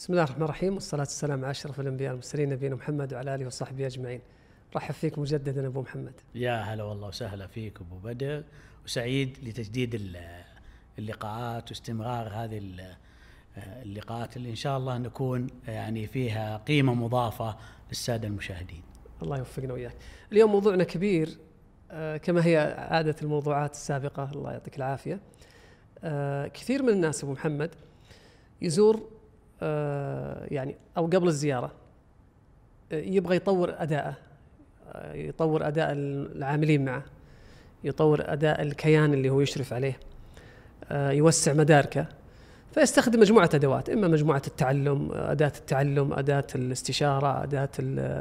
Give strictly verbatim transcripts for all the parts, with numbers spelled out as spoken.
بسم الله الرحمن الرحيم، والصلاة والسلام على أشرف الأنبياء والمرسلين نبينا محمد وعلى آله وصحبه أجمعين. رحب فيك مجددا أبو محمد. يا هلا والله وسهلا فيك أبو بدر، وسعيد لتجديد اللقاءات واستمرار هذه اللقاءات اللي إن شاء الله نكون يعني فيها قيمة مضافة للسادة المشاهدين. الله يوفقنا وياك. اليوم موضوعنا كبير كما هي عادة الموضوعات السابقة، الله يعطيك العافية. كثير من الناس أبو محمد يزور يعني أو قبل الزيارة يبغى يطور أداءه، يطور أداء العاملين معه، يطور أداء الكيان اللي هو يشرف عليه، يوسع مداركه، فيستخدم مجموعة أدوات، إما مجموعة التعلم، أداة التعلم، أداة الاستشارة، أداة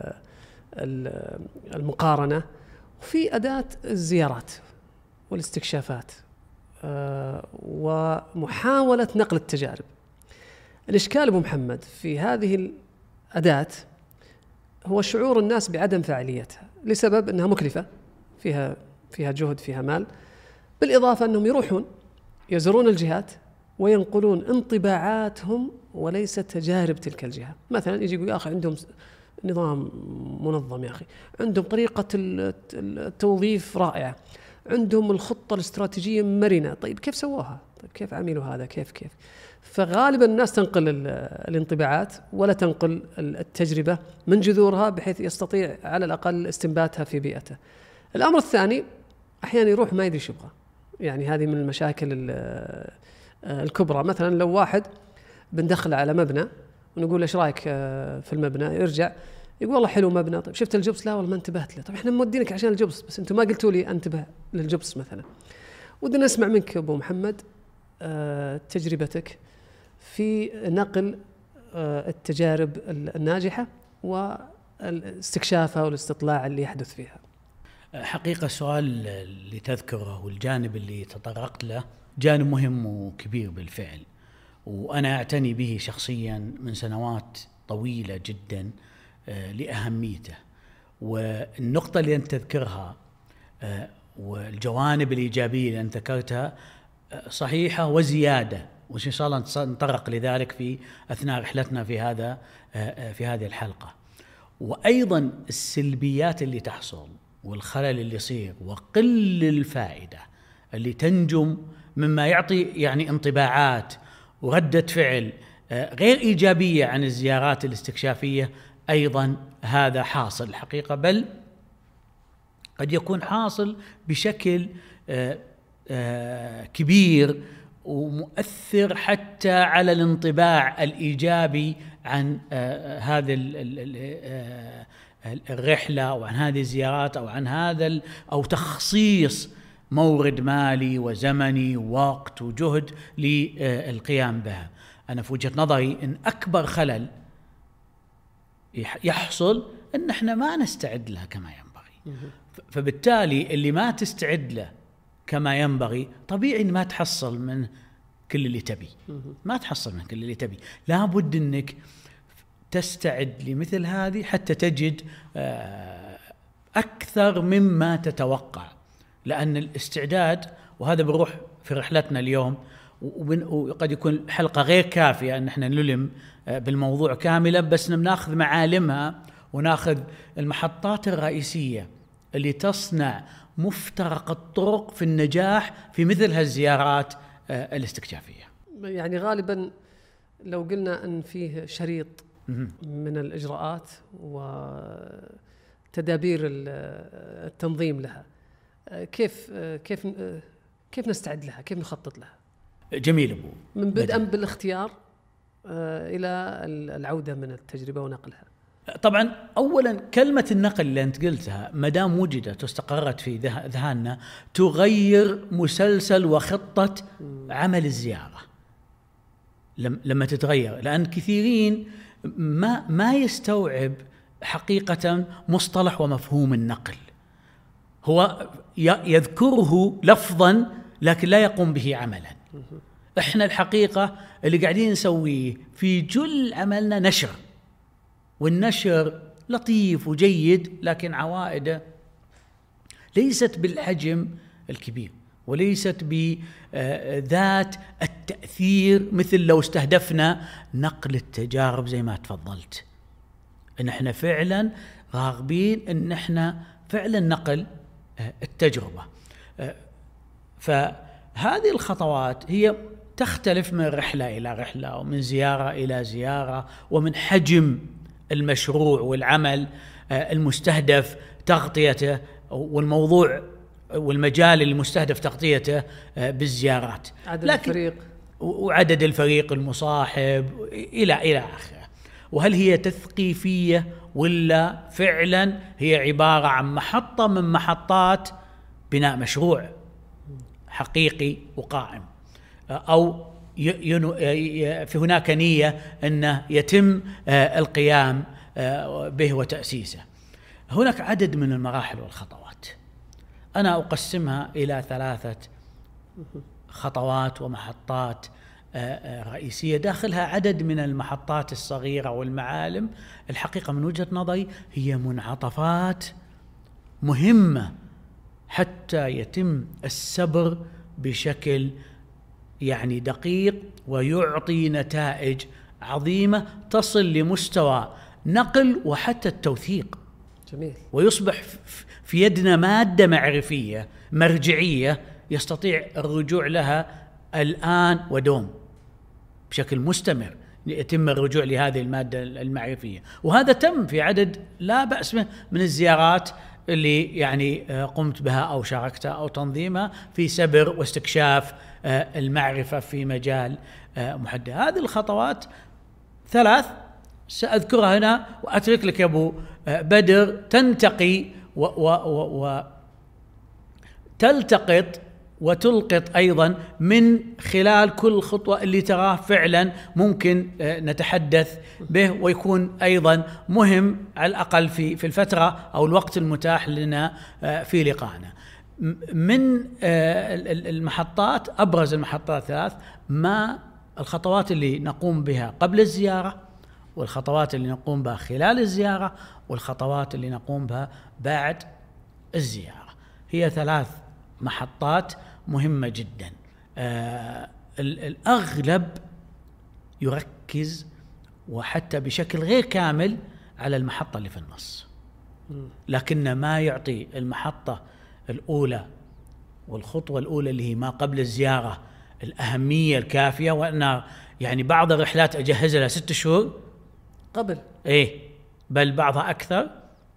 المقارنة، وفي أداة الزيارات والاستكشافات ومحاولة نقل التجارب. الإشكال أبو محمد في هذه الأداة هو شعور الناس بعدم فاعليتها لسبب أنها مكلفة، فيها فيها جهد، فيها مال، بالإضافة أنهم يروحون يزورون الجهات وينقلون انطباعاتهم وليس تجارب تلك الجهة. مثلا يجي يقول يا أخي عندهم نظام منظم، يا أخي عندهم طريقة التوظيف رائعة، عندهم الخطة الاستراتيجية مرنة. طيب كيف سووها؟ طيب كيف عملوا هذا؟ كيف كيف فغالبا الناس تنقل الانطباعات ولا تنقل التجربة من جذورها بحيث يستطيع على الأقل استنباتها في بيئته. الأمر الثاني أحيانا يروح ما يدري شو يبغى، يعني هذه من المشاكل الكبرى. مثلا لو واحد بندخل على مبنى ونقول ايش رايك في المبنى، يرجع يقول والله حلو مبنى. طيب شفت الجبس؟ لا والله ما انتبهت له. طيب احنا مودينك عشان الجبس، بس انتم ما قلتوا لي انتبه للجبس مثلا. ودنا نسمع منك ابو محمد تجربتك في نقل التجارب الناجحة والاستكشافها والاستطلاع اللي يحدث فيها. حقيقة السؤال اللي تذكره والجانب اللي تطرقت له جانب مهم وكبير بالفعل، وأنا أعتني به شخصيا من سنوات طويلة جدا لأهميته. والنقطة اللي أنت تذكرها والجوانب الإيجابية اللي أنت ذكرتها صحيحة وزيادة، وإن شاء الله نتطرق لذلك في أثناء رحلتنا في هذا في هذه الحلقة. وأيضا السلبيات اللي تحصل والخلل اللي يصير وقل الفائدة اللي تنجم مما يعطي يعني انطباعات وردة فعل غير إيجابية عن الزيارات الاستكشافية، أيضا هذا حاصل الحقيقة، بل قد يكون حاصل بشكل كبير ومؤثر حتى على الانطباع الإيجابي عن هذه الرحلة أو عن هذه الزيارات أو عن هذا أو تخصيص مورد مالي وزمني ووقت وجهد للقيام بها. أنا في وجهة نظري إن أكبر خلل يحصل إن إحنا ما نستعد لها كما ينبغي، فبالتالي اللي ما تستعد له كما ينبغي طبيعي إن ما تحصل من كل اللي تبي، ما تحصل من كل اللي تبي. لابد إنك تستعد لمثل هذه حتى تجد أكثر مما تتوقع، لأن الاستعداد، وهذا بنروح في رحلتنا اليوم، وقد يكون حلقة غير كافية أن احنا نلم بالموضوع كاملا، بس ناخذ معالمها وناخذ المحطات الرئيسية اللي تصنع مفترق الطرق في النجاح في مثل هالزيارات الاستكشافية. يعني غالبا لو قلنا أن فيه شريط من الإجراءات وتدابير التنظيم لها، كيف كيف كيف نستعد لها؟ كيف نخطط لها؟ جميل أبو من بدءا بالاختيار إلى العودة من التجربة ونقلها. طبعا أولا كلمة النقل اللي أنت قلتها مدام وجدت واستقرت في ذهاننا تغير مسلسل وخطة عمل الزيارة لما تتغير، لأن كثيرين ما ما يستوعب حقيقة مصطلح ومفهوم النقل. هو يذكره لفظا لكن لا يقوم به عملا. احنا الحقيقة اللي قاعدين نسويه في جل عملنا نشر، والنشر لطيف وجيد لكن عوائده ليست بالحجم الكبير. وليست بذات التأثير مثل لو استهدفنا نقل التجارب زي ما تفضلت. ان احنا فعلا راغبين ان احنا فعلا نقل التجربة. فهذه الخطوات هي تختلف من رحلة إلى رحلة، ومن زيارة إلى زيارة، ومن حجم المشروع والعمل المستهدف تغطيته، والموضوع والمجال المستهدف تغطيته بالزيارات، عدد الفريق وعدد الفريق المصاحب إلى إلى آخره. وهل هي تثقيفية ولا فعلا هي عبارة عن محطة من محطات بناء مشروع حقيقي وقائم، أو في هناك نية أنه يتم القيام به وتأسيسه؟ هناك عدد من المراحل والخطوات، أنا أقسمها إلى ثلاثة خطوات ومحطات رئيسية، داخلها عدد من المحطات الصغيرة والمعالم. الحقيقة من وجهة نظري هي منعطفات مهمة حتى يتم السبر بشكل يعني دقيق ويعطي نتائج عظيمة تصل لمستوى نقل وحتى التوثيق. جميل. ويصبح في يدنا مادة معرفية مرجعية يستطيع الرجوع لها الآن ودوم بشكل مستمر، يتم الرجوع لهذه المادة المعرفية. وهذا تم في عدد لا بأس به من الزيارات اللي يعني قمت بها أو شاركتها أو تنظيمها في سبر واستكشاف المعرفة في مجال محدد. هذه الخطوات ثلاث سأذكرها هنا وأترك لك يا أبو بدر تنتقي وتلتقط وتلقط أيضا من خلال كل خطوة اللي تراه فعلا ممكن نتحدث به، ويكون أيضا مهم على الأقل في في الفترة أو الوقت المتاح لنا في لقائنا. من المحطات، أبرز المحطات ثلاث: ما الخطوات اللي نقوم بها قبل الزيارة، والخطوات اللي نقوم بها خلال الزيارة، والخطوات اللي نقوم بها بعد الزيارة. هي ثلاث محطات مهمة جدا. آه الأغلب يركز وحتى بشكل غير كامل على المحطة اللي في النص، لكن ما يعطي المحطة الأولى والخطوة الأولى اللي هي ما قبل الزيارة الأهمية الكافية. وأنا يعني بعض الرحلات أجهز لها ست شهور قبل، إيه بل بعضها أكثر،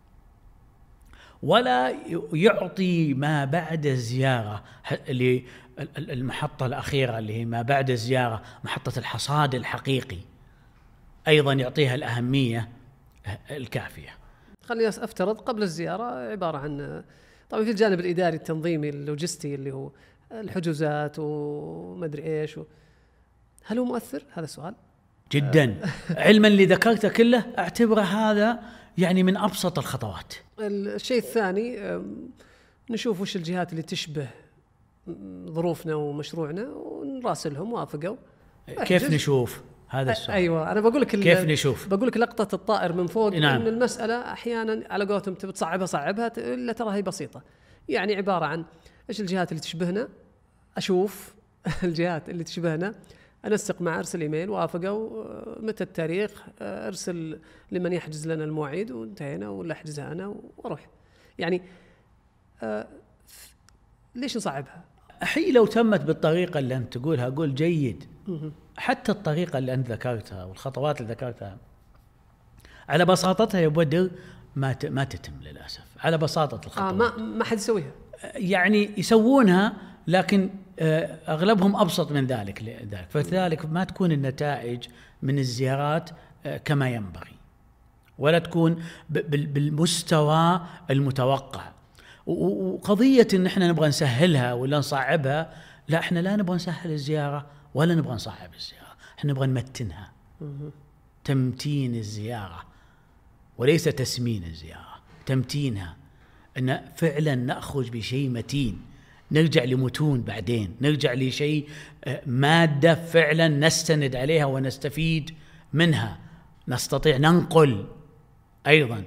ولا يعطي ما بعد الزيارة اللي المحطة الأخيرة اللي هي ما بعد الزيارة، محطة الحصاد الحقيقي، أيضا يعطيها الأهمية الكافية. خليني أفترض قبل الزيارة عبارة عن طبعا في الجانب الإداري التنظيمي اللوجستي اللي هو الحجوزات ومدري إيش و... هل هو مؤثر؟ هذا السؤال جدا. علما اللي ذكرته كله أعتبره هذا يعني من أبسط الخطوات. الشيء الثاني نشوف وش الجهات اللي تشبه ظروفنا ومشروعنا ونراسلهم وافقوا. كيف نشوف هذا السؤال؟ أيوة أنا بقول لك كيف نشوف؟ بقول لك لقطة الطائر من فوق. نعم. إن المسألة أحيانا على قولتهم تبي تصعبها صعبها، إلا ترى هي بسيطة. يعني عبارة عن إيش الجهات اللي تشبهنا، أشوف الجهات اللي تشبهنا، أنسق مع أرسل إيميل وافقوا، متى التاريخ، أرسل لمن يحجز لنا المواعيد وانتهينا، ولا أحجزها أنا وأروح. يعني آه ليش نصعبها؟ أحي لو تمت بالطريقة اللي أنت تقولها أقول جيد. حتى الطريقة اللي أنت ذكرتها والخطوات اللي ذكرتها على بساطتها يا بدر ما ما تتم للأسف على بساطة الخطوات. آه ما ما حد يسويها. يعني يسوونها لكن أغلبهم أبسط من ذلك لذلك فلذلك ما تكون النتائج من الزيارات كما ينبغي، ولا تكون بالمستوى المتوقع. وقضية إن إحنا نبغى نسهلها ولا نصعبها، لا، إحنا لا نبغى نسهل الزيارة ولا نبغى نصعب الزيارة، إحنا نبغى نمتنها. تمتين الزيارة وليس تسمين الزيارة، تمتينها، أن فعلا نأخذ بشيء متين، نرجع لمتون بعدين، نرجع لشيء مادة فعلا نستند عليها ونستفيد منها، نستطيع ننقل أيضا.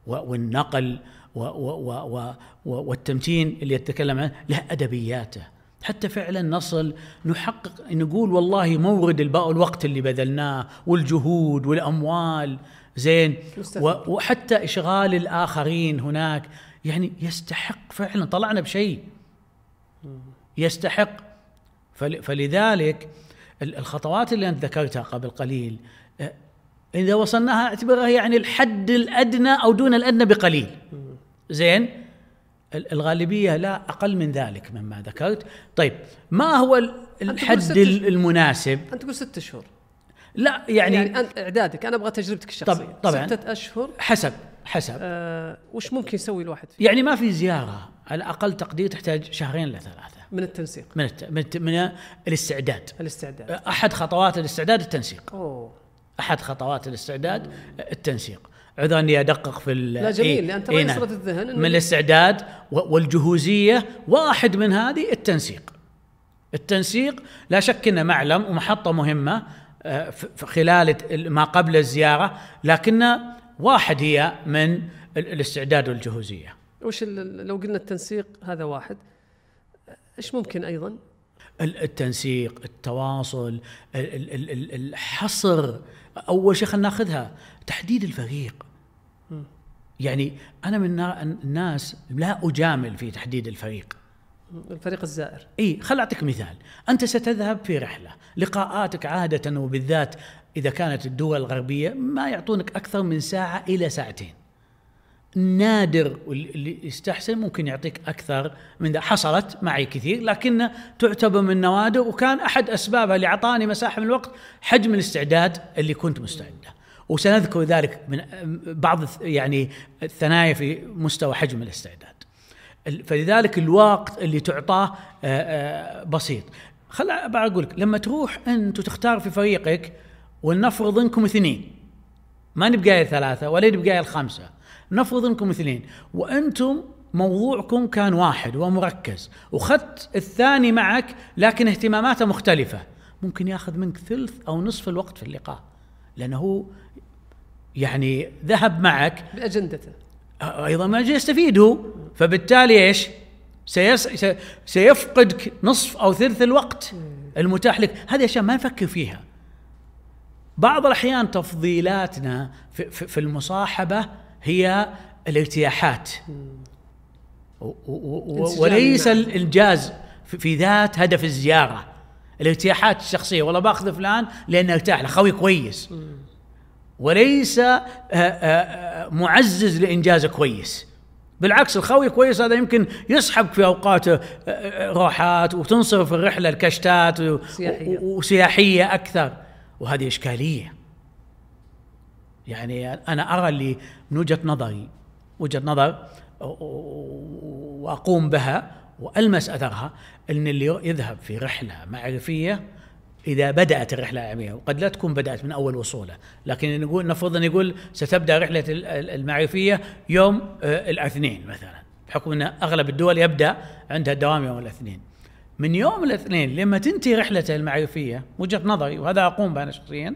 والنقل والتمتين اللي يتكلم عنه له أدبياته حتى فعلا نصل نحقق نقول والله مورد الباء الوقت اللي بذلناه والجهود والأموال زين، وحتى إشغال الآخرين هناك يعني يستحق فعلا، طلعنا بشيء يستحق. فلذلك الخطوات اللي أنت ذكرتها قبل قليل إذا وصلناها اعتبرها يعني الحد الأدنى أو دون الأدنى بقليل زين. الغالبية لا أقل من ذلك مما ذكرت. طيب ما هو الحد المناسب؟ أنت تقول ستة أشهر. لا يعني, يعني أنت إعدادك، أنا أبغى تجربتك الشخصية. طبعا ستة أشهر حسب حسب آه وش ممكن يسوي الواحد فيه؟ يعني ما في زيارة، على أقل تقدير تحتاج شهرين لثلاثة من التنسيق، من, الت... من, الت... من الاستعداد. الاستعداد أحد خطوات الاستعداد التنسيق. أوه. أحد خطوات الاستعداد مم. التنسيق. عذرا اني ادقق في لا جميل، لان ترى يسرد الذهن من الاستعداد والجهوزيه، واحد من هذه التنسيق. التنسيق لا شك انه معلم ومحطه مهمه في خلال ما قبل الزياره، لكن واحد هي من الاستعداد والجهوزيه. وش لو قلنا التنسيق هذا واحد، ايش ممكن ايضا؟ التنسيق، التواصل، الحصر. اول شيء خلينا ناخذها تحديد الفريق. يعني أنا من الناس لا أجامل في تحديد الفريق، الفريق الزائر. إيه، خل أعطيك مثال. أنت ستذهب في رحلة، لقاءاتك عادة وبالذات إذا كانت الدول الغربية ما يعطونك أكثر من ساعة إلى ساعتين. نادر اللي يستحسن ممكن يعطيك أكثر من ذا، حصلت معي كثير لكن تعتبر من نوادر، وكان أحد أسبابها اللي أعطاني مساحة من الوقت حجم الاستعداد اللي كنت مستعدة. وسنذكر ذلك من بعض يعني الثنايا في مستوى حجم الاستعداد. فلذلك الوقت اللي تعطاه بسيط. خل أقول لك، لما تروح أنت وتختار في فريقك ولنفرض أنكم اثنين، ما نبقى ثلاثة ولا نبقى الخمسة، نفرض أنكم اثنين وأنتم موضوعكم كان واحد ومركز، وخدت الثاني معك لكن اهتماماته مختلفة، ممكن يأخذ منك ثلث أو نصف الوقت في اللقاء، لأنه يعني ذهب معك بأجندته، أيضا ما جاء يستفيد هو، فبالتالي إيش سيس سيفقدك نصف أو ثلث الوقت المتاح لك. هذه أشياء ما نفكر فيها. بعض الأحيان تفضيلاتنا في, في, في المصاحبة هي الارتياحات وليس الإنجاز في ذات هدف الزيارة. الارتياحات الشخصية، والله باخذ فلان لأنه ارتاح لخوي كويس، وليس معزز لإنجاز كويس. بالعكس، الخوي كويس هذا يمكن يسحبك في أوقات روحات وتنصرف الرحلة الكشتات وسياحية, وسياحية أكثر، وهذه إشكالية. يعني أنا أرى اللي من وجهة نظري وجهة نظر وأقوم بها وألمس أثرها، أن اللي يذهب في رحلة معرفية إذا بدأت الرحلة العلمية، وقد لا تكون بدأت من أول وصولة، لكن نقول نفرض أن يقول ستبدأ رحلة المعرفية يوم الاثنين مثلا، بحكم أن أغلب الدول يبدأ عندها الدوام يوم الاثنين. من يوم الاثنين لما تنتهي رحلة المعرفية، وجهة نظري وهذا أقوم به أنا شخصيا،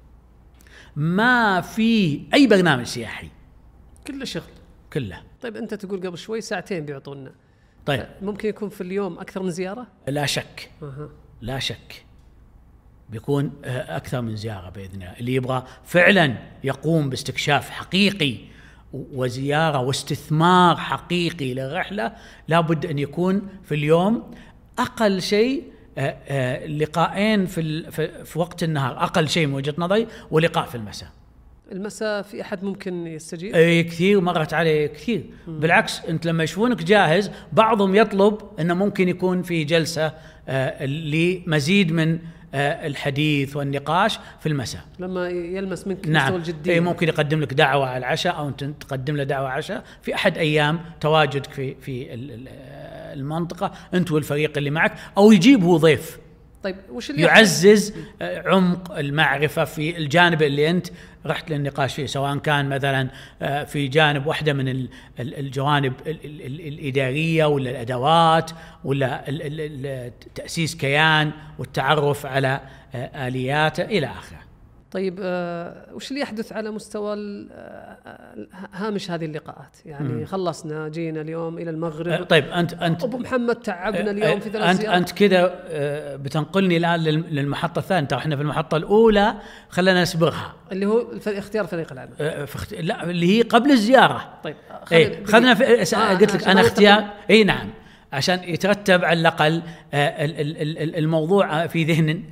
ما في أي برنامج سياحي، كله شغل كله. طيب أنت تقول قبل شوي ساعتين بيعطونا، طيب ممكن يكون في اليوم أكثر من زيارة؟ لا شك أه. لا شك بيكون أكثر من زيارة بإذن الله. اللي يبغى فعلا يقوم باستكشاف حقيقي وزيارة واستثمار حقيقي للرحلة، لابد أن يكون في اليوم أقل شيء لقاءين في في وقت النهار، أقل شيء من وجهة نظري، ولقاء في المساء. المساء في أحد ممكن يستجيب؟ أي كثير، مرت عليه كثير. م. بالعكس، أنت لما يشوفونك جاهز بعضهم يطلب أنه ممكن يكون في جلسة لمزيد من الحديث والنقاش في المساء لما يلمس منك نعم. مستوى الجدية. أي ممكن يقدم لك دعوة على العشاء، أو أنت تقدم له دعوة عشاء في أحد أيام تواجدك في في المنطقة أنت والفريق اللي معك، أو يجيب هو ضيف. طيب وش اللي يعزز عمق المعرفة في الجانب اللي أنت رحت للنقاش فيه، سواء كان مثلا في جانب واحدة من الجوانب الإدارية ولا الأدوات ولا تأسيس كيان والتعرف على آلياته إلى آخره. طيب آه وش اللي يحدث على مستوى هامش هذه اللقاءات؟ يعني مم. خلصنا جينا اليوم إلى المغرب. آه طيب أنت أنت أبو محمد تعبنا اليوم آه في ثلاث أنت سيارات. أنت كذا آه بتنقلني الآن للمحطة الثانية. ترى إحنا في المحطة الأولى خلنا نسبقها اللي هو اختيار فريق العمل. آه فخت... لا اللي هي قبل الزيارة. طيب إيه خلنا في... آه قلت لك أنا اختيار إيه نعم عشان يترتب على الأقل الموضوع في ذهن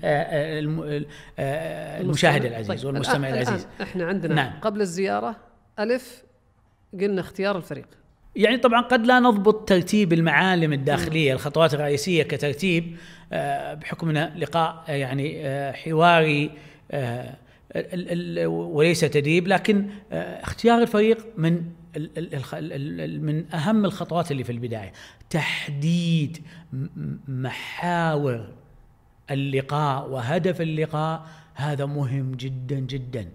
المشاهد العزيز والمستمع العزيز. احنا عندنا نعم. قبل الزيارة ألف قلنا اختيار الفريق. يعني طبعا قد لا نضبط ترتيب المعالم الداخلية الخطوات الرئيسية كترتيب بحكمنا لقاء يعني حواري وليس تدريب، لكن اختيار الفريق من من أهم الخطوات اللي في البداية. تحديد محاور اللقاء وهدف اللقاء هذا مهم جدا جدا.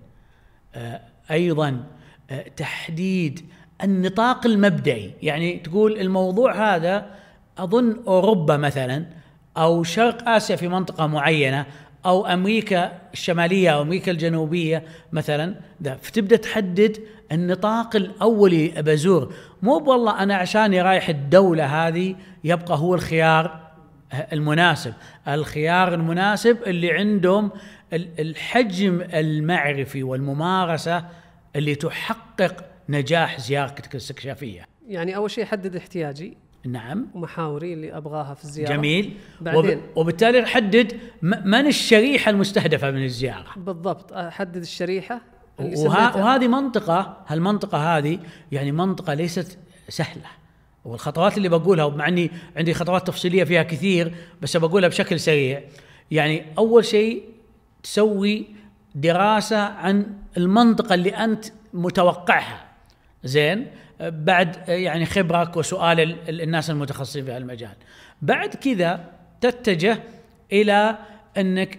أيضا تحديد النطاق المبدئي، يعني تقول الموضوع هذا أظن أوروبا مثلا أو شرق آسيا في منطقة معينة أو أمريكا الشمالية أو أمريكا الجنوبية مثلا، ده فتبدأ تحدد النطاق الأولي أبزور. مو والله أنا عشاني رايح الدولة هذه يبقى هو الخيار المناسب. الخيار المناسب اللي عندهم الحجم المعرفي والممارسة اللي تحقق نجاح زيارتك الاستكشافية. يعني أول شيء حدد احتياجي نعم ومحاوري اللي أبغاها في الزيارة. جميل. بعدين وبالتالي نحدد من الشريحة المستهدفة من الزيارة. بالضبط أحدد الشريحة. وه... وهذه منطقة هالمنطقة هذه يعني منطقة ليست سهلة، والخطوات اللي بقولها ومع أني عندي خطوات تفصيلية فيها كثير بس بقولها بشكل سريع. يعني أول شيء تسوي دراسة عن المنطقة اللي أنت متوقعها زين بعد يعني خبرك وسؤال الناس المتخصصين في هالمجال. بعد كذا تتجه إلى أنك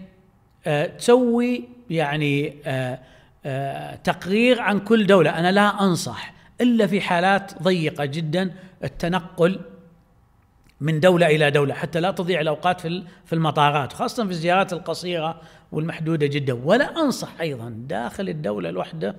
تسوي يعني تقرير عن كل دولة. أنا لا أنصح إلا في حالات ضيقة جدا التنقل من دولة إلى دولة حتى لا تضيع الأوقات في في المطارات، خاصة في الزيارات القصيرة والمحدودة جدا. ولا أنصح أيضا داخل الدولة الواحدة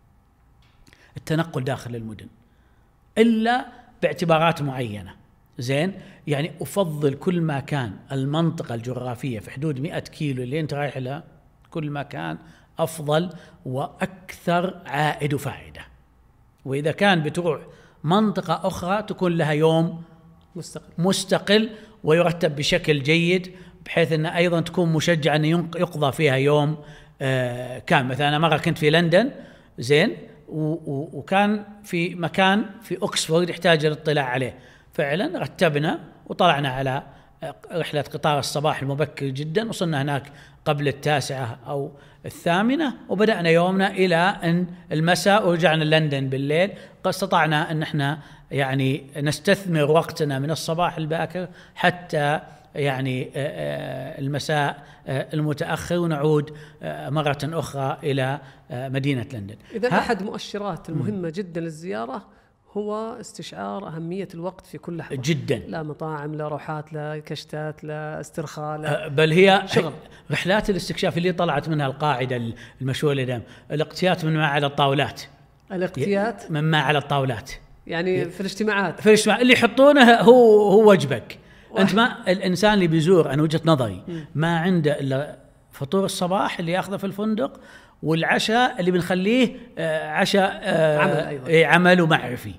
التنقل داخل المدن إلا باعتبارات معينة زين. يعني أفضل كل ما كان المنطقة الجغرافية في حدود مئة كيلو اللي أنت رايح لها، كل ما كان أفضل وأكثر عائد وفائدة. وإذا كان بتروح منطقة أخرى تكون لها يوم مستقل, مستقل ويرتب بشكل جيد بحيث أن أيضا تكون مشجع أن يقضى فيها يوم آه كان. مثلا أنا مرة كنت في لندن زين وكان في مكان في أكسفورد يحتاج الاطلاع عليه، فعلا رتبنا وطلعنا على رحلة قطار الصباح المبكر جدا، وصلنا هناك قبل التاسعة أو الثامنة وبدأنا يومنا إلى أن المساء ورجعنا لندن بالليل. استطعنا أن احنا يعني نستثمر وقتنا من الصباح الباكر حتى يعني المساء المتأخر ونعود مرة أخرى إلى مدينة لندن. إذا أحد مؤشرات المهمة جدا للزيارة هو استشعار أهمية الوقت في كل لحظة جدا. لا مطاعم لا روحات لا كشتات لا استرخاء لا بل هي شغل. رحلات الاستكشاف اللي طلعت منها القاعدة المشهورة دائما الاقتيات من ما على الطاولات. الاقتيات من ما على الطاولات يعني في الاجتماعات في الاجتماع اللي يحطونه هو هو وجبك أنت. ما الإنسان اللي بيزور أنا وجهة نظري ما عنده إلا فطور الصباح اللي يأخذه في الفندق والعشاء اللي بنخليه عشاء عمل أيضا. عمل ومعرفي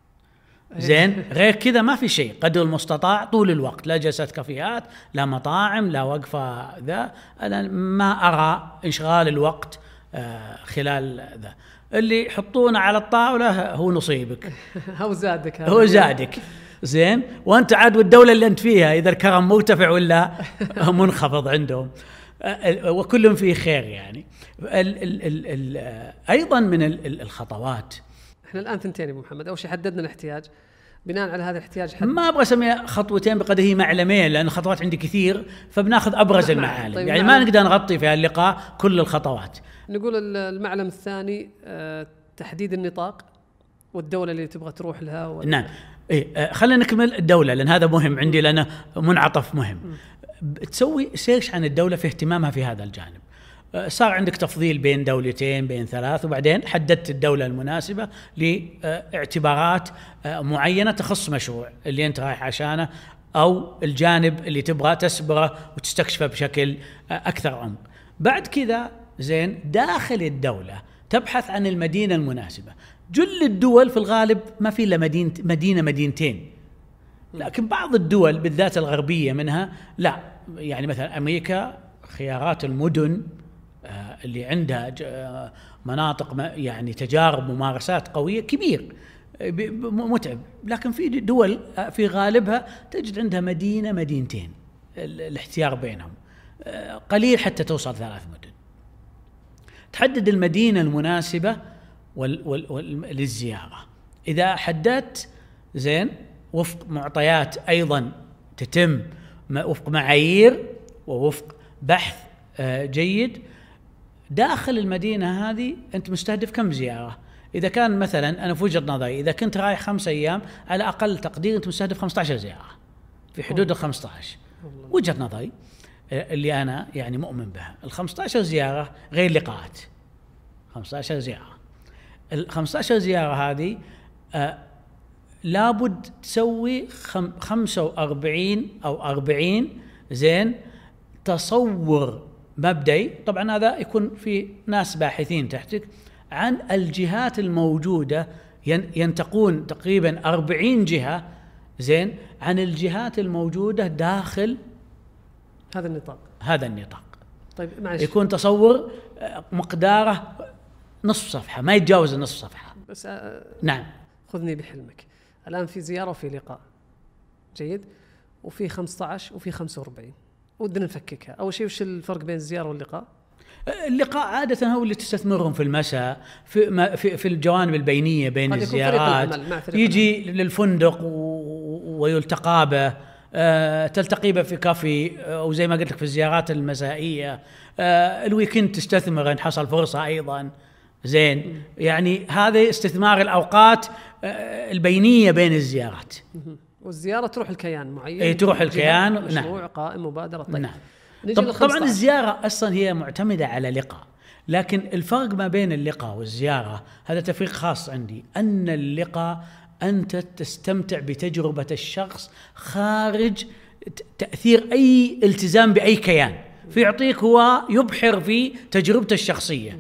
زين. غير كذا ما في شيء قدر المستطاع طول الوقت، لا جلسات كافيهات لا مطاعم لا وقفة ذا. أنا ما أرى إشغال الوقت خلال ذا. اللي يحطونه على الطاولة هو نصيبك هو زادك هو زادك زين. وأنت عاد والدولة اللي أنت فيها إذا الكرم مرتفع ولا منخفض عندهم وكلهم فيه خير يعني. ال ال ال ال أيضا من ال الخطوات احنا الآن ثنتين يا أبو محمد. أول شيء حددنا الاحتياج، بناء على هذا الاحتياج حد... ما أبغى أسميها خطوتين بقدر هي معلمين لأن الخطوات عندي كثير فبناخذ أبرز المعالم. طيب يعني ما نقدر نغطي في اللقاء كل الخطوات. نقول المعلم الثاني تحديد النطاق والدولة اللي تبغى تروح لها و... نعم إيه خلينا نكمل الدولة لأن هذا مهم عندي لأنه منعطف مهم. م. تسوي سيرش عن الدولة في اهتمامها في هذا الجانب. صار عندك تفضيل بين دولتين بين ثلاث، وبعدين حددت الدولة المناسبة لاعتبارات معينة تخص مشروع اللي أنت رايح عشانه أو الجانب اللي تبغى تسبره وتستكشفه بشكل أكثر عمق. بعد كذا زين داخل الدولة تبحث عن المدينة المناسبة. جل الدول في الغالب ما في إلا مدينة مدينة مدينتين، لكن بعض الدول بالذات الغربية منها لا، يعني مثلا أمريكا خيارات المدن اللي عندها مناطق يعني تجارب ممارسات قوية كبير متعب، لكن في دول في غالبها تجد عندها مدينة مدينتين، الاحتيار بينهم قليل حتى توصل ثلاث مدن. تحدد المدينة المناسبة وال وال للزيارة. إذا حددت زين وفق معطيات أيضا تتم وفق معايير ووفق بحث جيد، داخل المدينة هذه أنت مستهدف كم زيارة. إذا كان مثلا أنا في وجهة نظري إذا كنت رايح خمسة أيام على أقل تقدير أنت مستهدف خمسة عشر زيارة، في حدود ال خمسة عشر. وجهة نظري اللي أنا يعني مؤمن بها، ال خمسة عشر زيارة غير لقاءات، خمسة عشر زيارة. ال خمسة عشر زيارة هذه آه لابد تسوي خم خمسة وأربعين أو أربعين زين تصور مبدئي. طبعا هذا يكون في ناس باحثين تحتك عن الجهات الموجودة، ينتقون تقريبا أربعين جهة زين عن الجهات الموجودة داخل هذا النطاق هذا النطاق. طيب معلش، يكون تصور مقداره نصف صفحة، ما يتجاوز النصف صفحة بس أ... نعم. خذني بحلمك. الآن في زيارة وفي لقاء جيد، وفي خمسة عشر وفي خمسة وأربعين، ودنا نفككها. أول شيء وش الفرق بين الزيارة واللقاء؟ اللقاء عادة هو اللي تستثمرهم في المساء في ما في, في الجوانب البينية بين الزيارات، يجي للفندق ويلتقى به، أه تلتقي به في كافي، أو زي ما قلت لك في الزيارات المسائية. أه الويكند تستثمر إن حصل فرصة أيضا زين. يعني هذا استثمار الأوقات أه البينية بين الزيارات. والزيارة تروح الكيان معين، أي تروح الكيان، مشروع نعم. قائم مبادرة. طيب نعم. طب طبعا الزيارة أصلا هي معتمدة على لقاء، لكن الفرق ما بين اللقاء والزيارة هذا تفريق خاص عندي، أن اللقاء أنت تستمتع بتجربة الشخص خارج تأثير أي التزام بأي كيان، فيعطيك هو يبحر في تجربته الشخصية.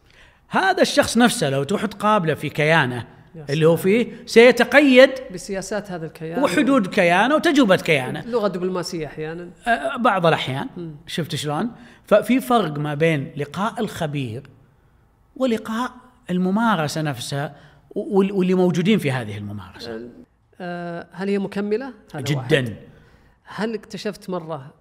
هذا الشخص نفسه لو تروح تقابله في كيانه اللي هو فيه سيتقيد بسياسات هذا الكيان وحدود كيانه وتجربة كيانه، لغة دبلوماسية أحيانا بعض الأحيان. م. شفت شلون؟ ففي فرق ما بين لقاء الخبير ولقاء الممارسة نفسها واللي موجودين في هذه الممارسة. هل هي مكملة؟ جدا. واحد. هل اكتشفت مرة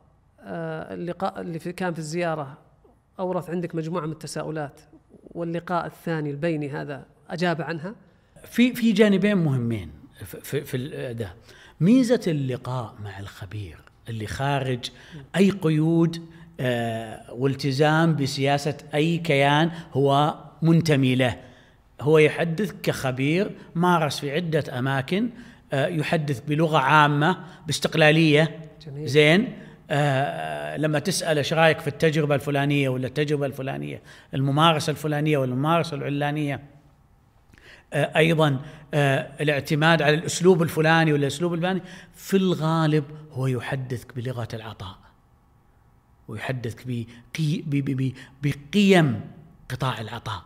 اللقاء اللي كان في الزيارة أورث عندك مجموعة من التساؤلات، واللقاء الثاني البيني هذا أجاب عنها؟ في في جانبين مهمين في في ده. ميزة اللقاء مع الخبير اللي خارج أي قيود آه والتزام بسياسة أي كيان هو منتمي له، هو يحدث كخبير مارس في عدة أماكن، آه يحدث بلغة عامة باستقلالية. جميل. زين. آه لما تسأل ايش رايك في التجربة الفلانية ولا التجربة الفلانية، الممارسة الفلانية ولا الممارسة العلانية، آه أيضا آه الاعتماد على الأسلوب الفلاني ولا الأسلوب الفلاني، في الغالب هو يحدثك بلغة العطاء ويحدثك بقي بي بقيم قطاع العطاء،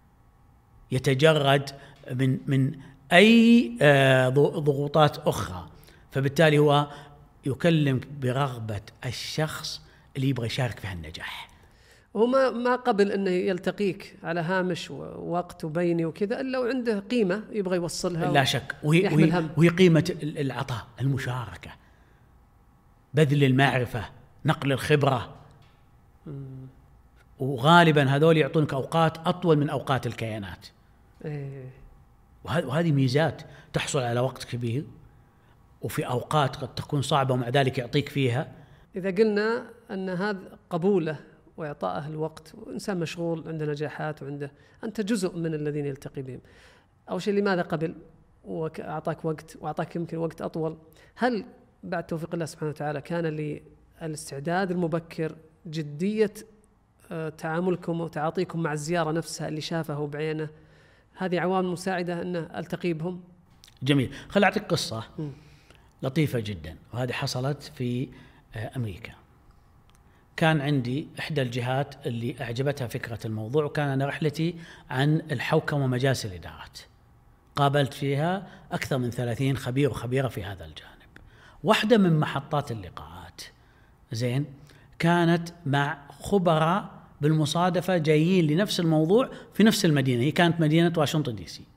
يتجرد من من أي آه ضغوطات أخرى. فبالتالي هو يكلمك برغبة الشخص اللي يبغى يشارك في هالنجاح. هو ما ما قبل انه يلتقيك على هامش ووقت وبيني وكذا الا وعنده قيمة يبغى يوصلها. لا شك. وهي, وهي, وهي قيمة العطاء، المشاركة، بذل المعرفة، نقل الخبرة. مم. وغالبا هذول يعطونك أوقات أطول من أوقات الكيانات. إيه. وهذه ميزات، تحصل على وقت كبير وفي أوقات قد تكون صعبة ومع ذلك يعطيك فيها. إذا قلنا أن هذا قبوله وإعطائه الوقت، وإنسان مشغول عنده نجاحات وعنده، أنت جزء من الذين يلتقي بهم. أول شيء لماذا قبل وأعطاك وقت وأعطاك يمكن وقت أطول؟ هل بعد توفيق الله سبحانه وتعالى كان لي الاستعداد المبكر، جدية تعاملكم وتعاطيكم مع الزيارة نفسها اللي شافه بعينه، هذه عوامل مساعدة أن ألتقي بهم؟ جميل. خل أعطيك قصة م. لطيفة جدا، وهذه حصلت في أمريكا. كان عندي إحدى الجهات اللي أعجبتها فكرة الموضوع، وكان أنا رحلتي عن الحوكمة ومجالس الإدارات، قابلت فيها أكثر من ثلاثين خبير وخبيرة في هذا الجانب. واحدة من محطات اللقاءات زين كانت مع خبراء بالمصادفة جايين لنفس الموضوع في نفس المدينة، هي كانت مدينة واشنطن دي سي.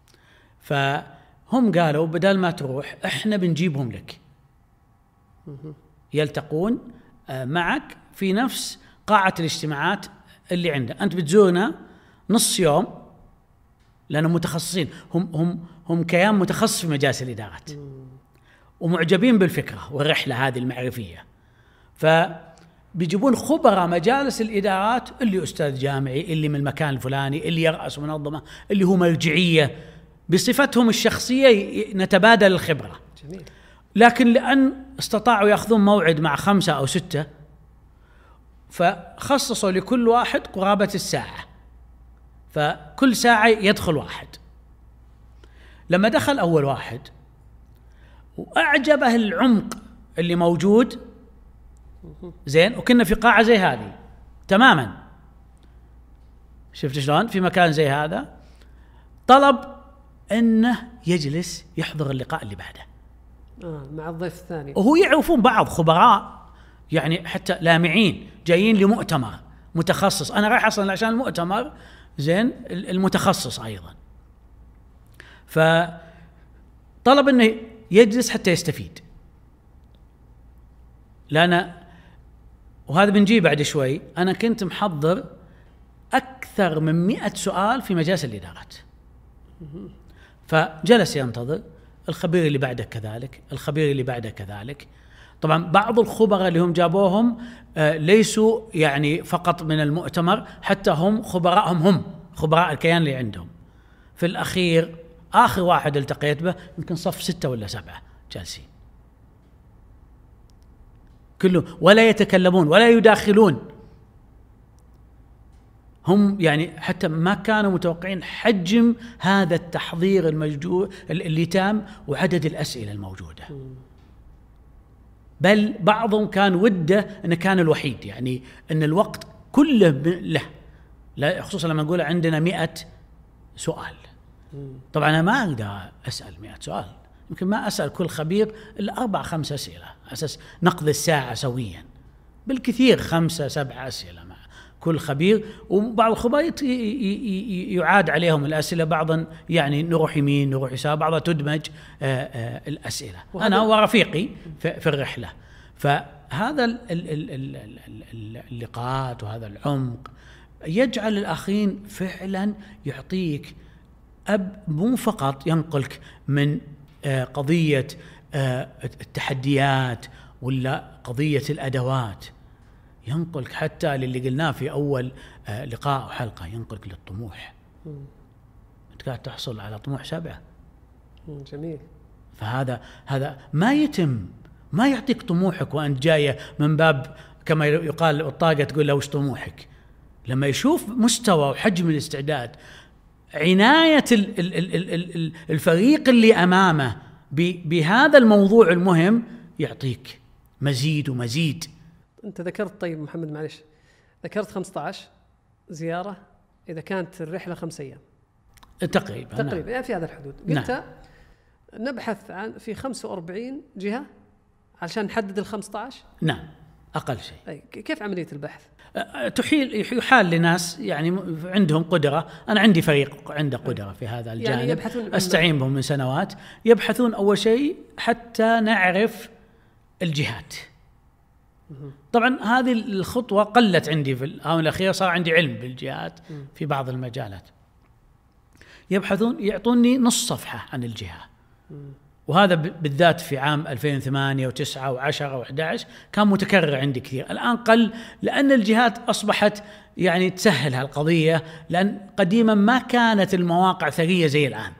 فهم قالوا بدل ما تروح احنا بنجيبهم لك، يلتقون معك في نفس قاعة الاجتماعات اللي عنده، أنت بتزورنا نص يوم، لأنهم متخصصين، هم هم هم كيان متخصص في مجالس الإدارات ومعجبين بالفكرة والرحلة هذه المعرفية، فبيجيبون خبراء مجالس الإدارات، اللي أستاذ جامعي، اللي من المكان الفلاني، اللي يرأس منظمة، اللي هو مرجعية، بصفتهم الشخصية نتبادل الخبرة. جميل. لكن لأن استطاعوا يأخذون موعد مع خمسة أو ستة، فخصصوا لكل واحد قرابة الساعة، فكل ساعة يدخل واحد. لما دخل أول واحد وأعجبه العمق اللي موجود زين، وكنا في قاعة زي هذه تماما، شفت شلون في مكان زي هذا، طلب أنه يجلس يحضر اللقاء اللي بعده آه مع الضيف الثاني، وهو يعرفون بعض خبراء يعني حتى لامعين جايين لمؤتمر متخصص، أنا رايح أصلا عشان المؤتمر زين المتخصص أيضا، فطلب أنه يجلس حتى يستفيد. لأن وهذا بنجي بعد شوي، أنا كنت محضر أكثر من مئة سؤال في مجالس الإدارات، فجلس ينتظر الخبير اللي بعده كذلك، الخبير اللي بعده كذلك. طبعا بعض الخبراء اللي هم جابوهم آه ليسوا يعني فقط من المؤتمر، حتى هم خبراءهم هم خبراء الكيان اللي عندهم. في الأخير آخر واحد التقيت به يمكن صف ستة ولا سبعة جالسين كله، ولا يتكلمون ولا يداخلون، هم يعني حتى ما كانوا متوقعين حجم هذا التحضير المجدور اللي تام وعدد الأسئلة الموجودة، بل بعضهم كان وده أنه كان الوحيد، يعني أن الوقت كله له، لا خصوصا لما نقول عندنا مئة سؤال. طبعا أنا ما أقدر أسأل مئة سؤال، يمكن ما أسأل كل خبير إلا أربع خمس أسئلة أساس نقضي الساعة سويا، بالكثير خمسة سبع أسئلة مع كل خبير، وبعض الخبراء يعاد عليهم الأسئلة، بعضا يعني نروح يمين نروح يسار، بعضها تدمج آآ آآ الأسئلة، أنا ورفيقي في الرحلة. فهذا اللقاءات وهذا العمق يجعل الآخرين فعلا يعطيك أب مو فقط ينقلك من قضية التحديات ولا قضية الأدوات، ينقلك حتى للي قلناه في أول لقاء وحلقة، ينقلك للطموح. أنت قاعد تحصل على طموح سبعة. جميل. فهذا هذا ما يتم، ما يعطيك طموحك وأنت جاية من باب كما يقال الطاقة تقول له وش طموحك. لما يشوف مستوى وحجم الاستعداد، عناية الفريق اللي أمامه بهذا الموضوع المهم، يعطيك مزيد ومزيد. أنت ذكرت طيب محمد معلش ذكرت خمسة عشر زيارة إذا كانت الرحلة خمس أيام تقريبا تقريبا يعني في هذا الحدود. قلت نعم. نبحث عن في خمسة وأربعين جهة عشان نحدد ال خمسة عشر. نعم أقل شيء. أي كيف عملية البحث؟ تحيل يحال لناس يعني عندهم قدرة، أنا عندي فريق عنده قدرة في هذا الجانب، يعني أستعين بهم من سنوات. يبحثون أول شيء حتى نعرف الجهات. طبعا هذه الخطوة قلت عندي في الآونة الأخيرة، صار عندي علم بالجهات في بعض المجالات. يبحثون يعطوني نص صفحة عن الجهة، وهذا بالذات في عام ألفين وثمانية وتسعة وعشرة وأحد عشر كان متكرر عندي كثير. الآن قل، لأن الجهات أصبحت يعني تسهل هالقضية، لأن قديما ما كانت المواقع ثرية زي الآن.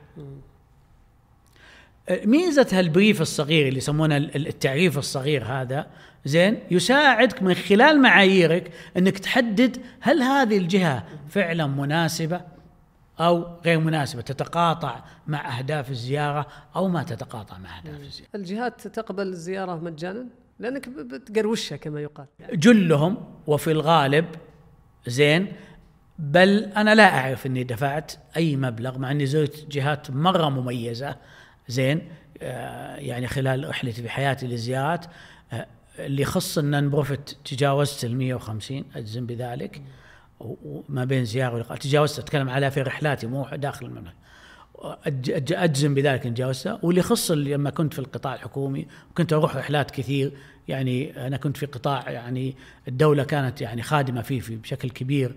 ميزة هالبريف الصغير اللي يسمونه التعريف الصغير هذا، زين يساعدك من خلال معاييرك أنك تحدد هل هذه الجهة فعلا مناسبة أو غير مناسبة، تتقاطع مع أهداف الزيارة أو ما تتقاطع مع أهداف الزيارة. الجهات تقبل الزيارة مجانا لأنك بتقروشها كما يقال يعني. جلهم وفي الغالب زين، بل أنا لا أعرف أني دفعت أي مبلغ مع أني زرت جهات مرة مميزة زين آه يعني خلال رحلتي في حياتي للزيارات آه اللي خص أن بروفت تجاوزت المية وخمسين أجزم بذلك، وما بين زيارة ولقاء تجاوزت، أتكلم على في رحلاتي مو داخل المملكة أجزم بذلك أن تجاوزتها. واللي خص لما كنت في القطاع الحكومي وكنت أروح رحلات كثير، يعني أنا كنت في قطاع يعني الدولة كانت يعني خادمة فيه في بشكل كبير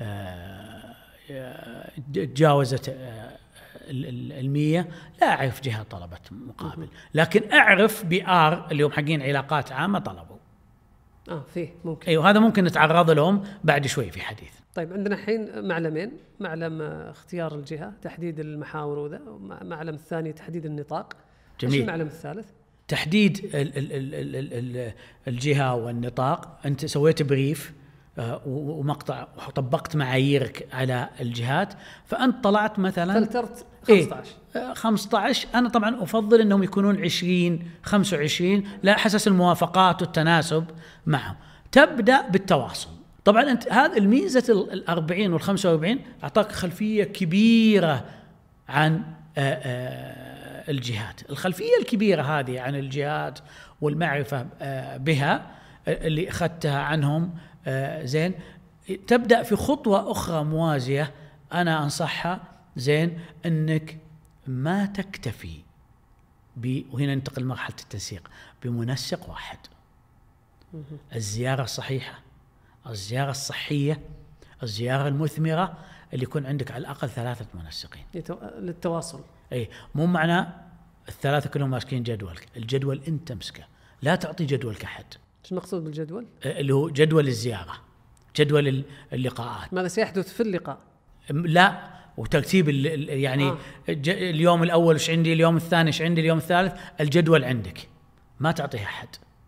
تجاوزت المية، لا أعرف جهة طلبت مقابل، لكن أعرف بي آر اللي هم حقين علاقات عامة طلبوا. آه فيه ممكن. أيوه هذا ممكن نتعرض لهم بعد شوي في حديث. طيب عندنا الحين معلمين، معلم اختيار الجهة تحديد المحاور وذا، معلم الثاني تحديد النطاق. جميل. ايش المعلم الثالث؟ تحديد ال ال ال ال ال الجهة والنطاق. أنت سويت بريف ومقطع وطبقت معاييرك على الجهات، فأنت طلعت مثلا فلترت خمسة عشر إيه خمسة عشر. أنا طبعا أفضل أنهم يكونون عشرين خمسة وعشرين لا حسس الموافقات والتناسب معهم. تبدأ بالتواصل. طبعا أنت هذا الميزة الأربعين والخمسة وأربعين أعطاك خلفية كبيرة عن الجهات. الخلفية الكبيرة هذه عن الجهات والمعرفة بها اللي أخذتها عنهم زين، تبدأ في خطوة أخرى موازية أنا أنصحها زين، أنك ما تكتفي ب، وهنا ننتقل لمرحلة التنسيق، بمنسق واحد. الزيارة الصحيحة، الزيارة الصحية، الزيارة المثمرة، اللي يكون عندك على الأقل ثلاثة منسقين للتواصل. أي مو معنى الثلاثة كلهم ماسكين جدولك، الجدول أنت تمسكه، لا تعطي جدولك أحد. ايش المقصود بالجدول؟ اللي هو جدول الزيارة، جدول اللقاءات. ماذا سيحدث في اللقاء؟ لا، وترتيب يعني آه. اليوم الأول إيش عندي، اليوم الثاني إيش عندي، اليوم الثالث، الجدول عندك ما تعطيه أحد.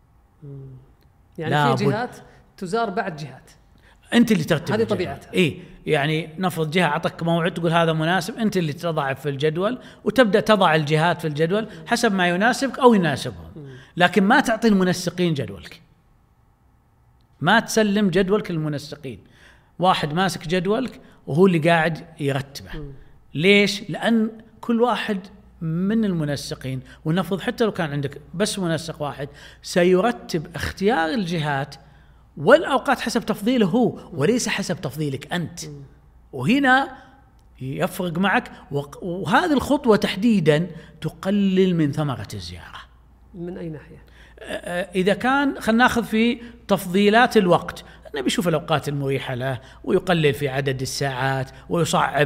يعني في جهات تزار بعد جهات، أنت اللي ترتب، هذه طبيعتها. إيه يعني نفرض جهة عطك موعد تقول هذا مناسب، أنت اللي تضع في الجدول وتبدأ تضع الجهات في الجدول حسب ما يناسبك أو يناسبهم، لكن ما تعطي المنسقين جدولك، ما تسلم جدولك للمنسقين. واحد ماسك جدولك وهو اللي قاعد يرتبه. ليش؟ لأن كل واحد من المنسقين، ونفرض حتى لو كان عندك بس منسق واحد، سيرتب اختيار الجهات والأوقات حسب تفضيله هو وليس حسب تفضيلك أنت. وهنا يفرق معك، وهذه الخطوة تحديدا تقلل من ثمرة الزيارة. من أي ناحية؟ إذا كان خلنا ناخذ في تفضيلات الوقت، النبي يشوف الأوقات المريحة له ويقلل في عدد الساعات ويصعب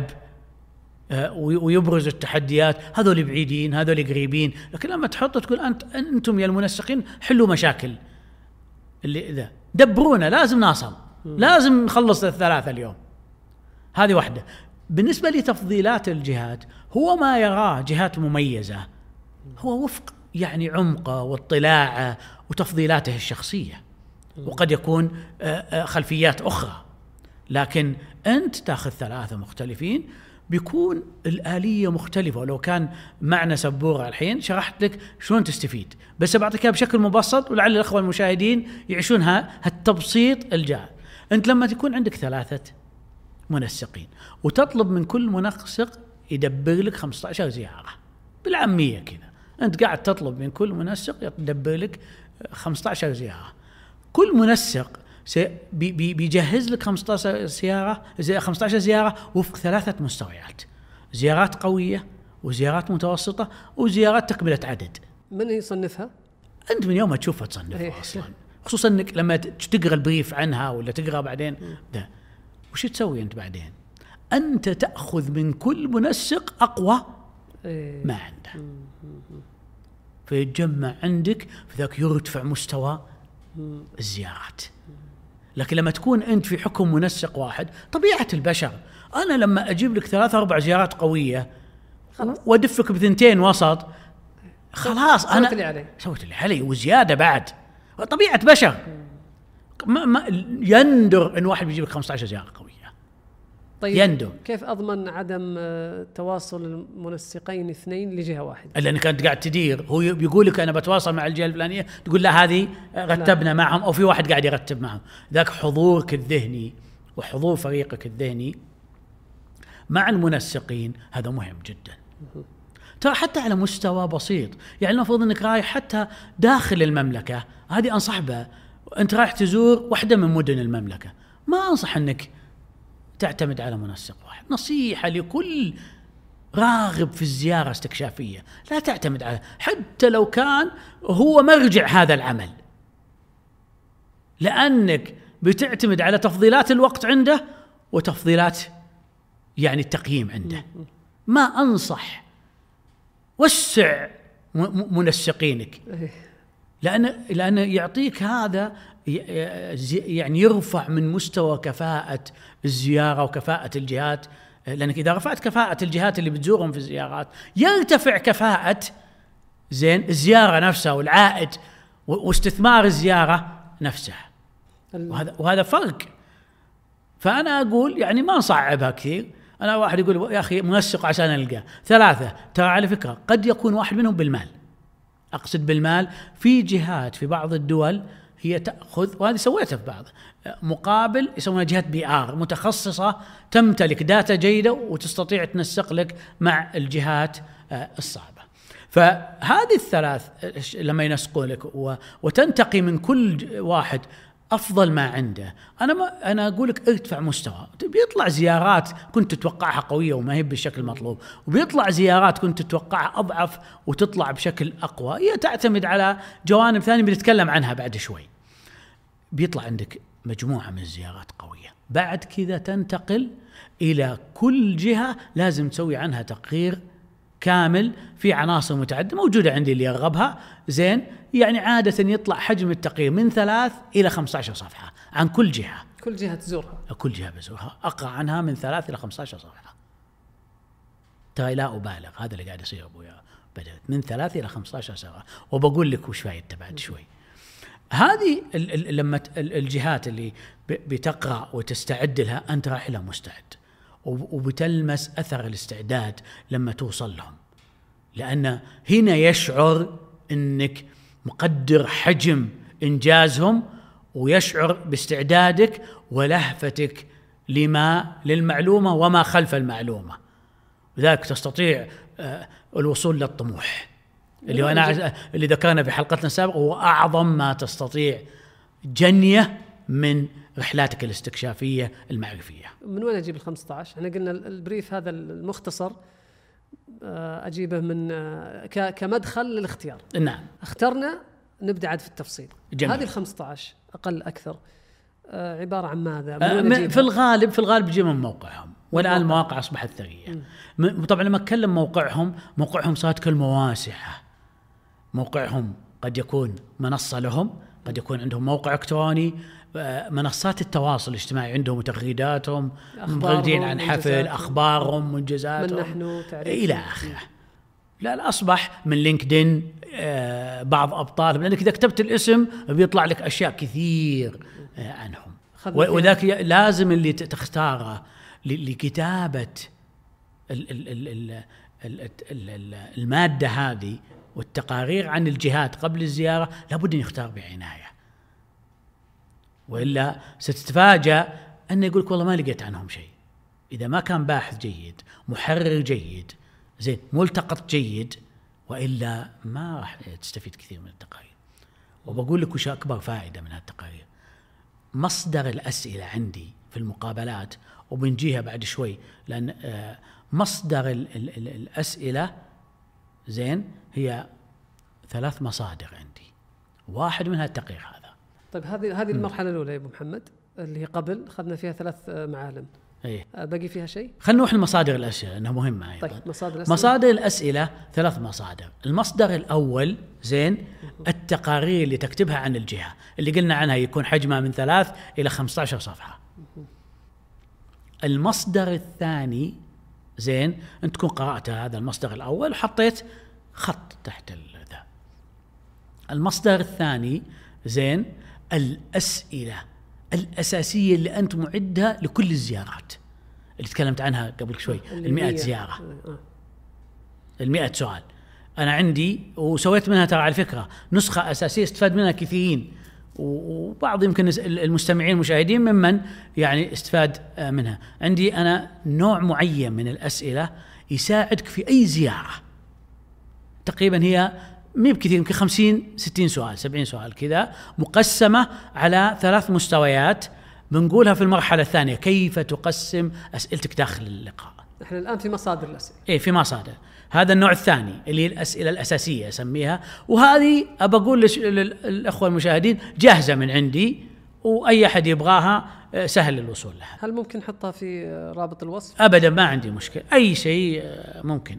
ويبرز التحديات، هذول بعيدين هذول قريبين. لكن لما تحط تقول أنت أنتم يا المنسقين حلوا مشاكل اللي إذا دبرونا، لازم نصل، لازم نخلص الثلاثة اليوم. هذه واحدة. بالنسبة لتفضيلات الجهات، هو ما يراه جهات مميزة هو وفق يعني عمقه واطلاعه وتفضيلاته الشخصية، وقد يكون خلفيات أخرى. لكن أنت تأخذ ثلاثة مختلفين بيكون الآلية مختلفة. ولو كان معنا سبورة الحين شرحت لك شلون تستفيد، بس بعطيكها بشكل مبسط ولعل الأخوة المشاهدين يعيشونها هالتبسيط الجاء. أنت لما تكون عندك ثلاثة منسقين وتطلب من كل منسق يدبر لك خمسة عشر زيارة بالعامية كذا، أنت قاعد تطلب من كل منسق يدبر لك خمسة عشر زيارة. كل منسق بيجهز لك خمسة عشر زيارة خمسة عشر زيارة وفق ثلاثة مستويات: زيارات قوية، وزيارات متوسطة، وزيارات تكملة عدد. من يصنفها؟ أنت من يوم ما تشوفها تصنفها أصلا، خصوصا أنك لما تقرأ البريف عنها ولا تقرأ بعدين ده. وش تسوي أنت بعدين؟ أنت تأخذ من كل منسق أقوى ما عنده، فيتجمع عندك فذاك يرتفع مستوى الزيارات. لكن لما تكون أنت في حكم منسق واحد، طبيعة البشر أنا لما أجيب لك ثلاثة أربع زيارات قوية وأدفك بثنتين وسط، خلاص أنا سويت اللي علي سويت اللي علي وزيادة بعد، طبيعة بشر. ما ما يندر ان واحد بيجيب لك خمسة عشر زيارة قوية. طيب يندر. كيف اضمن عدم تواصل المنسقين اثنين لجهة واحدة؟ لانك انت قاعد تدير، هو بيقول لك انا بتواصل مع الجهة الفلانية، تقول لا هذه رتبنا معهم، او في واحد قاعد يرتب معهم. ذاك حضورك الذهني وحضور فريقك الذهني مع المنسقين هذا مهم جدا. ترى حتى على مستوى بسيط، يعني المفروض انك رايح حتى داخل المملكة، هذه انصح بها. انت رايح تزور واحدة من مدن المملكة، ما انصح انك تعتمد على منسق واحد. نصيحة لكل راغب في الزيارة استكشافية، لا تعتمد على، حتى لو كان هو مرجع هذا العمل، لأنك بتعتمد على تفضيلات الوقت عنده وتفضيلات يعني التقييم عنده. ما أنصح وسع منسقينك، لأن لأن يعطيك هذا يعني يرفع من مستوى كفاءة الزيارة وكفاءة الجهات، لأنك إذا رفعت كفاءة الجهات اللي بتزورهم في الزيارات يرتفع كفاءة زين الزيارة نفسها والعائد واستثمار الزيارة نفسها. وهذا وهذا فرق. فأنا أقول يعني ما نصعبها كثير. أنا واحد يقول يا أخي منسق عشان ألقاه. ثلاثة، ترى على فكرة قد يكون واحد منهم بالمال. أقصد بالمال في جهات في بعض الدول هي تأخذ، وهذه سويتها في بعض، مقابل يسمونها جهات بي آر متخصصة تمتلك داتا جيدة وتستطيع تنسق لك مع الجهات الصعبة. فهذه الثلاث لما ينسقون لك وتنتقي من كل واحد أفضل ما عنده. أنا ما أنا أقول لك ارتفع مستوى. بيطلع زيارات كنت تتوقعها قوية وما هي بالشكل المطلوب، وبيطلع زيارات كنت تتوقعها أضعف وتطلع بشكل أقوى. هي تعتمد على جوانب ثانية بنتكلم عنها بعد شوي. بيطلع عندك مجموعة من الزيارات قوية، بعد كذا تنتقل إلى كل جهة لازم تسوي عنها تقرير كامل في عناصر متعددة موجودة عندي اللي يرغبها. زين، يعني عادة يطلع حجم التقرير من ثلاث إلى خمسة عشر صفحة عن كل جهة. كل جهة تزورها. كل جهة بزورها أقرأ عنها من ثلاث إلى خمسة عشر صفحة. ترى لا أبالغ، هذا اللي قاعد يصير أبويا. بدأت من ثلاث إلى خمسة عشر صفحة، وبقول لك وش فايدته بعد شوي. هذه لما الجهات اللي بتقرأ وتستعد لها أنت رايح لها مستعد، وبتلمس أثر الاستعداد لما توصل لهم، لأن هنا يشعر أنك مقدر حجم إنجازهم، ويشعر باستعدادك ولهفتك لما للمعلومة وما خلف المعلومة. لذلك تستطيع الوصول للطموح اللي أنا اللي ذكرنا في حلقتنا السابقة، هو أعظم ما تستطيع جنيه من رحلاتك الاستكشافية المعرفية. من وين أجيب الخمسة عشر؟ احنا قلنا البريف هذا المختصر أجيبه من كمدخل للاختيار. نعم. اخترنا، نبدأ عاد في التفصيل. جميل. هذه الخمسة عشر أقل أكثر عبارة عن ماذا؟ في الغالب في الغالب يجي من موقعهم، والآن المواقع أصبحت ثرية. طبعا لما أتكلم موقعهم، موقعهم صارت كلمة واسعة. موقعهم قد يكون منصة لهم، قد يكون عندهم موقع إلكتروني، منصات التواصل الاجتماعي عندهم وتغريداتهم، مغردين عن حفل، أخبارهم، منجزاتهم، من نحن إلى آخره. لا لا أصبح من لينكدين آه بعض أبطالهم، لأنك إذا كتبت الاسم بيطلع لك أشياء كثير آه عنهم. وذاك لازم اللي تختاره لكتابة المادة هذه والتقارير عن الجهات قبل الزيارة لابد أن يختار بعناية، وإلا ستتفاجأ أنه يقولك والله ما لقيت عنهم شيء. إذا ما كان باحث جيد، محرر جيد، زين، ملتقط جيد، وإلا ما راح تستفيد كثير من التقارير. وبقول لك وش أكبر فائدة من هالتقارير؟ مصدر الأسئلة عندي في المقابلات، وبنجيها بعد شوي، لأن مصدر ال ال ال الأسئلة زين هي ثلاث مصادر عندي، واحد منها التقرير هذا. طيب هذه هذه المرحلة الأولى يا أبو محمد اللي هي قبل أخذنا فيها ثلاث معالم. إيه؟ باقي فيها شيء؟ خلنا نروح لمصادر الأسئلة لأنها مهمة أيضا. طيب مصادر الأسئلة. مصادر الأسئلة ثلاث مصادر. المصدر الأول زين التقارير اللي تكتبها عن الجهة اللي قلنا عنها يكون حجمها من ثلاث إلى خمسة عشر صفحة. المصدر الثاني زين أنت تكون قرأت هذا المصدر الأول وحطيت خط تحت ذا. المصدر الثاني زين الأسئلة الأساسية اللي أنت معدها لكل الزيارات اللي تكلمت عنها قبل شوي، المئة زيارة، المئة سؤال. أنا عندي وسويت منها ترى على فكرة نسخة أساسية استفاد منها كثيرين، وبعض يمكن المستمعين المشاهدين ممن يعني استفاد منها. عندي أنا نوع معين من الأسئلة يساعدك في أي زيارة، تقريبا هي مي بكثير، يمكن خمسين ستين سؤال سبعين سؤال كذا، مقسمة على ثلاث مستويات بنقولها في المرحلة الثانية كيف تقسم أسئلتك داخل اللقاء. نحن الآن في مصادر الأسئلة. إيه في مصادر، هذا النوع الثاني اللي هي الأسئلة الأساسية أسميها، وهذه أبى أقول للأخوة المشاهدين جاهزة من عندي، وأي أحد يبغاها سهل الوصول لها. هل ممكن نحطها في رابط الوصف؟ أبدا ما عندي مشكلة، أي شيء ممكن.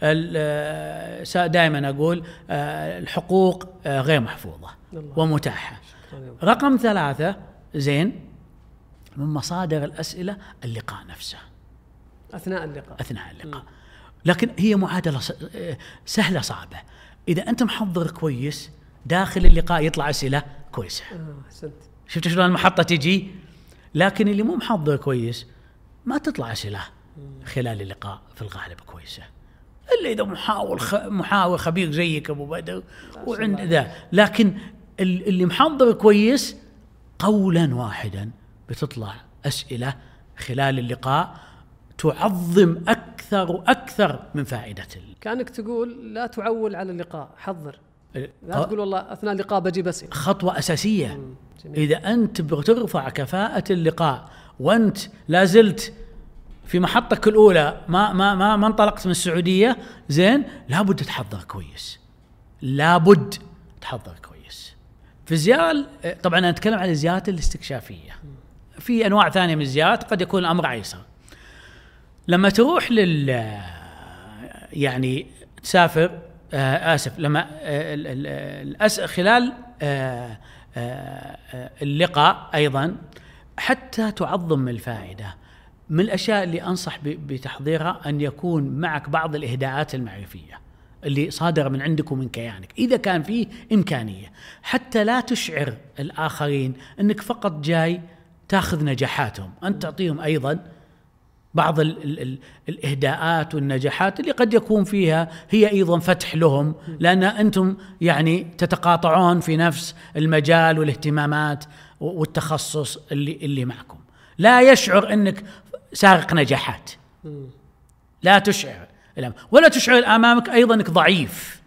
دائما أقول الحقوق غير محفوظة ومتاحة. رقم ثلاثة زين من مصادر الأسئلة اللقاء نفسه أثناء اللقاء أثناء اللقاء م. لكن هي معادلة سهلة صعبة. إذا أنت محضر كويس داخل اللقاء يطلع أسئلة كويسة. آه شفت شلون المحطة تجي؟ لكن اللي مو محضر كويس ما تطلع أسئلة خلال اللقاء في الغالب كويسة، إلا إذا محاور خ... محاور خبير زيك أبو بدر وعند ذا. لكن اللي محضر كويس قولا واحدا بتطلع أسئلة خلال اللقاء تعظم أكثر وأكثر من فائدة. كأنك تقول لا تعول على اللقاء، حضر، لا تقول والله أثناء اللقاء بجيب أسئلة. خطوة أساسية. إذا أنت بترفع كفاءة اللقاء وأنت لازلت في محطتك الأولى ما ما ما ما انطلقت من السعودية زين، لابد تحضر كويس، لابد تحضر كويس. في الزيارة طبعا أنا أتكلم عن الزيارات الاستكشافية، في أنواع ثانية من الزيارات قد يكون الأمر أيسر. لما تروح لل يعني تسافر آه آسف لما آه الأس خلال آه آه اللقاء أيضا حتى تعظم الفائدة، من الأشياء اللي أنصح بتحضيرها أن يكون معك بعض الإهداءات المعرفية اللي صادرة من عندك ومن كيانك إذا كان فيه إمكانية، حتى لا تشعر الآخرين أنك فقط جاي تأخذ نجاحاتهم، أنت تعطيهم أيضا بعض ال ال ال الإهداءات والنجاحات اللي قد يكون فيها هي أيضا فتح لهم، لأن أنتم يعني تتقاطعون في نفس المجال والاهتمامات والتخصص اللي اللي معكم. لا يشعر أنك سارق نجاحات، لا تشعر ولا تشعر أمامك أيضا أنك ضعيف.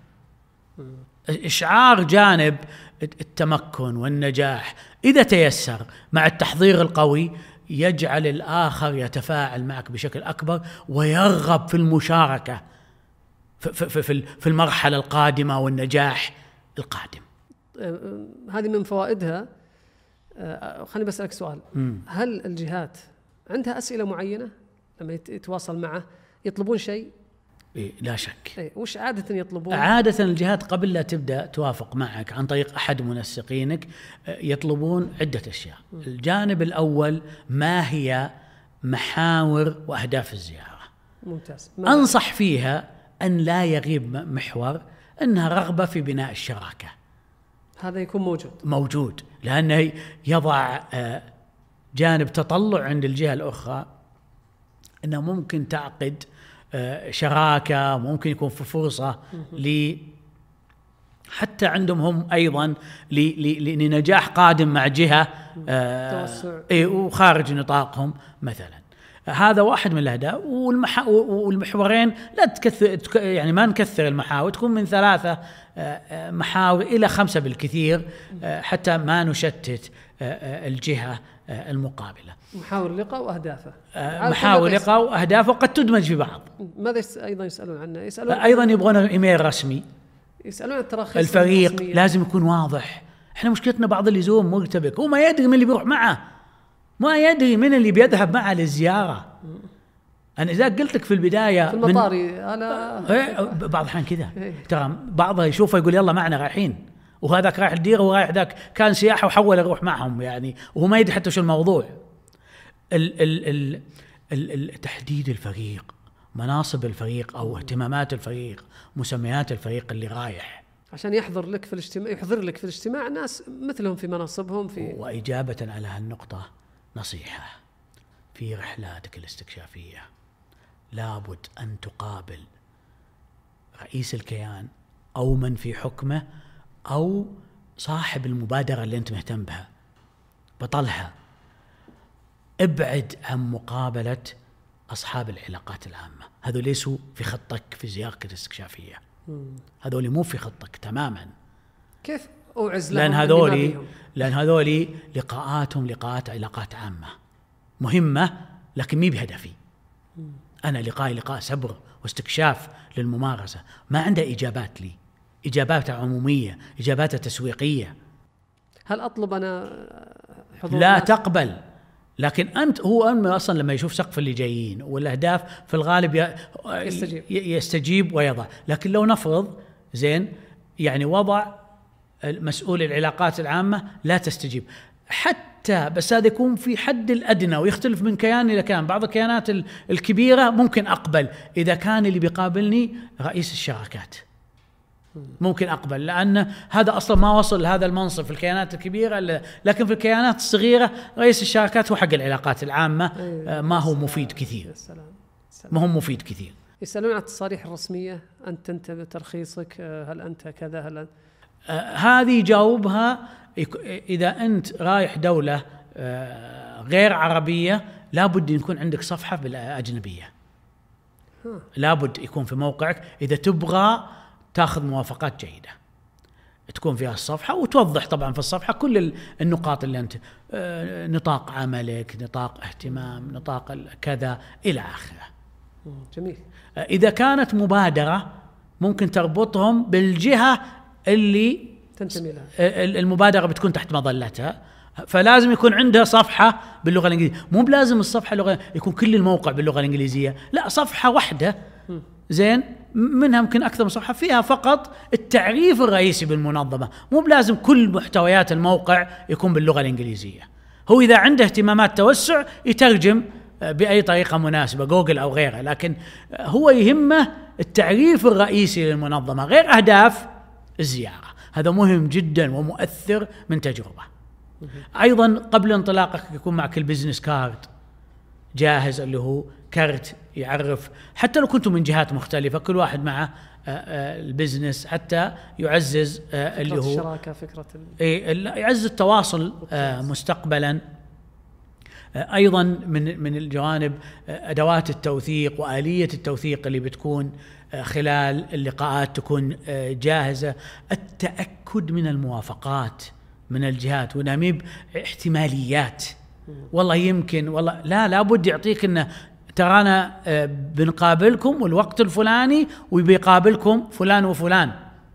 إشعار جانب التمكن والنجاح إذا تيسر مع التحضير القوي يجعل الآخر يتفاعل معك بشكل أكبر ويرغب في المشاركة في, في, في, في المرحلة القادمة والنجاح القادم. هذه من فوائدها. خليني بسألك سؤال، هل الجهات عندها أسئلة معينة لما يتواصل معه يطلبون شيء؟ إيه لا شك. إيه وش عادة يطلبون؟ عادة الجهات قبل لا تبدأ توافق معك عن طريق أحد منسقينك يطلبون عدة أشياء. م. الجانب الأول ما هي محاور وأهداف الزيارة؟ ممتاز. أنصح فيها أن لا يغيب محور أنها رغبة في بناء الشراكة. هذا يكون موجود موجود لأنه يضع جانب تطلع عند الجهة الأخرى أنه ممكن تعقد شراكة، ممكن يكون في فرصة ل حتى عندهم هم أيضا لنجاح قادم مع جهة توسع إيه وخارج نطاقهم مثلا. هذا واحد من الأهداف. والمحورين لا تكثر، يعني ما نكثر المحاور، تكون من ثلاثة محاور إلى خمسة بالكثير حتى ما نشتت الجهة المقابلة. محاور لقاء وأهدافه. محاور لقاء وأهدافه قد تدمج في بعض. ماذا أيضا يسألون عنه؟ يسألون أيضا يبغون إيميل رسمي، يسألون عن التراخيص الفريق الرسمية. لازم يكون واضح. إحنا مشكلتنا بعض اللي يزوم مرتبك، هو ما يدري من اللي بيروح معه، ما يدري من اللي بيذهب معه للزيارة. أنا إذا قلت لك في البداية في المطاري أنا بعض الحين كذا ترى بعضها يشوفه يقول يلا معنا رايحين، وهذاك رايح الديرة ورايح ذاك كان سياحة وحول يروح معهم يعني، وهو ما يدري حتى شو الموضوع. ال ال ال ال تحديد الفريق، مناصب الفريق أو اهتمامات الفريق، مسميات الفريق اللي رايح، عشان يحضر لك في الاجتماع، يحضر لك في الاجتماع ناس مثلهم في مناصبهم. في وإجابة على هالنقطة نصيحة: في رحلاتك الاستكشافية لابد أن تقابل رئيس الكيان أو من في حكمه أو صاحب المبادرة اللي أنت مهتم بها، بطلها. ابعد عن مقابلة أصحاب العلاقات العامة، هذول ليسوا في خطك في زيارتك الاستكشافية، هذول مو في خطك تماما. كيف أوعز لهم؟ لأن هذول لأن هذول لقاءاتهم لقاءات علاقات عامة مهمة، لكن مي بهدفي. أنا لقائي لقاء سبر واستكشاف للممارسة، ما عنده إجابات لي، إجابات عمومية، إجابات تسويقية. هل أطلب أنا حضور؟ لا تقبل. لكن أنت هو أما أصلا لما يشوف سقف اللي جايين والأهداف في الغالب يستجيب, يستجيب ويضع. لكن لو نفرض زين يعني وضع مسؤول العلاقات العامة لا تستجيب حتى، بس هذا يكون في حد الأدنى ويختلف من كيان إلى كيان. بعض الكيانات الكبيرة ممكن أقبل إذا كان اللي بيقابلني رئيس الشراكات، ممكن أقبل، لأن هذا أصلا ما وصل لهذا المنصب في الكيانات الكبيرة. لكن في الكيانات الصغيرة رئيس الشراكات هو حق العلاقات العامة، ما هو مفيد كثير، ما هو مفيد كثير. يسألون عن التصاريح الرسمية، أنت أنت بترخيصك، هل أنت كذا، هل أنت آه هذه يجاوبها إذا أنت رايح دولة آه غير عربية لابد يكون عندك صفحة بالأجنبية، لابد يكون في موقعك إذا تبغى تاخذ موافقات جيدة تكون فيها الصفحة، وتوضح طبعا في الصفحة كل النقاط اللي أنت آه نطاق عملك، نطاق اهتمام، نطاق كذا إلى آخره. جميل. آه إذا كانت مبادرة ممكن تربطهم بالجهة اللي تنتمي لها، المبادرة بتكون تحت مظلتها، فلازم يكون عندها صفحة باللغة الإنجليزية. مو بلازم الصفحة اللغة يكون كل الموقع باللغة الإنجليزية، لا، صفحة واحدة زين منها ممكن أكثر من صفحة فيها فقط التعريف الرئيسي بالمنظمة، مو بلازم كل محتويات الموقع يكون باللغة الإنجليزية. هو إذا عنده اهتمامات توسع يترجم بأي طريقة مناسبة، جوجل أو غيرها، لكن هو يهمه التعريف الرئيسي للمنظمة غير أهداف الزيارة. هذا مهم جدا ومؤثر من تجربة. أيضا قبل انطلاقك يكون معك البزنس كارد جاهز، اللي هو كارت يعرف، حتى لو كنتم من جهات مختلفة كل واحد معه البزنس، حتى يعزز اللي هو الشراكة، فكرة يعزز التواصل مستقبلا. أيضا من من الجوانب أدوات التوثيق وآلية التوثيق اللي بتكون خلال اللقاءات تكون جاهزة. التأكد من الموافقات من الجهات، ونميب احتماليات، والله يمكن، والله لا، لابد يعطيك إنه ترانا بنقابلكم والوقت الفلاني وبيقابلكم فلان وفلان.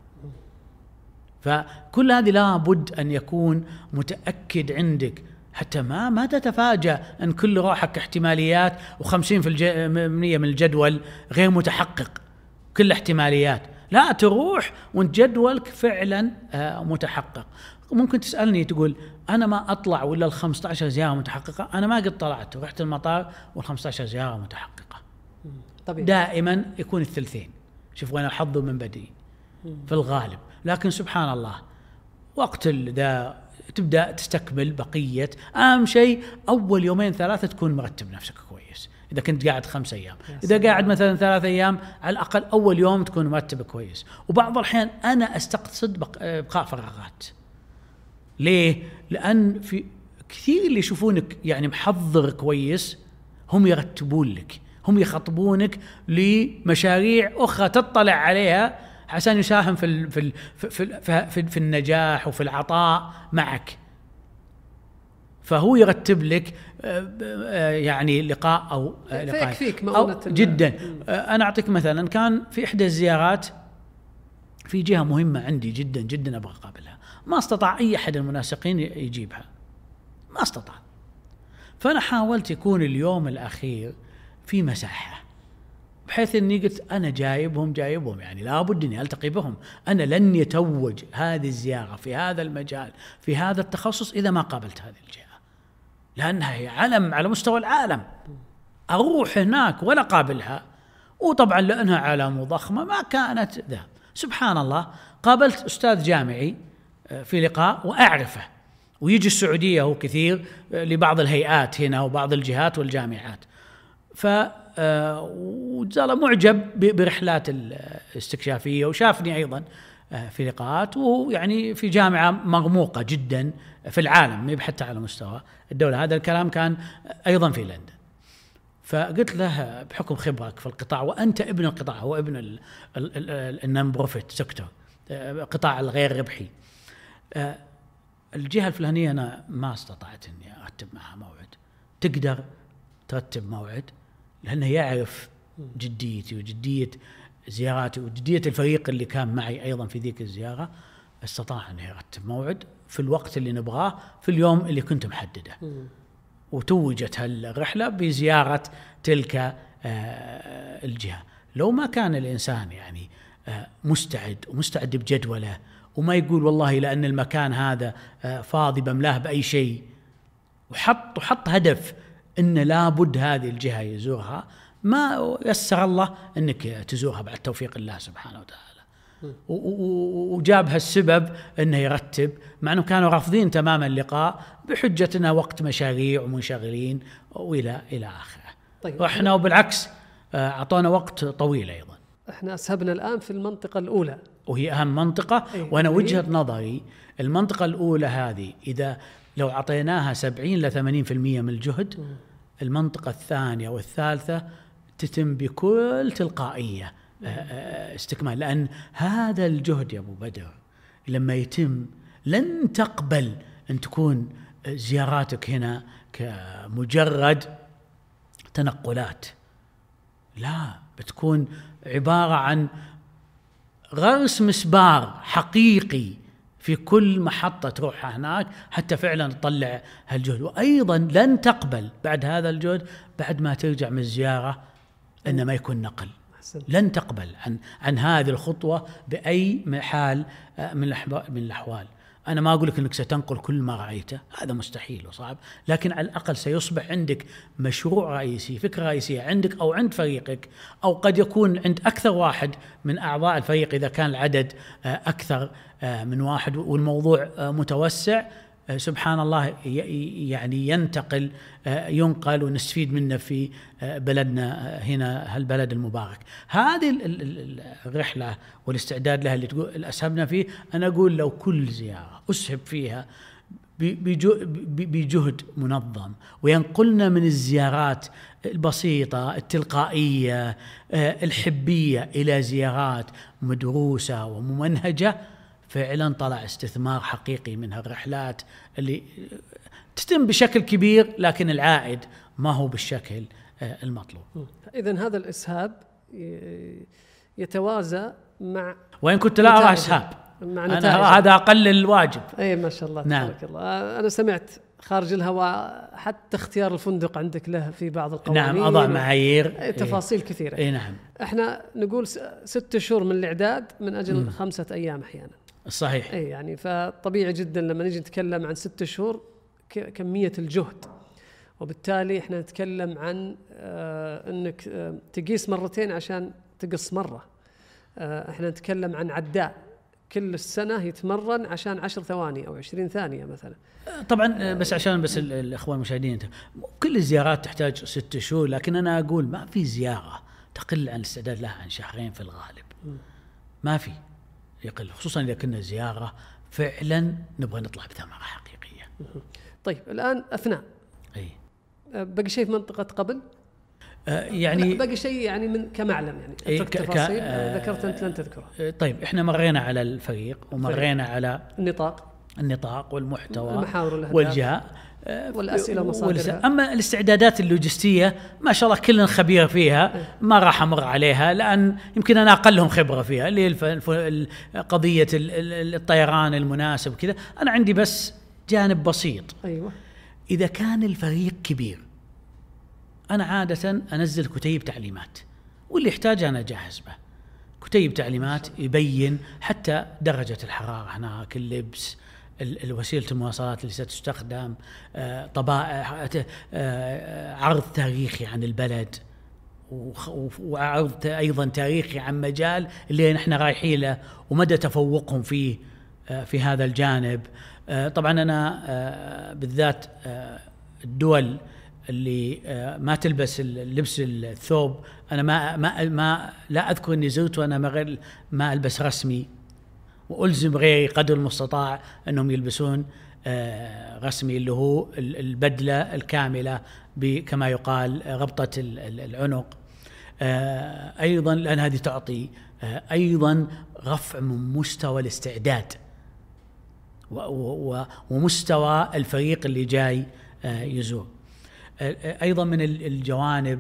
فكل هذه لابد أن يكون متأكد عندك، حتى ما ما تتفاجأ أن كل روحك احتماليات وخمسين في المية من الجدول غير متحقق، كل احتماليات. لا، تروح وانت جدولك فعلا متحقق. ممكن تسألني تقول أنا ما أطلع ولا الخمسة عشر زيارة متحققة، أنا ما قد طلعت ورحت المطار والخمسة عشر زيارة متحققة. طبيعي. دائما يكون الثلثين، شوف وين حظه من بدري في الغالب. لكن سبحان الله وقت ذا تبدأ تستكمل بقية. أهم شيء أول يومين ثلاثة تكون مرتب نفسك كويس. إذا كنت قاعد خمسة أيام، إذا قاعد مثلا ثلاثة أيام، على الأقل أول يوم تكون مرتب كويس. وبعض الأحيان أنا أستقصد بقاء فراغات. ليه؟ لأن في كثير اللي يشوفونك يعني محضر كويس هم يرتبون لك، هم يخطبونك لمشاريع أخرى تطلع عليها عشان يساهم في ال في ال في ال في, في النجاح وفي العطاء معك. فهو يرتب لك يعني لقاء أو لقاء أو جدا. أنا أعطيك مثلا، كان في إحدى الزيارات في جهة مهمة عندي جدا جدا أبغى أقابلها، ما استطاع أي أحد المناسقين يجيبها، ما استطاع. فأنا حاولت يكون اليوم الأخير في مساحة، بحيث أني قلت أنا جايبهم جايبهم يعني لابد أني ألتقي بهم. أنا لن يتوج هذه الزيارة في هذا المجال في هذا التخصص إذا ما قابلت هذه الجهة، لأنها هي علم على مستوى العالم. أروح هناك ولا قابلها، وطبعا لأنها علم ضخمة ما كانت ذا. سبحان الله، قابلت أستاذ جامعي في لقاء وأعرفه، ويجي السعودية هو كثير لبعض الهيئات هنا وبعض الجهات والجامعات، ف وجزاله معجب برحلات الاستكشافية، وشافني أيضا في لقاءات، وهو يعني في جامعة مرموقة جدا في العالم، ما حتى على مستوى الدولة. هذا الكلام كان أيضا في لندن. فقلت له بحكم خبرك في القطاع، وأنت ابن القطاع، هو ابن النون بروفيت سيكتور، قطاع الغير ربحي، الجهة الفلانية أنا ما استطعت أني أرتب معها موعد، تقدر ترتب موعد؟ لأنه يعرف جديتي وجدية زياراتي وجدية الفريق اللي كان معي أيضا في ذيك الزيارة، استطاع أن يرتب موعد في الوقت اللي نبغاه في اليوم اللي كنت محدده. وتوجت هالرحلة بزيارة تلك الجهة. لو ما كان الإنسان يعني مستعد ومستعد بجدوله، وما يقول والله لأن المكان هذا فاضي بملاه بأي شيء، وحط وحط هدف إن لابد هذه الجهة يزورها، ما يسر الله أنك تزورها بعد توفيق الله سبحانه وتعالى. وجاب هالسبب أنه يرتب، مع أنه كانوا رافضين تماما اللقاء بحجة أنه وقت مشاريع ومنشغلين وإلى إلى آخره. طيب، وإحنا وبالعكس أعطونا وقت طويل أيضا. إحنا أسهبنا الآن في المنطقة الأولى، وهي أهم منطقة. أيوة. وأنا وجهة نظري المنطقة الأولى هذه إذا لو عطيناها سبعين إلى ثمانين بالمئة من الجهد، م. المنطقة الثانية والثالثة تتم بكل تلقائية استكمال، لأن هذا الجهد يا أبو بدر لما يتم لن تقبل أن تكون زياراتك هنا كمجرد تنقلات، لا، بتكون عبارة عن غرس مسبار حقيقي في كل محطة تروحها هناك حتى فعلا تطلع هالجهد. وأيضا لن تقبل بعد هذا الجهد بعد ما ترجع من الزيارة أن ما يكون نقل، لن تقبل عن عن هذه الخطوة بأي حال من من الأحوال. أنا ما أقول لك أنك ستنقل كل ما رأيته، هذا مستحيل وصعب، لكن على الأقل سيصبح عندك مشروع رئيسي، فكرة رئيسية عندك أو عند فريقك، أو قد يكون عند أكثر واحد من أعضاء الفريق إذا كان العدد أكثر من واحد والموضوع متوسع. سبحان الله، يعني ينتقل ينقل ونستفيد منه في بلدنا هنا، هالبلد المبارك. هذه الرحلة والاستعداد لها اللي تقول أسهبنا فيه، أنا أقول لو كل زيارة أسهب فيها بجهد منظم وينقلنا من الزيارات البسيطة التلقائية الحبية إلى زيارات مدروسة وممنهجة، فعلا طلع استثمار حقيقي من هالرحلات اللي تتم بشكل كبير لكن العائد ما هو بالشكل المطلوب. إذن هذا الإسهاب يتوازى مع، وإن كنت لا أرى إسهاب، أنا هذا أقل الواجب. أي ما شاء الله، نعم. تبارك الله. أنا سمعت خارج الهواء حتى اختيار الفندق عندك له في بعض القوانين، نعم، أضع معايير، تفاصيل إيه. كثيرة. إيه نعم. إحنا نقول ست شهور من الإعداد من أجل م. خمسة أيام أحيانا. صحيح. أي يعني فطبيعي جدا لما نيجي نتكلم عن ست شهور كمية الجهد، وبالتالي إحنا نتكلم عن آه أنك آه تقيس مرتين عشان تقص مرة. آه إحنا نتكلم عن عداء كل السنة يتمرن عشان عشر ثواني أو عشرين ثانية مثلا. طبعا بس عشان بس الإخوان المشاهدين، كل الزيارات تحتاج ست شهور، لكن أنا أقول ما في زيارة تقل عن الاستعداد لها عن شهرين في الغالب، ما في يقل، خصوصا إذا كنا زيارة فعلا نبغى نطلع بثمرة حقيقية. طيب الآن أثناء أي بقي شيء في منطقة قبل؟ آه يعني بقي شيء يعني من كمعلم يعني إيه تفاصيل آه ذكرت أنت لن تذكرها. طيب إحنا مرينا على الفريق ومرينا على النطاق النطاق والمحتوى المحاور والجهة والأسئلة ومصادرها. أما الاستعدادات اللوجستية ما شاء الله كلنا خبير فيها، ما راح أمر عليها لأن يمكن أنا أقلهم خبرة فيها، اللي هي قضية الطيران المناسب كذا. أنا عندي بس جانب بسيط. أيوة. إذا كان الفريق كبير أنا عادة أنزل كتيب تعليمات، واللي يحتاج أنا أجهز به كتيب تعليمات يبين حتى درجة الحرارة هناك، اللبس، الوسيلة المواصلات اللي ستستخدم، طبائع، عرض تاريخي عن البلد وعرض أيضا تاريخي عن مجال اللي نحن رايحين له ومدى تفوقهم فيه في هذا الجانب. طبعا أنا بالذات الدول اللي ما تلبس اللبس الثوب أنا ما ما ما لا أذكر إني زرت وأنا ما غير ما ألبس رسمي، وألزم غيري قدر المستطاع أنهم يلبسون رسمي اللي هو البدلة الكاملة كما يقال ربطة العنق. أيضا لأن هذه تعطي أيضا رفع من مستوى الاستعداد ومستوى الفريق اللي جاي يزور. أيضا من الجوانب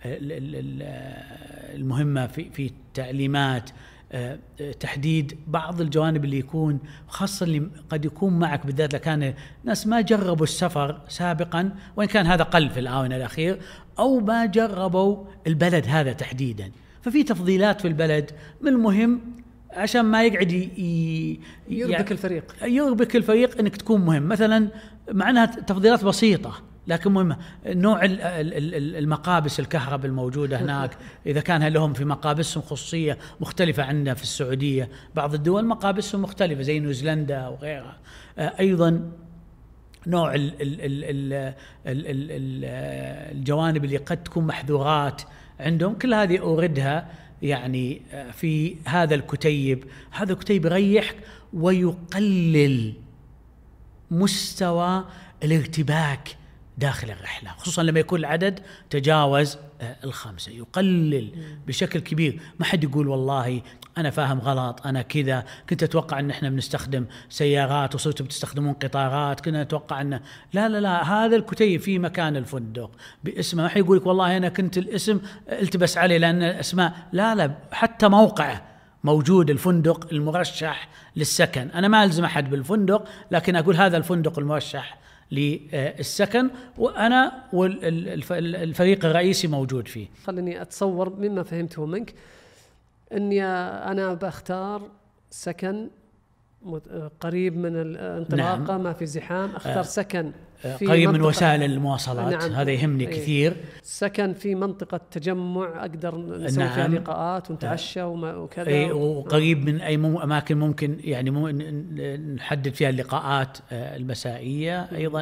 المهمة في في التعليمات تحديد بعض الجوانب اللي يكون خاصة اللي قد يكون معك، بالذات لكان ناس ما جربوا السفر سابقا، وإن كان هذا قل في الآونة الأخير، أو ما جربوا البلد هذا تحديدا، ففي تفضيلات في البلد من المهم عشان ما يقعد ي... يربك الفريق يربك الفريق انك تكون مهم. مثلا معناها تفضيلات بسيطة لكن مهمة، نوع المقابس الكهرباء الموجودة هناك، إذا كان لهم في مقابسهم خصوصية مختلفة عندنا في السعودية، بعض الدول مقابسهم مختلفة زي نيوزيلندا وغيرها. أيضا نوع ال ال ال ال ال ال الجوانب اللي قد تكون محظورات عندهم، كل هذه أوردها يعني في هذا الكتيب. هذا الكتيب يريحك ويقلل مستوى الارتباك داخل الرحلة، خصوصا لما يكون العدد تجاوز الخمسة، يقلل بشكل كبير. ما حد يقول والله أنا فاهم غلط، أنا كذا كنت أتوقع أن إحنا بنستخدم سيارات وصرتوا بتستخدمون قطارات، كنا نتوقع أن لا لا لا هذا الكتيب في مكان الفندق باسمه. ما حد يقولك والله أنا كنت الاسم التبس عليه لأن الأسماء، لا لا حتى موقعه موجود، الفندق المرشح للسكن. أنا ما ألزم أحد بالفندق، لكن أقول هذا الفندق المرشح للسكن وأنا والفريق الرئيسي موجود فيه. خليني أتصور مما فهمته منك أني أنا بختار سكن قريب من الانطلاقة، نعم. ما في زحام، أختار سكن في قريب من وسائل المواصلات، نعم. هذا يهمني أيه. كثير. سكن في منطقة تجمع أقدر نسوي نعم. فيها لقاءات ونتعشى وكذا، أيه. وقريب من أي أماكن ممكن يعني نحدد فيها اللقاءات المسائية. أيضا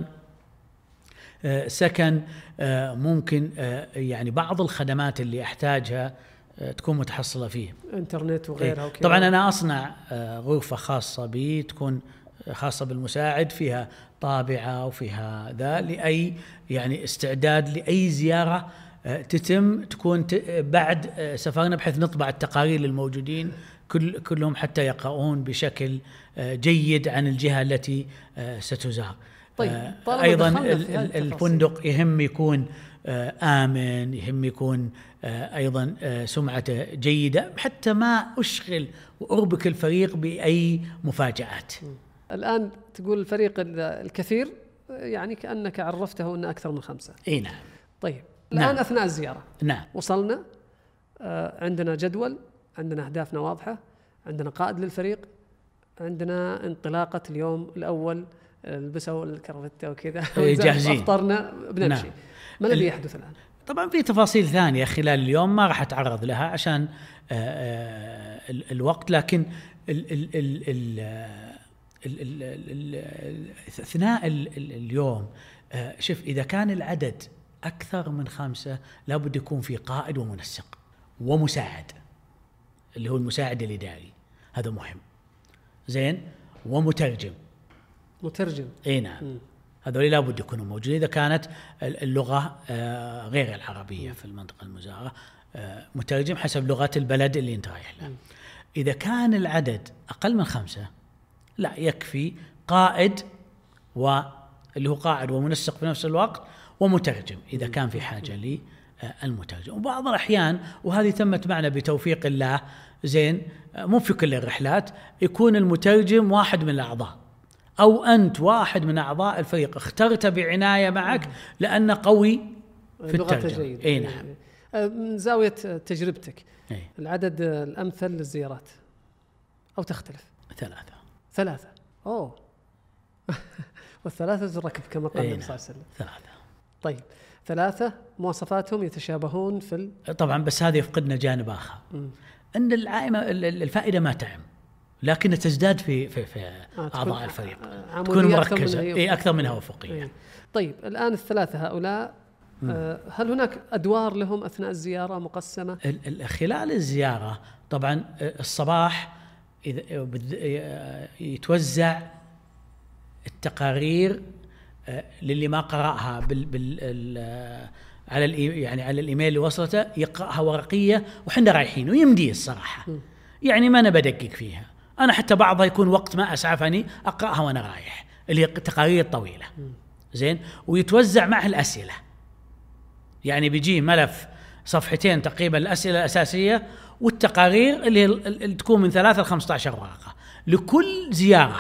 سكن ممكن يعني بعض الخدمات اللي أحتاجها تكون متحصلة فيه، انترنت وغيرها وكذا. طبعا أنا أصنع غرفة خاصة بي تكون خاصة بالمساعد، فيها طابعة وفيها ذا لأي يعني استعداد لأي زيارة تتم تكون بعد سفرنا، بحيث نطبع التقارير للموجودين كل كلهم حتى يقرؤون بشكل جيد عن الجهة التي ستزار. طيب أيضا الفندق يهم يكون آمن، يهم يكون أيضا سمعته جيدة، حتى ما أشغل وأربك الفريق بأي مفاجآت. الآن تقول الفريق الكثير يعني كأنك عرفته أن أكثر من خمسة. إيه نعم. طيب الآن نعم. أثناء الزيارة نعم. وصلنا، عندنا جدول، عندنا أهدافنا واضحة، عندنا قائد للفريق، عندنا انطلاقة اليوم الأول، البسوا الكرفتة وكذا جاهزين، أفطرنا بنمشي. نعم. ما الذي يحدث الآن؟ طبعا في تفاصيل ثانية خلال اليوم ما راح أتعرض لها عشان الوقت، لكن ال ال ال ال أثناء اليوم شوف إذا كان العدد أكثر من خمسة لابد يكون في قائد ومنسق ومساعد، اللي هو المساعد الإداري، هذا مهم زين، ومترجم. مترجم اي نعم، هذول لابد يكونوا موجودين إذا كانت اللغة غير العربية في المنطقة المزارة، مترجم حسب لغة البلد اللي انت رايح له. إذا كان العدد أقل من خمسة لا يكفي قائد، واللي هو قائد ومنسق في نفس الوقت، ومترجم إذا كان في حاجة للمترجم. وبعض الأحيان وهذه تمت معنا بتوفيق الله زين، مو في كل الرحلات يكون المترجم واحد من الأعضاء، أو أنت واحد من أعضاء الفريق اخترت بعناية معك لأنه قوي في الترجمة. أي نعم. من زاوية تجربتك أي. العدد الأمثل للزيارات أو تختلف؟ ثلاثة. ثلاثة أوه والثلاثة الركب كما قال النبي صلى الله عليه وسلم. ثلاثة. طيب ثلاثة مواصفاتهم يتشابهون في ال... طبعا، بس هذا يفقدنا جانب آخر، م. أن العائمة الفائدة ما تعم، لكن تزداد في في, في آه أعضاء الفريق، آه تكون مركزة أكثر, إيه أكثر منها أفقية. إيه. طيب الآن الثلاثة هؤلاء آه هل هناك أدوار لهم أثناء الزيارة مقسمة؟ خلال الزيارة طبعا الصباح يتوزع التقارير للي ما قرأها بال بال على يعني على الايميل اللي وصلته، يقرأها ورقية وحنا رايحين ويمديه الصراحة، م. يعني ما أنا بدقق فيها، أنا حتى بعضها يكون وقت ما أسعفني أقرأها وأنا رايح، اللي هي التقارير الطويلة، م. زين، ويتوزع معه الأسئلة، يعني بيجي ملف صفحتين تقريبا الأسئلة الأساسية والتقارير اللي, اللي تكون من ثلاثة لخمسة عشر ورقة لكل زيارة،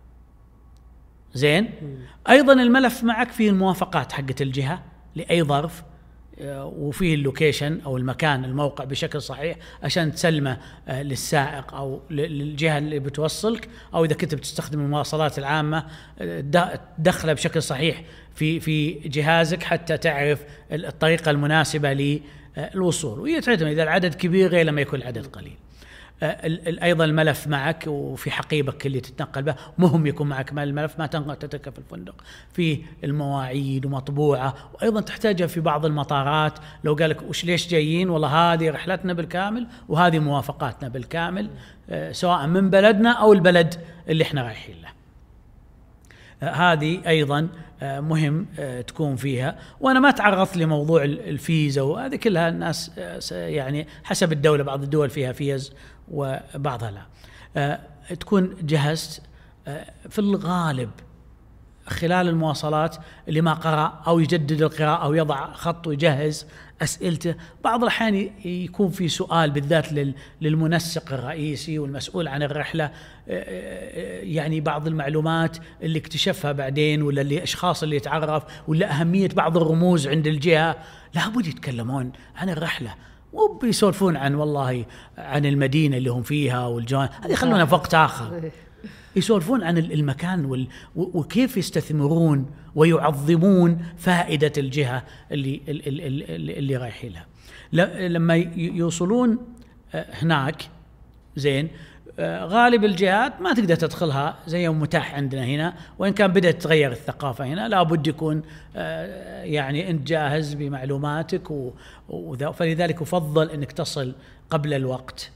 زين. م. أيضا الملف معك فيه الموافقات حقت الجهة لأي ظرف، وفيه اللوكيشن أو المكان الموقع بشكل صحيح عشان تسلمه للسائق أو للجهة اللي بتوصلك، أو إذا كنت بتستخدم المواصلات العامة تدخله بشكل صحيح في في جهازك حتى تعرف الطريقة المناسبة للوصول، ويتعتمد إذا العدد كبير غير لما يكون العدد قليل. أيضا الملف معك وفي حقيبك اللي تتنقل به، مهم يكون معك مال الملف، ما تتركه في الفندق، في المواعيد ومطبوعة، وأيضا تحتاجها في بعض المطارات، لو قالك وش ليش جايين، والله هذه رحلتنا بالكامل وهذه موافقاتنا بالكامل، سواء من بلدنا أو البلد اللي احنا رايحين له. هذه أيضا مهم تكون فيها. وأنا ما تعرضت لموضوع الفيزا وهذه كلها، الناس يعني حسب الدولة، بعض الدول فيها فيز وبعضها لا. تكون جهزت في الغالب خلال المواصلات اللي ما قرأ أو يجدد القراءة أو يضع خط ويجهز أسئلته. بعض الأحيان يكون في سؤال بالذات للمنسق الرئيسي والمسؤول عن الرحلة، يعني بعض المعلومات اللي اكتشفها بعدين، ولا اللي أشخاص اللي يتعرف، ولا أهمية بعض الرموز عند الجهة، لابد يتكلمون عن الرحلة وبيسولفون عن والله عن المدينة اللي هم فيها والجوان، هذه خلونا في وقت آخر. يسولفون عن المكان وكيف يستثمرون ويعظمون فائدة الجهة اللي اللي, اللي رايحين لها. لما يوصلون هناك، زين، غالب الجهات ما تقدر تدخلها زي متاح عندنا هنا، وإن كان بدأت تغير الثقافة هنا، لابد يكون يعني أنت جاهز بمعلوماتك، فلذلك أفضل أنك تصل قبل الوقت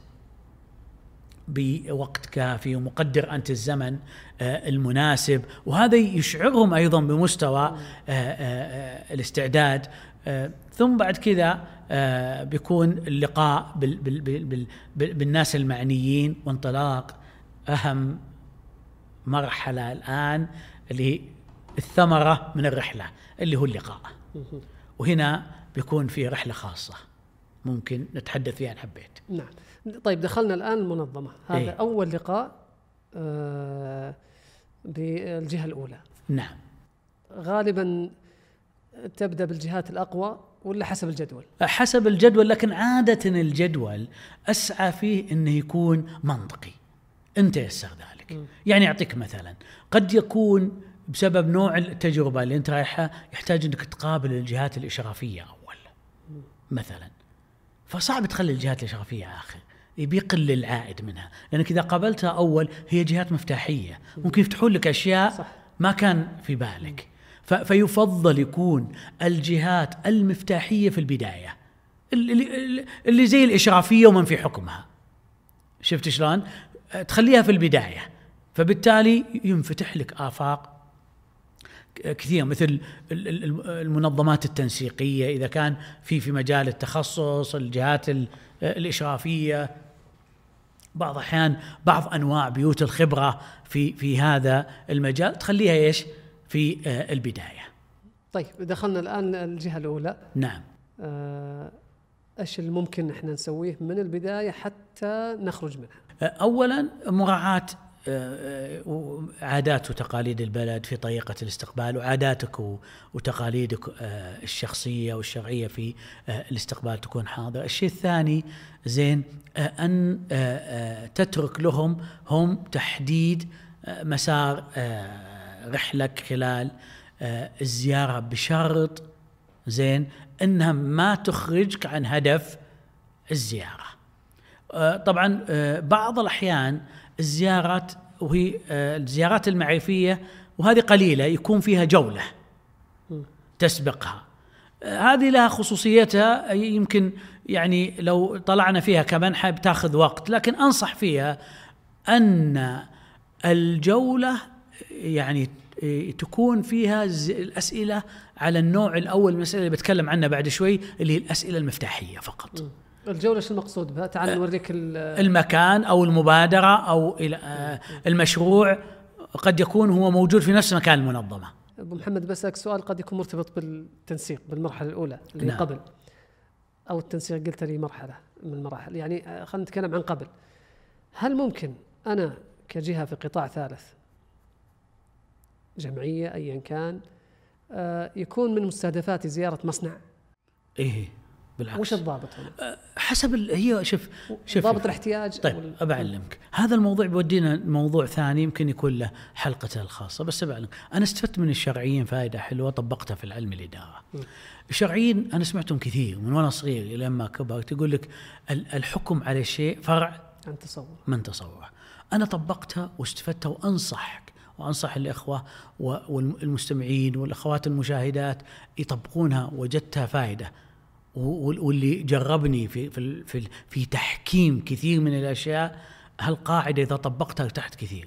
بوقت كافي ومقدر أنت الزمن المناسب، وهذا يشعرهم أيضا بمستوى الاستعداد. ثم بعد كذا بيكون اللقاء بال بال بال بال بالناس المعنيين، وانطلاق أهم مرحلة الآن اللي هي الثمرة من الرحلة اللي هو اللقاء. وهنا بيكون في رحلة خاصة ممكن نتحدث فيها إن حبيت. نعم. طيب دخلنا الآن المنظمة، هذا إيه؟ أول لقاء آه بالجهة الأولى. نعم. غالبا تبدأ بالجهات الأقوى ولا حسب الجدول؟ حسب الجدول، لكن عادة الجدول أسعى فيه أنه يكون منطقي، أنت يسر ذلك. م. يعني أعطيك مثلا، قد يكون بسبب نوع التجربة اللي أنت رايحها يحتاج أنك تقابل الجهات الإشرافية أول م. مثلا، فصعب تخلي الجهات الإشرافية آخر، بيقل العائد منها، لأنك إذا قابلتها أول هي جهات مفتاحية، ممكن يفتحون لك أشياء صح. ما كان في بالك. فيفضل يكون الجهات المفتاحية في البداية، اللي, اللي زي الإشرافية ومن في حكمها، شفت شلون؟ تخليها في البداية، فبالتالي ينفتح لك آفاق كثير، مثل المنظمات التنسيقية إذا كان في في مجال التخصص، الجهات الإشرافية، بعض الأحيان بعض أنواع بيوت الخبرة في في هذا المجال تخليها إيش في البداية. طيب دخلنا الآن الجهة الأولى. نعم. إيش اللي ممكن إحنا نسويه من البداية حتى نخرج منها؟ أولاً مراعاة عادات وتقاليد البلد في طريقة الاستقبال، وعاداتك وتقاليدك الشخصية والشرعية في الاستقبال تكون حاضر. الشيء الثاني زين أن تترك لهم هم تحديد مسار رحلك خلال الزيارة، بشرط زين انها ما تخرجك عن هدف الزياره. آه طبعا آه بعض الاحيان الزيارات وهي آه الزيارات المعرفيه وهذه قليله يكون فيها جوله تسبقها، آه هذه لها خصوصيتها، يمكن يعني لو طلعنا فيها كمنحة بتاخذ وقت، لكن انصح فيها ان الجوله يعني تكون فيها الأسئلة على النوع الأول، المسألة اللي بتكلم عنها بعد شوي اللي هي الأسئلة المفتاحية فقط. الجولة شو المقصود بها؟ تعال نوريك المكان أو المبادرة أو المشروع، قد يكون هو موجود في نفس مكان المنظمة. أبو محمد بسألك سؤال قد يكون مرتبط بالتنسيق بالمرحلة الأولى اللي نعم. قبل، أو التنسيق قلت لي مرحلة من المراحل، يعني خلينا نتكلم عن قبل. هل ممكن أنا كجهة في قطاع ثالث، جمعية أيا كان، آه يكون من مستهدفاتي زيارة مصنع؟ إيه بالعكس. وش الضابط هنا؟ أه حسب ال... هي شوف شوف ضابط الاحتياج. طيب أبعلمك هذا الموضوع بودينا موضوع ثاني يمكن يكون له حلقته الخاصة، بس أبعلمك أنا استفدت من الشرعيين فائدة حلوة طبقتها في العلم الإدارة. م. الشرعيين أنا سمعتهم كثير من وأنا صغير إلى ما كبرت يقول لك الحكم على الشيء فرع عن تصور من تصور. أنا طبقتها واستفدتها وأنصحك وأنصح الإخوة والمستمعين والأخوات المشاهدات يطبقونها، وجدتها فائدة. واللي جربني في في في, في تحكيم كثير من الأشياء، هالقاعدة إذا طبقتها ارتحت كثير.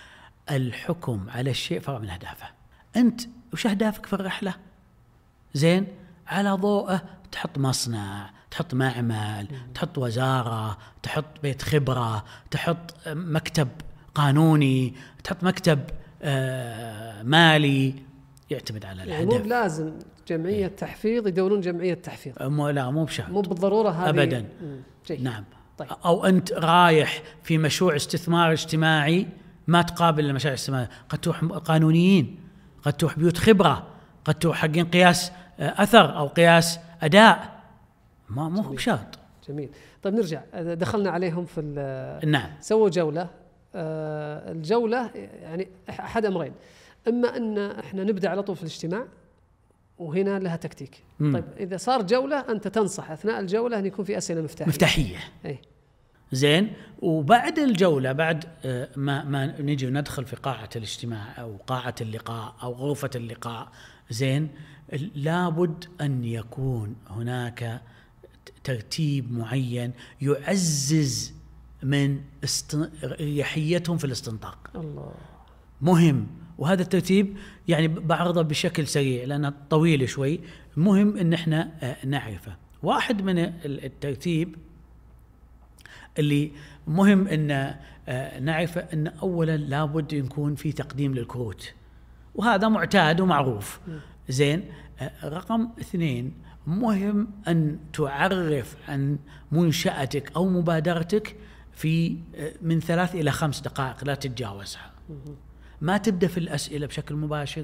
الحكم على الشيء فرع من أهدافه. أنت وش أهدافك في الرحلة؟ زين على ضوءه تحط مصنع، تحط معمل، تحط وزارة، تحط بيت خبرة، تحط مكتب قانوني، تحط مكتب آه مالي، يعتمد على الهدف. يعني مو بلازم جمعية تحفيظ يدورون جمعية تحفيظ، مو لا مو بشرط، مو بالضرورة هذه أبدا. جيد. نعم. طيب. أو أنت رايح في مشروع استثمار اجتماعي ما تقابل المشاريع الاجتماعية، قد تروح قانونيين، قد تروح بيوت خبرة، قد تروح حقين قياس أثر أو قياس أداء، ما مو بشرط. جميل. طيب نرجع، دخلنا عليهم في نعم. سووا جولة. آه الجولة يعني أحد أمرين، إما أن إحنا نبدأ على طول في الاجتماع وهنا لها تكتيك. مم. طيب إذا صار جولة أنت تنصح أثناء الجولة أن يكون في أسئلة مفتاحية مفتاحية. أي. زين. وبعد الجولة بعد ما ما نجي ندخل في قاعة الاجتماع أو قاعة اللقاء أو غرفة اللقاء، زين لابد أن يكون هناك ترتيب معين يعزز من ريحيتهم في الاستنطاق. الله. مهم. وهذا الترتيب يعني بعرضه بشكل سريع لأنه طويل شوي، مهم إن احنا نعرفه. واحد من الترتيب اللي مهم إن نعرفه إن أولا لابد يكون في تقديم للكروت، وهذا معتاد ومعروف. زين. رقم اثنين، مهم أن تعرف عن منشأتك أو مبادرتك في من ثلاث إلى خمس دقائق، لا تتجاوزها. ما تبدأ في الأسئلة بشكل مباشر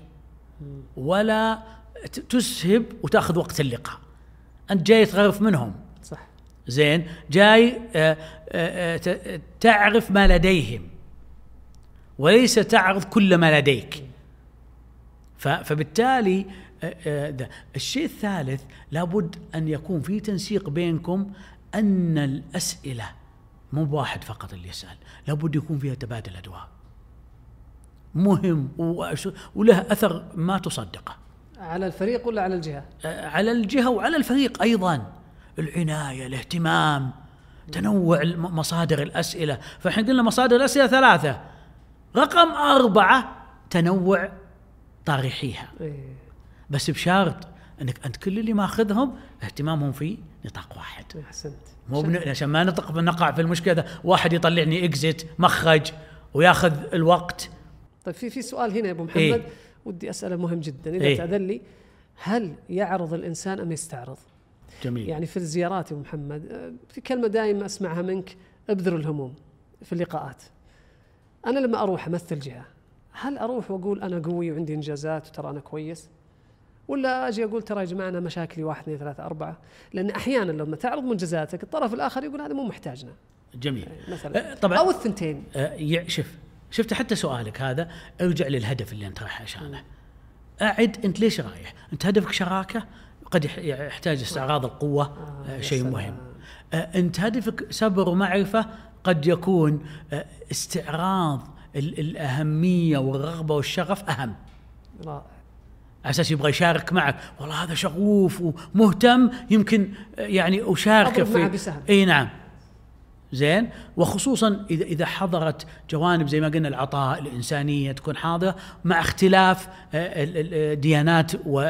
ولا تسهب وتأخذ وقت اللقاء. أنت جاي تغرف منهم، صح. زين. جاي آآ آآ تعرف ما لديهم وليس تعرض كل ما لديك. فبالتالي ده. الشيء الثالث، لابد أن يكون في تنسيق بينكم، أن الأسئلة مو بواحد فقط اللي يسأل، لابد يكون فيها تبادل أدوار. مهم وله أثر ما تصدقه. على الفريق ولا على الجهة؟ على الجهة وعلى الفريق أيضا. العناية، الاهتمام، تنوع مصادر الأسئلة. فإحنا قلنا مصادر الأسئلة ثلاثة. رقم أربعة تنوع طارحيها. إيه. بس بشرط أنك أنت كل اللي ماخذهم اهتمامهم في نطاق واحد. أحسنت. مو بن... عشان ما نطق نقع في المشكلة واحد يطلعني إكزيت مخرج وياخذ الوقت. طيب في في سؤال هنا يا أبو محمد. إيه؟ ودي أسأله مهم جدا إذا إيه؟ تأذن لي، هل يعرض الإنسان أم يستعرض؟ جميل. يعني في الزيارات يا أبو محمد في كلمة دائما أسمعها منك، ابذر الهموم في اللقاءات. أنا لما أروح أمثل جهة، هل أروح وأقول أنا قوي وعندي إنجازات وترى أنا كويس، ولا أجي أقول ترى يا جماعة أنا مشاكلي واحد اثنين ثلاثة أربعة؟ لأن أحيانا لما تعرض منجزاتك الطرف الآخر يقول هذا مو محتاجنا. جميل. مثلا طبعا. أو الثنتين. شوف شفت حتى سؤالك هذا، ارجع للهدف اللي أنت رايح عشانه. أعد أنت ليش رايح؟ أنت هدفك شراكة قد يحتاج استعراض القوة آه شيء مهم. أنت هدفك سبر ومعرفة، قد يكون استعراض الأهمية والرغبة والشغف أهم، رائع، على أساس يبغى يشارك معك، والله هذا شغوف ومهتم يمكن يعني أشارك في. أي نعم، زين. وخصوصا إذا إذا حضرت جوانب زي ما قلنا العطاء، الإنسانية تكون حاضرة مع اختلاف الديانات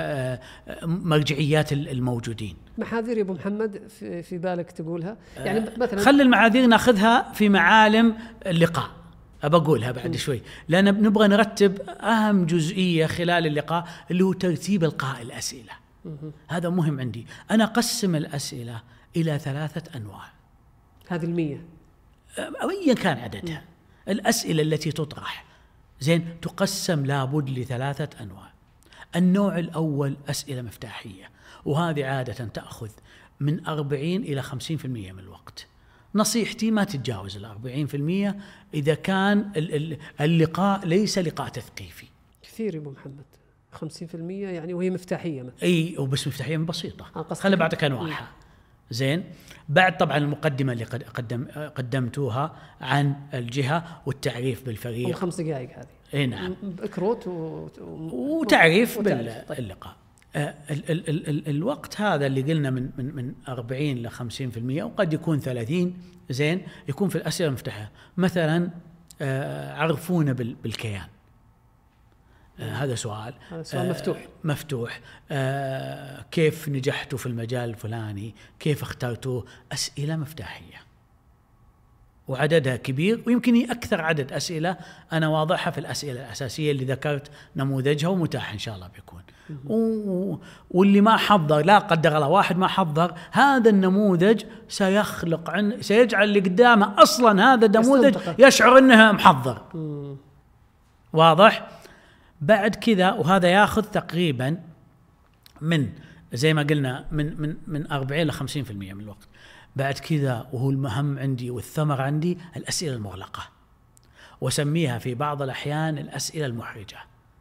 ومرجعيات الموجودين. محاذير يا أبو محمد في في بالك تقولها؟ يعني مثلا خلي المعاذير ناخذها في معالم اللقاء، أبقولها بعد م. شوي، لأن نبغى نرتب أهم جزئية خلال اللقاء اللي هو ترتيب القاء الأسئلة. م. هذا مهم عندي. أنا أقسم الأسئلة إلى ثلاثة أنواع. هذه المية أو أيا كان عددها. م. الأسئلة التي تطرح زين تقسم لابد لثلاثة أنواع. النوع الأول أسئلة مفتاحية، وهذه عادة تأخذ من أربعين إلى خمسين في المئة من الوقت. نصيحتي ما تتجاوز الأربعين في المئة إذا كان اللقاء ليس لقاء تثقيفي. كثير يا أبو محمد، خمسين في المئة يعني وهي مفتاحية مثلا. أي وبس مفتاحية بسيطة. خلي بعدك أنواعها. زين. بعد طبعا المقدمة اللي قد قدم قدمتوها عن الجهة والتعريف بالفريق. خمس دقائق هذه. اي نعم. بكروت و... وتعريف باللقاء. ال ال ال ال الوقت هذا اللي قلنا من من من أربعين إلى خمسين في المئة، وقد يكون ثلاثين، زين، يكون في الأسئلة المفتاحة. مثلا عرفونا بالكيان. آه هذا سؤال. هذا سؤال آه مفتوح. مفتوح. آه كيف نجحتوا في المجال الفلاني؟ كيف اخترتوه؟ أسئلة مفتاحية وعددها كبير، ويمكن أكثر عدد أسئلة أنا واضحها في الأسئلة الأساسية اللي ذكرت نموذجها ومتاح إن شاء الله بيكون. و... واللي ما حضر، لا قدر الله واحد ما حضر، هذا النموذج سيخلق عن سيجعل اللي قدامه أصلا هذا النموذج يشعر أنه محضر. مم. واضح؟ بعد كذا، وهذا ياخذ تقريبا من زي ما قلنا من من من أربعين إلى خمسين في المئة من الوقت. بعد كذا، وهو المهم عندي والثمر عندي، الأسئلة المغلقة، وسميها في بعض الأحيان الأسئلة المحرجة.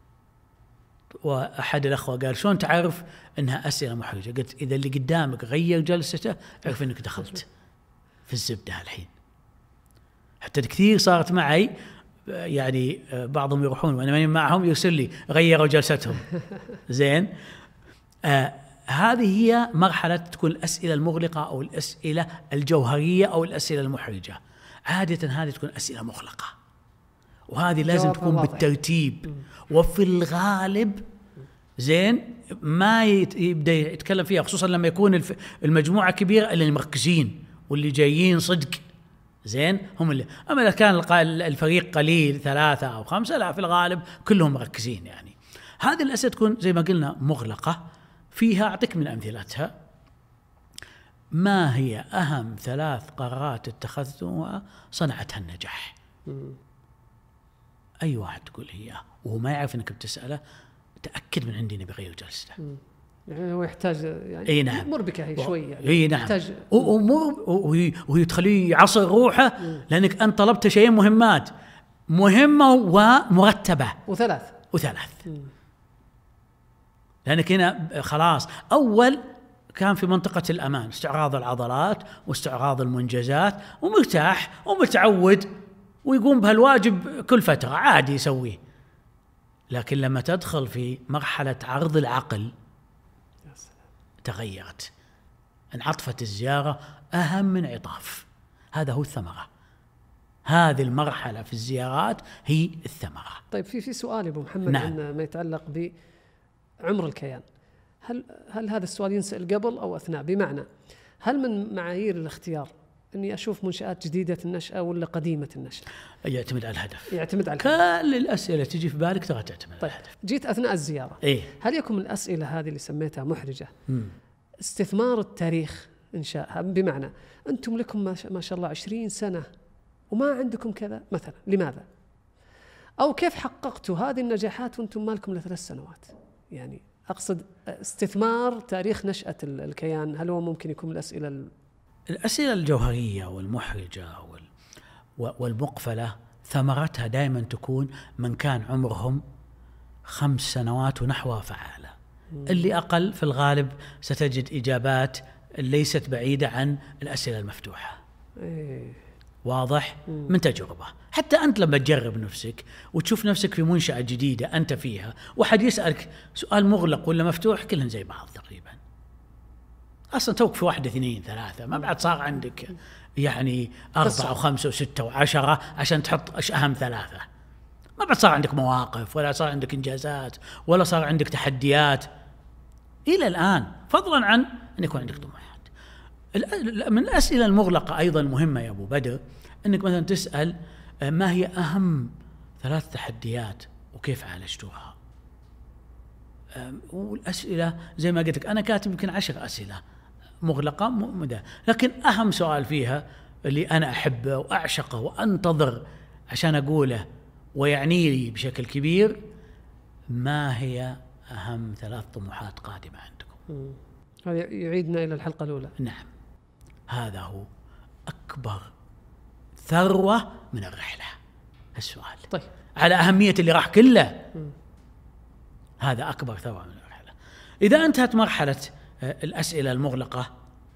وأحد الأخوة قال شلون تعرف أنها أسئلة محرجة؟ قلت إذا اللي قدامك غير جلسته اعرف أنك دخلت في الزبدة الحين. حتى كثير صارت معي، يعني بعضهم يروحون وأنا ماني معهم يرسل لي غيروا جلستهم. زين. آه هذه هي مرحلة تكون الأسئلة المغلقة أو الأسئلة الجوهرية أو الأسئلة المحرجة. عادة هذه تكون أسئلة مغلقة، وهذه لازم تكون بالترتيب. وفي الغالب زين ما يبدأ يتكلم فيها، خصوصا لما يكون المجموعة كبيرة، اللي مركزين واللي جايين صدق، زين، هم اللي. أما إذا كان الفريق قليل ثلاثة أو خمسة، لا، في الغالب كلهم مركزين. يعني هذه الأسئلة تكون زي ما قلنا مغلقة. فيها أعطيك من أمثلتها. ما هي أهم ثلاث قرارات اتخذتها صنعتها النجاح؟ أي واحد تقول هي وهو ما يعرف أنك بتسأله، تأكد من عندي نبي غير جلسته. يعني هو يحتاج يعني اي نعم مربكة هي شوي يعني. اي نعم. يحتاج وهي تخليه يعصر روحه، لأنك أنت طلبت شيئين مهمات، مهمة ومرتبة وثلاث وثلاث م. لأنك هنا خلاص أول كان في منطقة الأمان، استعراض العضلات واستعراض المنجزات، ومرتاح ومتعود ويقوم بهالواجب كل فترة عادي يسويه. لكن لما تدخل في مرحلة عرض العقل تغيرت، انعطفت الزيارة أهم من عطاف. هذا هو الثمرة. هذه المرحلة في الزيارات هي الثمرة. طيب في في سؤال أبو محمد. نعم. عن ما يتعلق بعمر الكيان، هل هل هذا السؤال ينسأل قبل أو أثناء؟ بمعنى هل من معايير الاختيار إني أشوف منشآت جديدة النشأة ولا قديمة النشأة؟ يعتمد على الهدف. يعتمد على كل الأسئلة تجي في بالك ترى تعتمد طيب. على الهدف. جيت أثناء الزيارة، إيه؟ هل يكون الأسئلة هذه اللي سميتها محرجة مم. استثمار التاريخ إنشائها؟ بمعنى أنتم لكم ما شاء الله عشرين سنة وما عندكم كذا مثلا، لماذا؟ أو كيف حققتوا هذه النجاحات وأنتم ما لكم لثلاث سنوات؟ يعني أقصد استثمار تاريخ نشأة الكيان. هل هو ممكن يكون الأسئلة ال... الأسئلة الجوهرية والمحرجة والمقفلة ثمرتها دائما تكون من كان عمرهم خمس سنوات ونحوها فعالة. اللي أقل في الغالب ستجد إجابات ليست بعيدة عن الأسئلة المفتوحة. إيه. واضح؟ من تجربة. حتى أنت لما تجرب نفسك وتشوف نفسك في منشأة جديدة أنت فيها، وحد يسألك سؤال مغلق ولا مفتوح، كلهم زي بعض تقريبا. أصلا توك في واحد اثنين ثلاثة، ما بعد صار عندك يعني أربعة وخمسة وستة وعشرة عشان تحط إيش أهم ثلاثة. ما بعد صار عندك مواقف، ولا صار عندك إنجازات، ولا صار عندك تحديات إلى الآن، فضلا عن أن يكون عندك طموحات. من الأسئلة المغلقة أيضا مهمة يا أبو بدر، أنك مثلا تسأل ما هي أهم ثلاث تحديات وكيف عالجتوها. والأسئلة زي ما قلت لك أنا كاتب يمكن عشر أسئلة مغلقة مدة، لكن أهم سؤال فيها اللي أنا أحبه وأعشقه وأنتظر عشان أقوله ويعني لي بشكل كبير: ما هي أهم ثلاث طموحات قادمة عندكم؟ هذا يعيدنا إلى الحلقة الأولى. نعم، هذا هو أكبر ثروة من الرحلة، السؤال. طيب، على أهمية اللي راح كله. م. هذا أكبر ثروة من الرحلة. إذا انتهت مرحلة الأسئلة المغلقة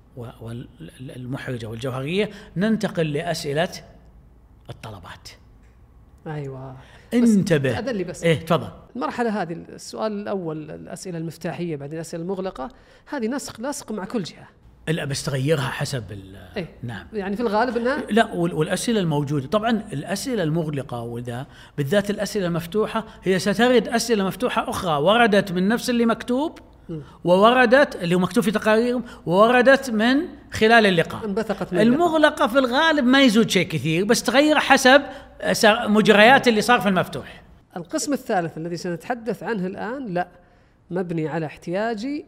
والمحرجة والجوهرية، ننتقل لأسئلة الطلبات. أيوة، انتبه. أدلي بس. إيه تفضل. المرحلة هذه، السؤال الأول الأسئلة المفتاحية، بعدين الأسئلة المغلقة، هذه نسق لاصق مع كل جهة. لا بس تغيرها حسب إيه؟ نعم، يعني في الغالب انها لا. والاسئله الموجوده طبعا الاسئله المغلقه وذا بالذات الاسئله المفتوحه هي سترد اسئله مفتوحه اخرى وردت من نفس اللي مكتوب م. ووردت اللي هو مكتوب في تقاريرهم ووردت من خلال اللقاء. انبثقت من المغلقه في الغالب ما يزود شيء كثير، بس تغير حسب مجريات اللي صار في المفتوح. القسم الثالث الذي سنتحدث عنه الان لا مبني على احتياجي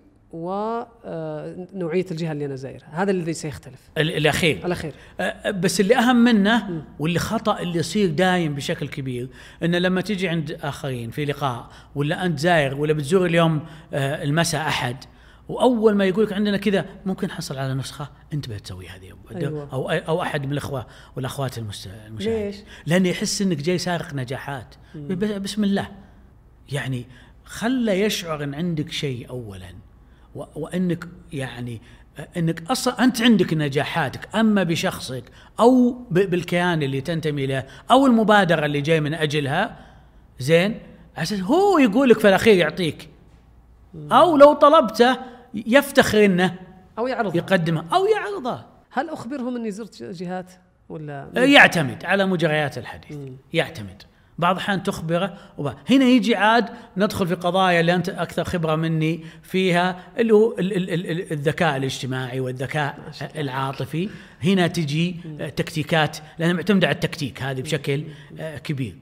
ونوعية الجهة اللي أنا زايرها، هذا الذي سيختلف. الأخير الأخير بس اللي أهم منه م. واللي خطأ اللي يصير دايم بشكل كبير، إن لما تيجي عند آخرين في لقاء ولا أنت زاير ولا بتزور اليوم المساء أحد، وأول ما يقولك عندنا كذا ممكن حصل على نسخة أنت بتسوي هذه. أيوة. أو أو أحد من الأخوة والأخوات المشاهدين. ليش؟ لأنه يحس إنك جاي سارق نجاحات. م. بسم الله، يعني خلى يشعر إن عندك شيء أولاً، وأنك يعني أنك أصلا أنت عندك نجاحاتك، أما بشخصك أو بالكيان اللي تنتمي له أو المبادرة اللي جاي من أجلها، زين، عشان هو يقولك في الأخير يعطيك، أو لو طلبته يفتخر إنه أو يعرضها يقدمها أو يعرضها. هل أخبرهم أني زرت جهات ولا؟ يعتمد على مجريات الحديث. م. يعتمد. بعض الأحيان تخبره وبعض. هنا يجي عاد ندخل في قضايا اللي أنت أكثر خبرة مني فيها، اللي هو الذكاء الاجتماعي والذكاء العاطفي. هنا تجي تكتيكات، لأنها معتمدة على التكتيك هذه بشكل كبير.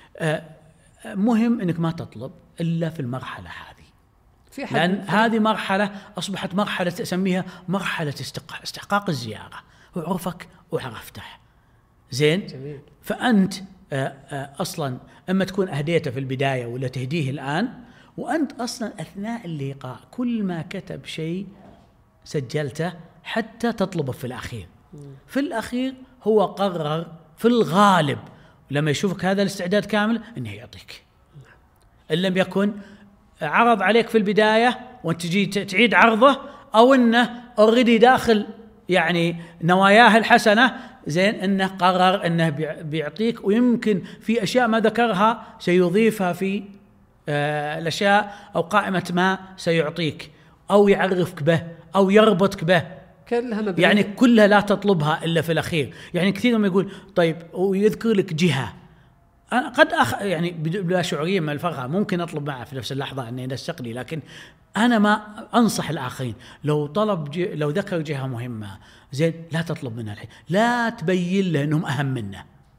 مهم أنك ما تطلب إلا في المرحلة هذه، في لأن هذه مرحلة أصبحت مرحلة أسميها مرحلة استحقاق الزيارة، وعرفك وعرفته. زين. جميل. فأنت أصلاً أما تكون أهديته في البداية ولا تهديه الآن، وأنت أصلاً أثناء اللقاء كل ما كتب شيء سجلته حتى تطلبه في الأخير. في الأخير هو قرر في الغالب لما يشوفك هذا الاستعداد كامل إنه يعطيك. إن لم يكن عرض عليك في البداية وأنت تجي تعيد عرضه، أو إنه أوريدي داخل يعني نواياه الحسنة، زين، انه قرر انه بيعطيك، ويمكن في اشياء ما ذكرها سيضيفها في آه الاشياء او قائمة ما سيعطيك او يعرفك به او يربطك به. كلها يعني كلها لا تطلبها الا في الاخير. يعني كثير ما يقول طيب ويذكر لك جهة، أنا قد أخ يعني بلا شعوريا من الفرحة ممكن أطلب معه في نفس اللحظة أنه ينسقني، لكن أنا ما أنصح الآخرين لو طلب لو ذكر جهة مهمة، زين، لا تطلب منها الحين، لا تبين له أنهم أهم منه.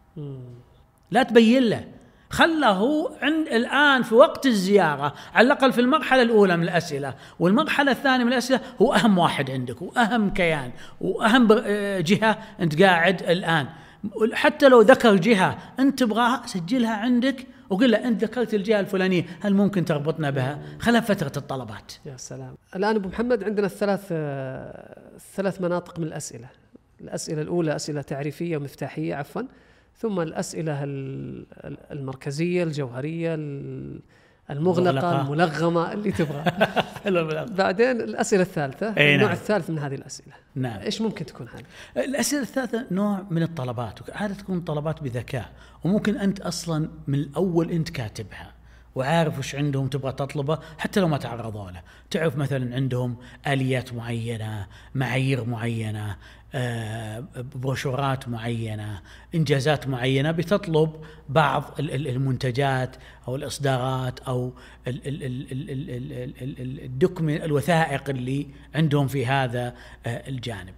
لا تبين له، خله عند الآن في وقت الزيارة على الأقل في المرحلة الأولى من الأسئلة والمرحلة الثانية من الأسئلة هو أهم واحد عندك وأهم كيان وأهم جهة أنت قاعد الآن. حتى لو ذكر جهة أنت تبغاها سجلها عندك وقل له أنت ذكرت الجهة الفلانية، هل ممكن تربطنا بها؟ خلها فترة الطلبات. يا سلام. الآن أبو محمد عندنا الثلاث ثلاث مناطق من الأسئلة. الأسئلة الأولى أسئلة تعريفية ومفتاحية عفوا، ثم الأسئلة المركزية الجوهرية المغلقة مغلقة. الملغمة اللي تبغى. بعدين الأسئلة الثالثة، أي النوع نعم. الثالث من هذه الأسئلة، نعم. إيش ممكن تكون هذه؟ الأسئلة الثالثة نوع من الطلبات، عادة تكون طلبات بذكاء، وممكن أنت أصلا من الأول أنت كاتبها وعارف وش عندهم تبغى تطلبه، حتى لو ما تعرضوا له. تعرف مثلا عندهم آليات معينة، معايير معينة، بروشورات معينة، إنجازات معينة، بتطلب بعض المنتجات أو الإصدارات أو الدوكمنت الوثائق اللي عندهم في هذا الجانب.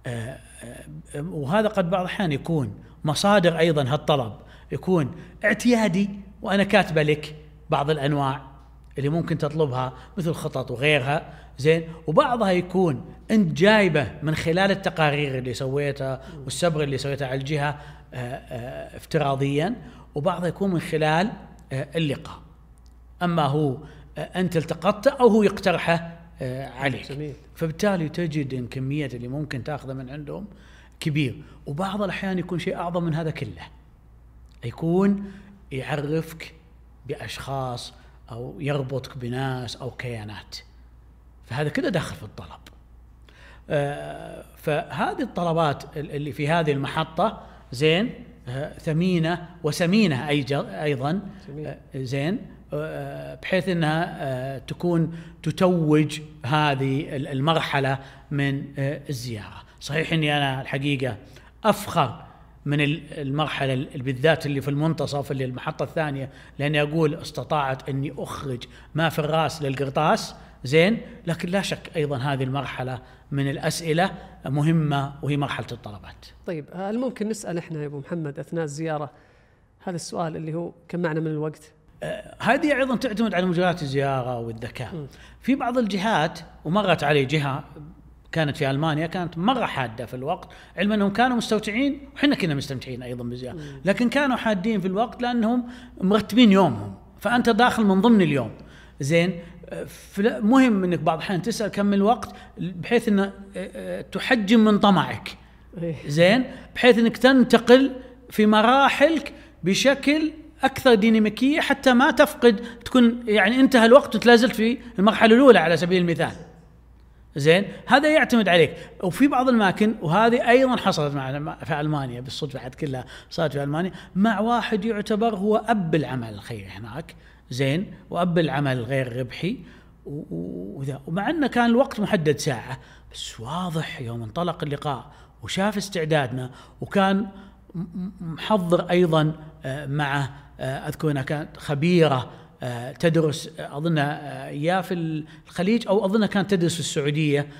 وهذا قد بعض الأحيان يكون مصادر أيضا هالطلب يكون اعتيادي، وأنا كاتبة لك بعض الأنواع اللي ممكن تطلبها مثل خطط وغيرها، زين. وبعضها يكون أنت جايبة من خلال التقارير اللي سويتها والسبر اللي سويتها على الجهة افتراضيا، وبعضها يكون من خلال اللقاء، أما هو أنت التقطته أو هو يقترحه عليك. جميل. فبالتالي تجد إن كمية اللي ممكن تأخذه من عندهم كبير. وبعض الأحيان يكون شيء أعظم من هذا كله، يكون يعرفك بأشخاص أو يربطك بناس أو كيانات، فهذا كله داخل في الطلب. آه فهذه الطلبات اللي في هذه المحطة زين آه ثمينة وسمينة أيضا آه زين آه بحيث أنها آه تكون تتوج هذه المرحلة من آه الزيارة. صحيح أني أنا الحقيقة أفخر من المرحلة بالذات اللي في المنتصف اللي المحطة الثانية، لأني أقول استطاعت أني أخرج ما في الرأس للقرطاس زين. لكن لا شك أيضا هذه المرحلة من الأسئلة مهمة، وهي مرحلة الطلبات. طيب هل ممكن نسأل إحنا يا أبو محمد أثناء الزيارة هذا السؤال اللي هو كم معنا من الوقت؟ آه هذه أيضا تعتمد على مجريات الزيارة والذكاء. م. في بعض الجهات، ومرت علي جهة كانت في ألمانيا كانت مرة حادة في الوقت، علما أنهم كانوا مستمتعين وحنا كنا مستمتعين أيضا بالزيارة، لكن كانوا حادين في الوقت لأنهم مرتبين يومهم، فأنت داخل من ضمن اليوم زين. مهم أنك بعض الأحيان تسأل كم الوقت بحيث أن تحجم من طمعك زين، بحيث أنك تنتقل في مراحلك بشكل أكثر ديناميكية حتى ما تفقد، تكون يعني انتهى الوقت وتلازلت في المرحلة الأولى على سبيل المثال زين. هذا يعتمد عليك. وفي بعض الأماكن، وهذه أيضا حصلت معنا في ألمانيا بالصدفة، حد كلها صارت في ألمانيا مع واحد يعتبر هو أب العمل الخيري هناك زين، وأب العمل الغير ربحي وذا، ومع أنه كان الوقت محدد ساعة، بس واضح يوم انطلق اللقاء وشاف استعدادنا، وكان محضر أيضا مع أذكر أنها كانت خبيرة تدرس أظن يا في الخليج أو أظن كانت تدرس في السعودية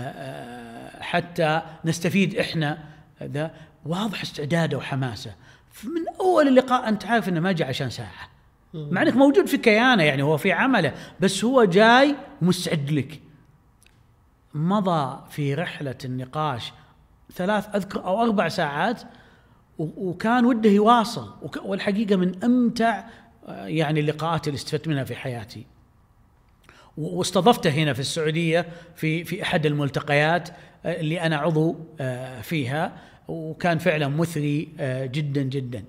حتى نستفيد إحنا. ذا واضح استعداده وحماسه من أول اللقاء، أنت عارف إنه ما جاء عشان ساعة، مع إنك موجود في كيانه، يعني هو في عمله، بس هو جاي مستعد لك. مضى في رحلة النقاش ثلاث أذكر أو أربع ساعات، وكان وده يواصل، والحقيقة من أمتع يعني اللقاءات اللي استفدت منها في حياتي. واستضفته هنا في السعودية في في أحد الملتقيات اللي أنا عضو فيها، وكان فعلا مثري جدا جدا،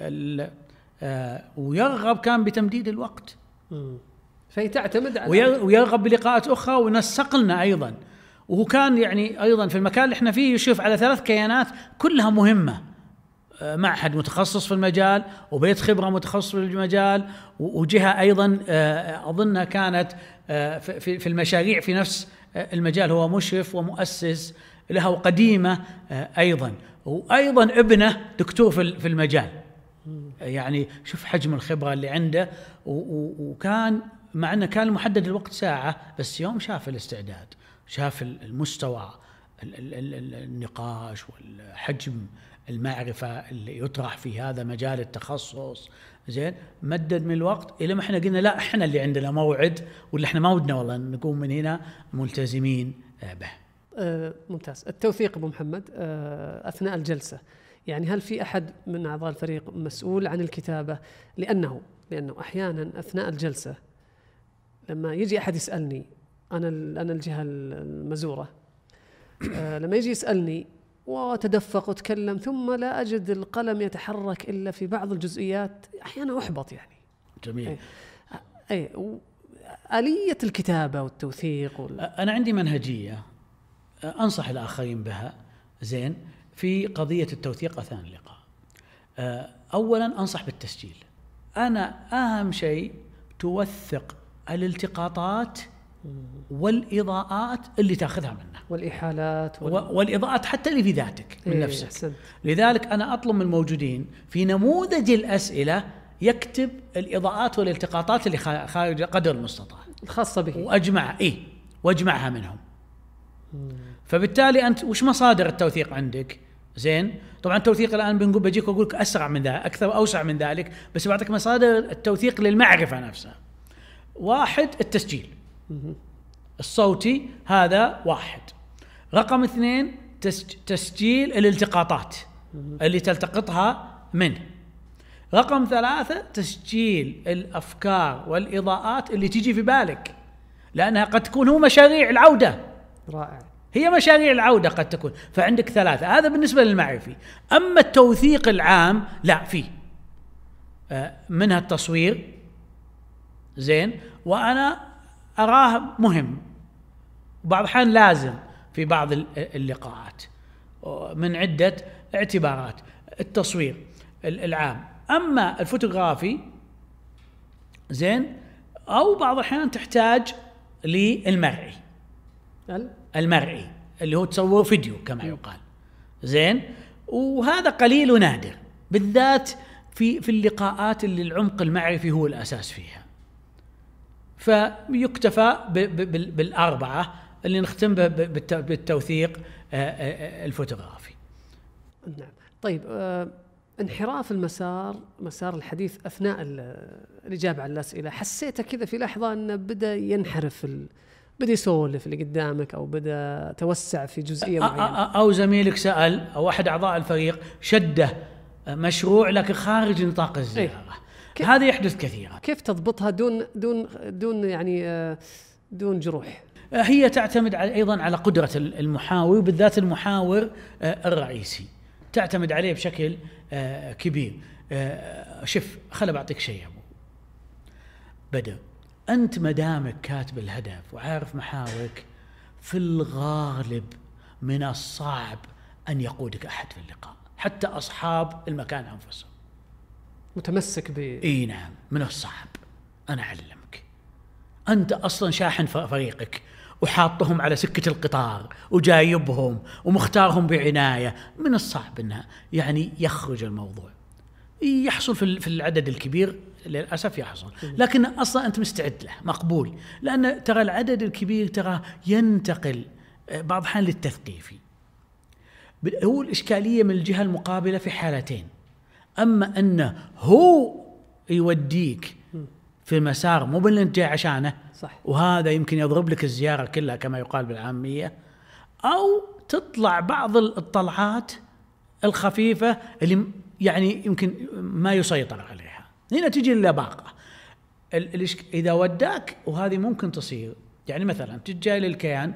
ويرغب كان بتمديد الوقت، فهي تعتمد على ويرغب بلقاءات أخرى ونسق لنا أيضا. وهو كان يعني أيضا في المكان اللي احنا فيه يشرف على ثلاث كيانات كلها مهمة، معهد متخصص في المجال، وبيت خبرة متخصص في المجال، وجهة أيضا أظنها كانت في المشاريع في نفس المجال، هو مشرف ومؤسس لها وقديمة أيضا، وأيضا ابنه دكتور في المجال. يعني شوف حجم الخبرة اللي عنده، وكان مع أنه كان محدد الوقت ساعة، بس يوم شاف الاستعداد، شاف المستوى النقاش والحجم المعرفة اللي يطرح في هذا مجال التخصص زين، مدد من الوقت إلى ما احنا قلنا لا احنا اللي عندنا موعد، واللي احنا ما ودنا والله نقوم من هنا ملتزمين به. آه ممتاز. التوثيق أبو محمد آه أثناء الجلسة، يعني هل في أحد من أعضاء الفريق مسؤول عن الكتابة؟ لأنه لأنه أحيانا أثناء الجلسة لما يجي أحد يسألني، أنا أنا الجهة المزورة، آه لما يجي يسألني وتدفق وتكلم ثم لا أجد القلم يتحرك إلا في بعض الجزئيات، أحيانا أحبط يعني. جميل. أي آلية الكتابة والتوثيق وال... أنا عندي منهجية أنصح الآخرين بها زين في قضية التوثيق أثناء اللقاء. أولا أنصح بالتسجيل. أنا أهم شيء توثق الالتقاطات والإضاءات اللي تأخذها منه، والإحالات وال... والإضاءات حتى اللي في ذاتك من إيه نفسك. أحسنت. لذلك أنا أطلب من الموجودين في نموذج الأسئلة يكتب الإضاءات والالتقاطات اللي خارج قدر المستطاع الخاصة به، وأجمع إيه وأجمعها منهم. فبالتالي أنت وش مصادر التوثيق عندك؟ زين، طبعا التوثيق الآن بنقول بجيك وأقول لك أسرع من ذلك، أكثر وأوسع من ذلك، بس بعطيك مصادر التوثيق للمعرفة نفسها. واحد، التسجيل الصوتي، هذا واحد. رقم اثنين، تسجيل الالتقاطات اللي تلتقطها منه. رقم ثلاثة، تسجيل الأفكار والإضاءات اللي تيجي في بالك، لأنها قد تكون هو مشاريع العودة. رائع. هي مشاريع العودة قد تكون، فعندك ثلاثة. هذا بالنسبة للمعرفي. أما التوثيق العام لا، فيه منها التصوير، زين، وأنا أراه مهم بعض الأحيان لازم في بعض اللقاءات من عدة اعتبارات. التصوير العام. أما الفوتوغرافي، زين، أو بعض الأحيان تحتاج للمرئي، المرئي اللي هو تصور فيديو كما يقال، زين، وهذا قليل ونادر، بالذات في في اللقاءات اللي العمق المعرفي هو الأساس فيها. فيكتفى بالأربعة اللي نختم بالتوثيق الفوتوغرافي. نعم. طيب، آه انحراف المسار، مسار الحديث أثناء الإجابة على الأسئلة، حسيته كذا في لحظة أنه بدأ ينحرف ال... بدأ يسولف اللي قدامك، أو بدأ توسع في جزئية معينة، أو زميلك سأل، أو أحد أعضاء الفريق شده مشروع لكن خارج نطاق الزيارة. إيه؟ هذا يحدث كثيرا. كيف تضبطها دون دون دون يعني دون جروح؟ هي تعتمد أيضا على قدرة المحاور، بالذات المحاور الرئيسي تعتمد عليه بشكل كبير. شوف، خل بعطيك شيء يا أبو بدر. أنت مدامك كاتب الهدف وعارف محاورك، في الغالب من الصعب أن يقودك أحد في اللقاء، حتى أصحاب المكان أنفسهم. متمسك ب إيه نعم، من الصعب. أنا أعلمك، أنت أصلا شاحن فريقك وحاطهم على سكة القطار وجايبهم ومختارهم بعناية، من الصعب أنها يعني يخرج الموضوع. يحصل في العدد الكبير للأسف يحصل، لكن أصلا أنت مستعد له، مقبول، لأن ترى العدد الكبير ترى ينتقل بعض الأحيان للتثقيفي. هو الإشكالية من الجهة المقابلة في حالتين: أما أنه هو يوديك في مسار مو باللي انت جاي عشانه، صح، وهذا يمكن يضرب لك الزيارة كلها كما يقال بالعامية، أو تطلع بعض الطلعات الخفيفة اللي يعني يمكن ما يسيطر عليها. هنا تجي اللباقة. إذا وداك، وهذه ممكن تصير، يعني مثلا تجي للكيان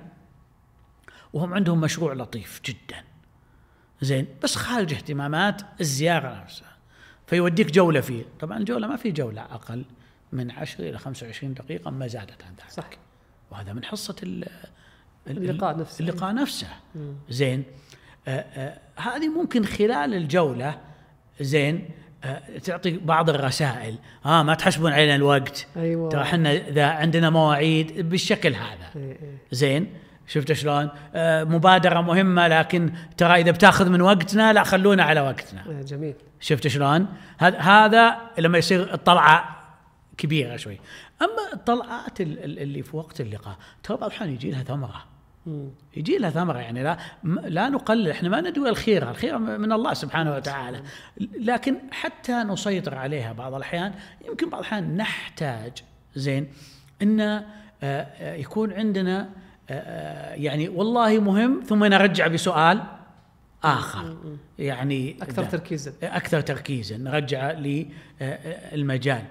وهم عندهم مشروع لطيف جدا، زين، بس خارج اهتمامات الزيارة نفسها، فيوديك جولة فيه. طبعا الجولة ما في جولة أقل من عشر إلى خمسة وعشرين دقيقة ما زادت عن ذلك، صح، وهذا من حصة اللقاء نفسه. اللقاء نفسه. زين، آآ آآ هذه ممكن خلال الجولة، زين، تعطي بعض الرسائل. ها آه ما تحسبون علينا الوقت، أيوة، ترى احنا إذا عندنا مواعيد بالشكل هذا. أيوة. زين، شفت شلون؟ آه مبادرة مهمة، لكن ترى إذا بتاخذ من وقتنا لا، خلونا على وقتنا. جميل. شفت شلون؟ هذا لما يصير الطلعة كبيرة شوي. أما الطلعات اللي في وقت اللقاء ترى بعض الأحيان يجي لها ثمرة، يجي لها ثمرة، يعني لا لا نقلل، احنا ما ندعو الخير، الخير من الله سبحانه وتعالى، لكن حتى نسيطر عليها بعض الأحيان يمكن بعض الأحيان نحتاج، زين، إن يكون عندنا يعني والله مهم، ثم نرجع بسؤال آخر، يعني أكثر تركيزا أكثر تركيزا نرجع للمجال.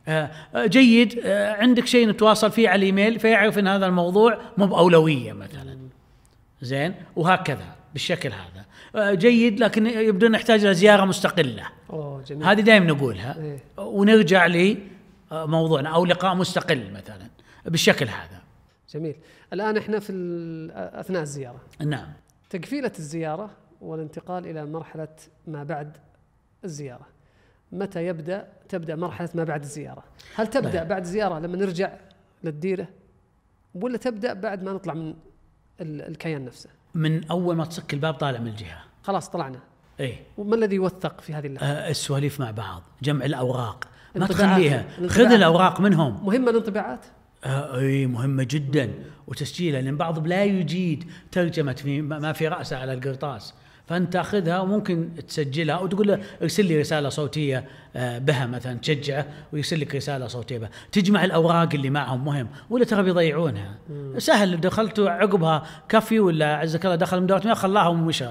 جيد، عندك شيء نتواصل فيه على الإيميل فيعرف أن هذا الموضوع مو بأولوية مثلا، زين، وهكذا بالشكل هذا. جيد، لكن يبدو نحتاج إلى زيارة مستقلة. أوه، جميل. هذه دائما نقولها. إيه؟ ونرجع لي موضوعنا أو لقاء مستقل مثلا بالشكل هذا. جميل. الآن احنا في أثناء الزيارة. نعم. تقفيلة الزيارة والانتقال إلى مرحلة ما بعد الزيارة، متى يبدأ تبدأ مرحلة ما بعد الزيارة؟ هل تبدأ بعد الزيارة لما نرجع للديرة، ولا تبدأ بعد ما نطلع من الكيان نفسه؟ من أول ما تصك الباب طالع من الجهة. خلاص طلعنا. إيه. وما الذي يوثق في هذه اللحظة؟ آه السواليف مع بعض، جمع الأوراق، ما تخليها، خذ الأوراق منهم. مهمة الانطباعات. آه اي مهمة جدا، وتسجيلها، لأن بعضهم لا يجيد ترجمة في ما في رأسه على القرطاس، فأنت تأخذها وممكن تسجلها وتقول له ارسل لي رسالة صوتية بها مثلا، تشجعه ويرسل لك رسالة صوتية بها. تجمع الأوراق اللي معهم مهم، ولا ترى بيضيعونها. سهل، دخلت عقبها كافي ولا عزك الله دخل من دورة مياه خلاها ومشى،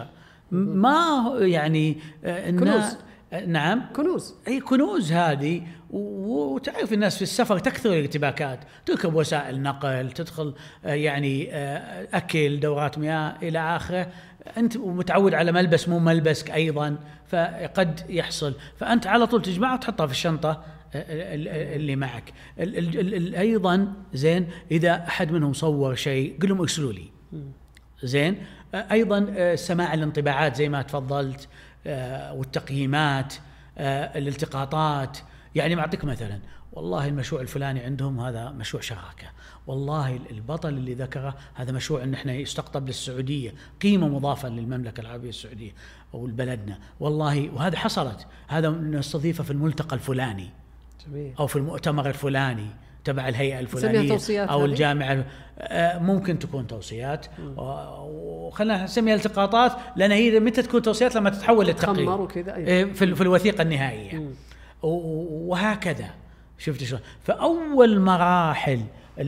ما يعني كنوز. نعم كنوز. اي كنوز هذه. وتعرف الناس في السفر تكثر الارتباكات، تركب وسائل نقل، تدخل يعني اكل، دورات مياه الى اخره، انت متعود على ملبس مو ملبسك ايضا، فقد يحصل، فانت على طول تجمعها وتحطها في الشنطه اللي معك. ايضا زين اذا احد منهم صور شيء قل لهم ارسلوا لي. زين ايضا سماع الانطباعات زي ما تفضلت، والتقييمات، الالتقاطات. يعني معطيك مثلا، والله المشروع الفلاني عندهم هذا مشروع شراكة، والله البطل اللي ذكره هذا مشروع ان احنا يستقطب للسعودية، قيمة مضافة للمملكة العربية السعودية او لبلدنا، والله وهذا حصلت، هذا نستضيفه في الملتقى الفلاني. جميل. او في المؤتمر الفلاني تبع الهيئة الفلانية او الجامعة. ممكن تكون توصيات، وخلنا نسميها التقاطات، لان هي متى تكون توصيات؟ لما تتحول للتقرير في الوثيقة النهائية. م. وهكذا. شفت شلون؟ فأول مراحل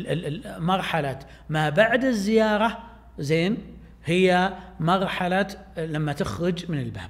مرحلة ما بعد الزيارة زين هي مرحلة لما تخرج من الباب.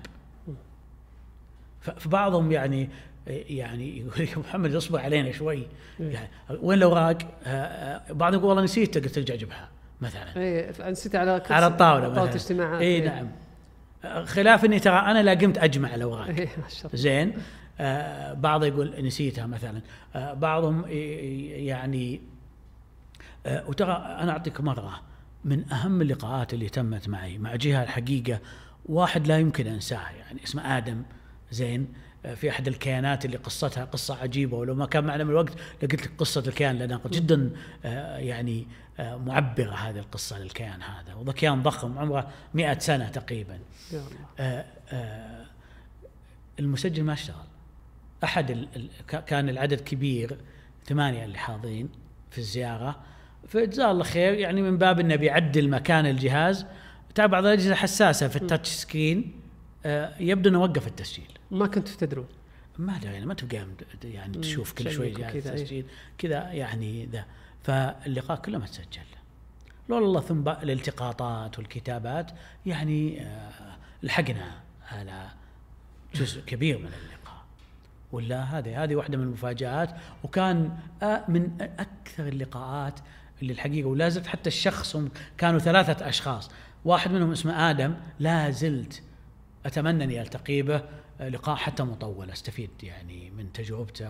فبعضهم يعني يعني يقول محمد اصبر علينا شوي، يعني وين الأوراق؟ بعضهم يقول والله نسيت، قلت ترجع جيبها مثلا. ايه نسيت على على الطاولة طاولة اجتماعات. اي نعم. خلاف اني ترى انا لا قمت اجمع الأوراق. إيه زين. آه بعض يقول نسيتها مثلا، آه بعضهم يعني آه وترى أنا أعطيك مرة من أهم اللقاءات اللي تمت معي مع جهة الحقيقة، واحد لا يمكن أنساه، يعني اسمه آدم. زين. آه في أحد الكيانات اللي قصتها قصة عجيبة، ولو ما كان معنا من الوقت لقلت لك قصة الكيان، لأنها جدا آه يعني آه معبرة هذه القصة للكيان هذا، وذا كيان ضخم عمره مئة سنة تقريبا. آه آه المسجل ما اشتغل. أحد ال... كان العدد كبير، ثمانية اللي حاضرين في الزيارة، فجزاه الله خير، يعني من باب إنه بيعدل مكان الجهاز. تعرف بعض الأجهزة حساسة في التاتش سكرين، آه يبدو إنه وقف التسجيل. ما كنت تدرون؟ ما أدري، يعني ما تبقى يعني تشوف كل شوي جهاز التسجيل كذا يعني ذا. فاللقاء كله ما تسجل لولا الله، ثم الالتقاطات والكتابات يعني آه لحقنا على جزء كبير من اللقاء. ولا هذه هذه واحدة من المفاجآت، وكان من أكثر اللقاءات اللي الحقيقة ولا زلت، حتى الشخص هم كانوا ثلاثة أشخاص، واحد منهم اسمه آدم، لا زلت أتمنى أني ألتقي به لقاء حتى مطول، أستفيد يعني من تجربته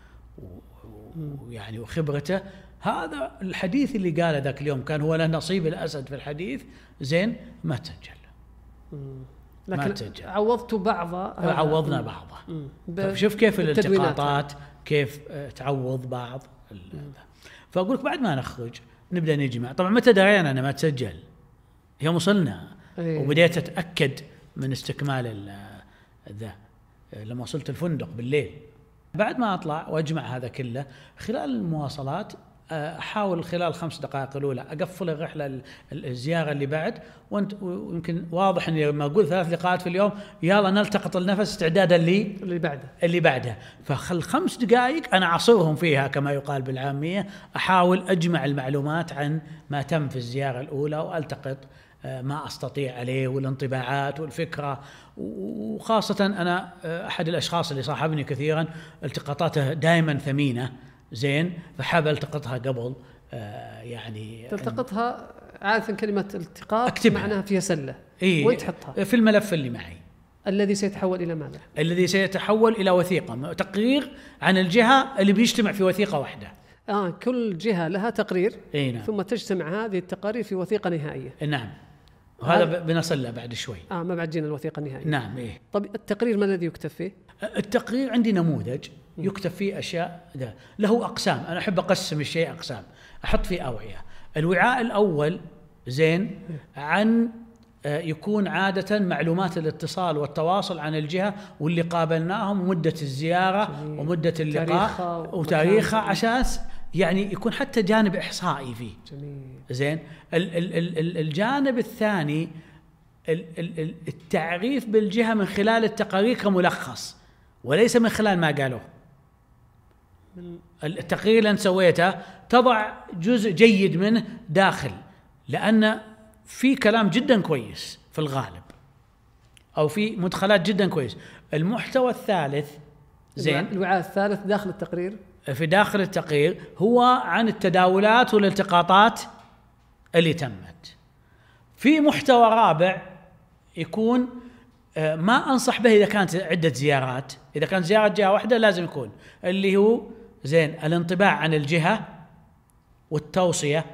ويعني وخبرته. هذا الحديث اللي قاله ذاك اليوم كان هو له نصيب الأسد في الحديث. زين ما تسجل. لكن عوضتوا بعضه، عوضنا بعضه. شوف كيف الالتقاطات كيف تعوض بعض. فأقولك بعد ما نخرج نبدأ نجمع. طبعا متى درينا أنا ما تسجل؟ يوم وصلنا وبديت أتأكد من استكمال ذا لما وصلت الفندق بالليل. بعد ما أطلع وأجمع هذا كله خلال المواصلات، أحاول خلال خمس دقائق الأولى أقفل الرحلة الزيارة اللي بعد. وأنت ويمكن واضح إني لما أقول ثلاث لقاءات في اليوم يلا نلتقط النفس استعدادا اللي اللي بعده اللي بعده فخل خمس دقائق أنا أعصرهم فيها كما يقال بالعامية، أحاول أجمع المعلومات عن ما تم في الزيارة الأولى وألتقط ما أستطيع عليه والانطباعات والفكرة. وخاصة أنا أحد الأشخاص اللي صاحبني كثيرا التقاطاته دائما ثمينة. زين. فحاب التقطها قبل آه يعني تلتقطها عادة كلمة التقاط أكتبها. معناها فيها سلة. إيه وين تحطها؟ في الملف اللي معي الذي سيتحول إلى ماذا؟ الذي سيتحول إلى وثيقة، تقرير عن الجهة اللي بيجتمع في وثيقة واحدة. آه كل جهة لها تقرير. أي نعم. ثم تجتمع هذه التقارير في وثيقة نهائية. نعم. وهذا بنصل له بعد شوي. آه ما بعد جينا الوثيقة النهائية. نعم. إيه. طب التقرير ما الذي يكتب فيه؟ التقرير عندي نموذج يكتب فيه أشياء ده. له أقسام، أنا أحب أقسم الشيء أقسام، أحط فيه أوعية. الوعاء الأول زين عن يكون عادة معلومات الاتصال والتواصل عن الجهة واللي قابلناهم ومدة الزيارة جميل. ومدة اللقاء وتاريخها، عشان يعني يكون حتى جانب إحصائي فيه. جميل. زين. ال ال ال الجانب الثاني التعريف بالجهة من خلال التقارير كملخص وليس من خلال ما قالوه. التقرير اللي أنت سويته تضع جزء جيد منه داخل، لأن في كلام جدا كويس في الغالب أو في مدخلات جدا كويس. المحتوى الثالث زين، الوعاء الثالث داخل التقرير، في داخل التقرير هو عن التداولات والالتقاطات اللي تمت. في محتوى رابع يكون ما أنصح به إذا كانت عدة زيارات، إذا كانت زيارة جهة واحدة لازم يكون اللي هو زين الانطباع عن الجهة والتوصية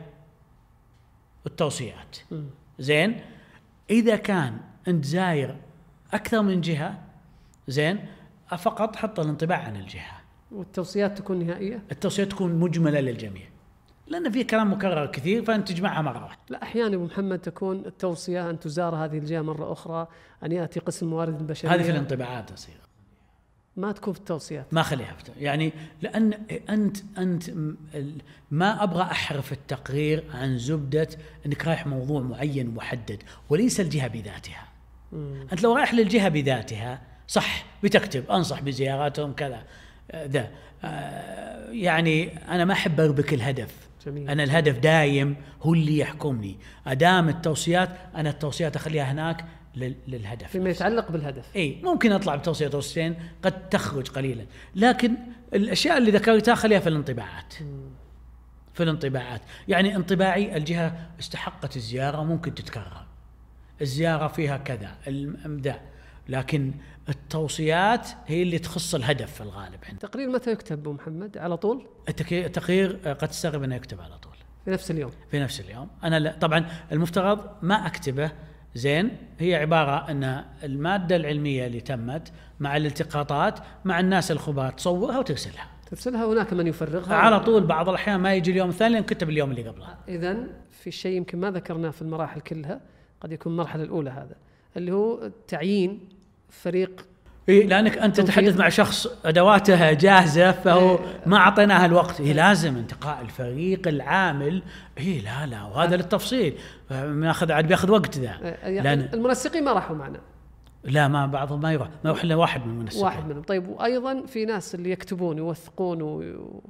والتوصيات. زين. إذا كان أنت زاير أكثر من جهة زين فقط حط الانطباع عن الجهة، والتوصيات تكون نهائية. التوصيات تكون مجملة للجميع، لأن في كلام مكرر كثير فأنت تجمعها مرة واحدة. لا أحيانا أبو محمد تكون التوصية أن تزار هذه الجهة مرة أخرى، أن يأتي قسم موارد البشرية. هذه في الانطباعات تصير، ما تكون في التوصيات. ما خليها في، يعني لأن أنت أنت ما أبغى أحرف التقرير عن زبدة أنك رايح موضوع معين محدد وليس الجهة بذاتها. مم. أنت لو رايح للجهة بذاتها صح بتكتب أنصح بزياراتهم كذا ذا، آه يعني أنا ما أحب أربك الهدف. جميل. أنا الهدف دايم هو اللي يحكمني. أدام التوصيات أنا التوصيات أخليها هناك للهدف فيما يتعلق بالهدف. اي ممكن اطلع بتوصيه توصيتين قد تخرج قليلا، لكن الاشياء اللي ذكرتها خليها في الانطباعات. في الانطباعات يعني انطباعي الجهه استحقت الزياره، ممكن تتكرر الزياره فيها كذا الامداع، لكن التوصيات هي اللي تخص الهدف في الغالب. التقرير متى يكتب ابو محمد؟ على طول؟ التقرير قد تستغرب انه يكتب على طول في نفس اليوم. في نفس اليوم. انا لا طبعا المفترض ما اكتبه. زين. هي عبارة أن المادة العلمية اللي تمت مع الالتقاطات مع الناس الخبراء تصورها وترسلها. ترسلها هناك من يفرغها على طول. بعض الأحيان ما يجي اليوم الثاني لأن كتب اليوم اللي قبله. إذن في شيء يمكن ما ذكرناه في المراحل كلها، قد يكون المرحلة الأولى هذا اللي هو تعيين فريق. إيه لأنك أنت تتحدث مع شخص أدواته جاهزة فهو إيه ما أعطيناها الوقت. إيه لازم انتقاء الفريق العامل. إيه لا لا وهذا للتفصيل ناخذ عاد بياخذ وقت ذا. إيه لأن المنسقين ما راحوا معنا. لا ما بعضهم ما يروح، ما يروح إلا واحد من المنسقين. واحد منهم. طيب وأيضا في ناس اللي يكتبون يوثقون و...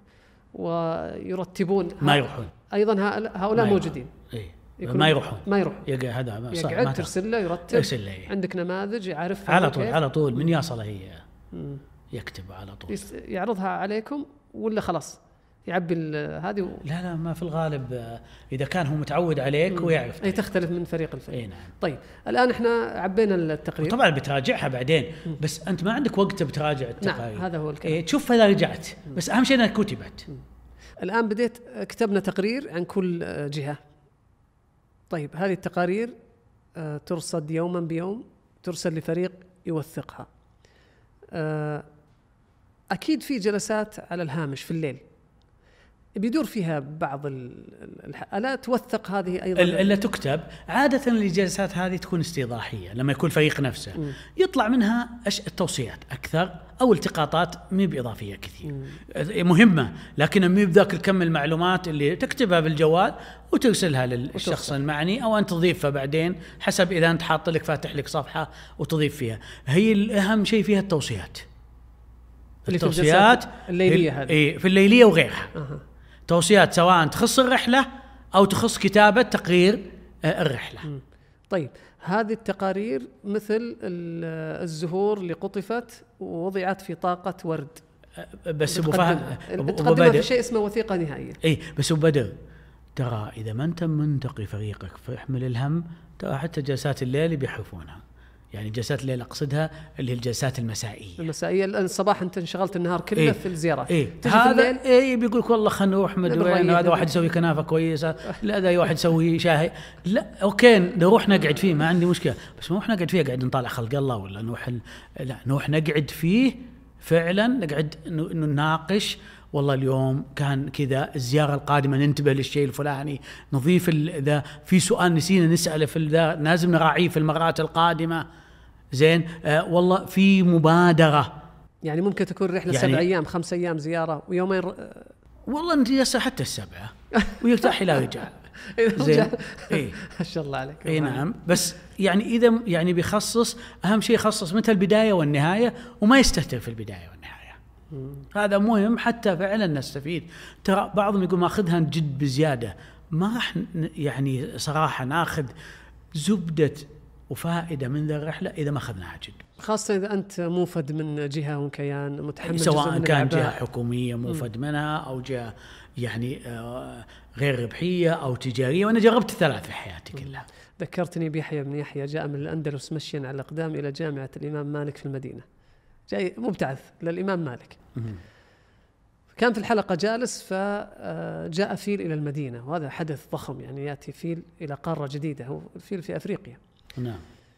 ويرتبون ما يروحون أيضا هؤلاء موجودين. إيه ما يروحون ما يروح يقعد هذا يقعد ترسل له يرتب. يرسل له. عندك نماذج يعرفها على طول على طول من يصل هي مم. يكتب على طول يعرضها عليكم ولا خلاص يعبي هذه و... لا لا ما في الغالب إذا كان هو متعود عليك مم. ويعرف. أي تختلف من فريق الفريق. أي نعم. طيب الآن إحنا عبينا التقرير طبعا بتراجعها بعدين مم. بس أنت ما عندك وقت بتراجع التقارير. نعم هذا هو الكلام. إيه تشوف إذا رجعت مم. بس أهم شيء أنها كتبت. مم. الآن بديت كتبنا تقرير عن كل جهة. طيب هذه التقارير ترصد يوما بيوم، ترسل لفريق يوثقها. أكيد في جلسات على الهامش في الليل بيدور فيها بعض الح... ألا توثق هذه أيضا؟ إلا تكتب. عادة الجلسات هذه تكون استيضاحية لما يكون الفريق نفسه م. يطلع منها التوصيات أكثر أو التقاطات مي بإضافية كثير م. مهمة، لكن مي بذاك الكم المعلومات اللي تكتبها بالجوال وترسلها للشخص وتوصل. المعني أو أن تضيفها بعدين حسب إذا أنت حاط لك فاتح لك صفحة وتضيف فيها. هي الأهم شيء فيها التوصيات. التوصيات الليلية هذه إيه في الليلية وغيرها. أه. توصيات سواء تخص الرحلة أو تخص كتابة تقرير الرحلة. م. طيب هذه التقارير مثل الزهور اللي قطفت ووضعت في طاقة ورد بس أبو فهد تقدمها في شيء اسمه وثيقة نهائية. إيه بس أبو بدر ترى إذا ما أنت منتقي فريقك فاحمل الهم، ترى حتى جلسات الليل بيحرفونها. يعني جلسات الليل أقصدها اللي هي الجلسات المسائية. المسائية الصباح أنت انشغلت النهار كله إيه؟ في الزيارات. إيه هذا إيه بيقولك والله خلنا نروح مدري هذا واحد يسوي كنافة كويسة، لا هذا واحد يسوي شاهي، لا أوكي نروح نقعد فيه ما عندي مشكلة، بس ما نروح نقعد فيه قاعد نطالع خلق الله ولا نروح ال... لا نروح نقعد فيه فعلا نقعد إنه نناقش والله اليوم كان كذا، الزيارة القادمة ننتبه للشيء الفلاني، نضيف إذا في سؤال نسينا نسأله في ذا لازم نراعيه في المرات القادمة. زين آه والله في مبادرة، يعني ممكن تكون رحلة يعني سبع أيام خمس أيام زيارة ويومين ر... والله أنت يسا حتى السبعة ويرتاح لا رجع زين إيه ما شاء الله عليك. إيه نعم، بس يعني إذا يعني بيخصص أهم شيء يخصص متى البداية والنهاية وما يستهتر في البداية والنهاية. مم. هذا مهم حتى فعلا نستفيد. ترى بعضهم يقول ما أخذها جد بزيادة، ما راح يعني صراحة ناخذ زبدة وفائدة من ذا الرحلة إذا ما أخذناها جد، خاصة إذا أنت موفد من جهة وكيان متحمل، سواء كان جهة حكومية موفد منها أو جهة يعني غير ربحية أو تجارية، وأنا جربت الثلاث في حياتي كلها. ذكرتني بيحيى بن يحيى جاء من الأندلس مشيا على الأقدام إلى جامعة الإمام مالك في المدينة، جاي مبتعث للإمام مالك. كان في الحلقة جالس فجاء فيل إلى المدينة، وهذا حدث ضخم يعني يأتي فيل إلى قارة جديدة، هو الفيل في أفريقيا. نعم.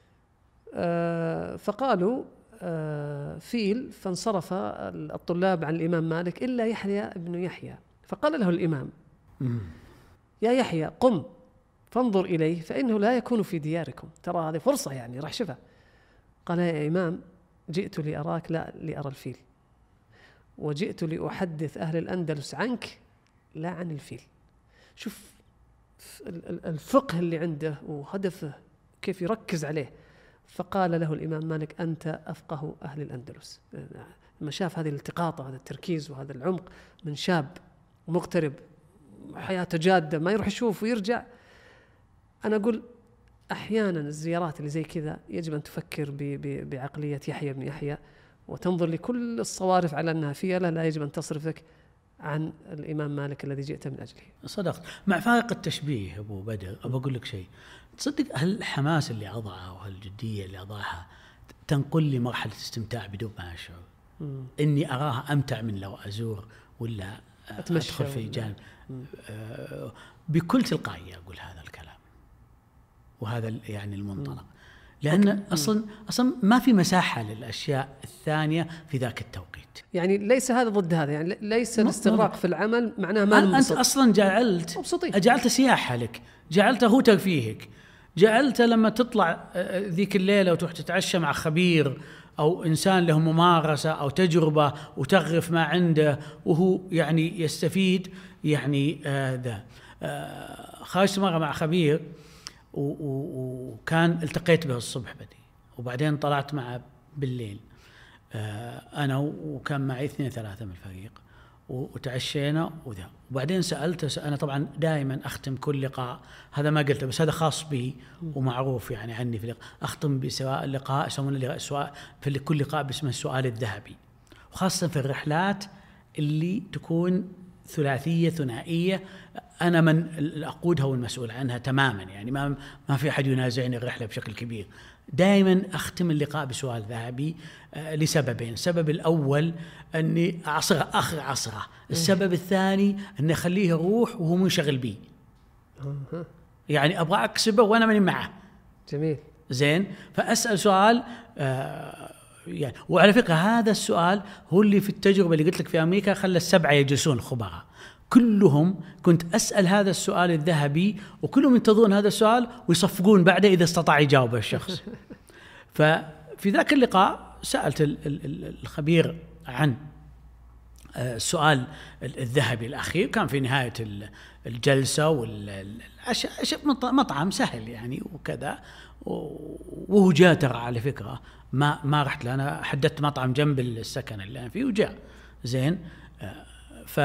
فقالوا فيل، فانصرف الطلاب عن الإمام مالك إلا يحيى بن يحيى، فقال له الإمام يا يحيى قم فانظر إليه فإنه لا يكون في دياركم، ترى هذه فرصة يعني راح شفه. قال يا إمام جئت لأراك لا لأرى الفيل، وجئت لأحدث أهل الأندلس عنك لا عن الفيل. شوف الفقه اللي عنده وهدفه كيف يركز عليه. فقال له الإمام مالك أنت أفقه أهل الأندلس. لما شاف هذه الالتقاطة وهذا التركيز وهذا العمق من شاب مغترب حياته جادة ما يروح يشوف ويرجع. أنا أقول أحيانا الزيارات اللي زي كذا يجب أن تفكر بعقلية يحيى بن يحيى وتنظر لكل الصوارف على أنها فيلة، لا يجب أن تصرفك عن الإمام مالك الذي جئت من أجله. صدقت. مع فارق التشبيه أبو بدر أبى أقول لك شيء، تصدق هالحماس اللي أضعها وهالجدية اللي أضعها تنقل لي مرحلة استمتاع بدون ما أشعر، إني أراها أمتع من لو أزور ولا أدخل في جانب آه بكل تلقائية أقول هذا الكلام وهذا يعني المنطلق، لأن أصلا أصلا ما في مساحة للأشياء الثانية في ذاك التوقيت. يعني ليس هذا ضد هذا، يعني ليس الاستغراق في العمل معناه ما أنت أصلا جعلت جعلت سياحة لك، جعلته هو ترفيهك، جعلت لما تطلع ذيك الليلة وتروح تتعشى مع خبير أو إنسان له ممارسة أو تجربة وتغرف ما عنده وهو يعني يستفيد. يعني آه ذا آه خرجت مرة مع خبير وكان التقيت به الصبح بدي، وبعدين طلعت معه بالليل آه أنا وكان معي اثنين ثلاثة من الفريق وتعشينا وذا. وبعدين سألته، أنا طبعا دائما أختم كل لقاء، هذا ما قلته بس هذا خاص بي ومعروف يعني عني في اللقاء، أختم بسواء اللقاء يسمونه سواء في كل لقاء باسمه السؤال الذهبي، وخاصة في الرحلات اللي تكون ثلاثية ثنائية أنا من أقودها والمسؤول عنها تماما، يعني ما ما في أحد ينازعني الرحلة بشكل كبير. دائما أختم اللقاء بسؤال ذهبي آه لسببين. السبب الأول أني أعصره آخر عصره، السبب الثاني أني أخليه يروح وهو منشغل بي، يعني أبغى أكسبه وأنا ماني معه. جميل. زين، فأسأل سؤال آه يعني، وعلى فكرة هذا السؤال هو اللي في التجربة اللي قلت لك في أمريكا خلى السبعة يجلسون خبراء كلهم، كنت أسأل هذا السؤال الذهبي وكلهم ينتظرون هذا السؤال ويصفقون بعده إذا استطاع يجاوبه الشخص. ففي ذاك اللقاء سألت الخبير عن السؤال الذهبي الأخير، كان في نهاية الجلسة والعشاء مطعم سهل يعني وكذا، وهو جاء ترى على فكرة ما ما رحت له، أنا حددت مطعم جنب السكن اللي أنا فيه وجاء. زين، ف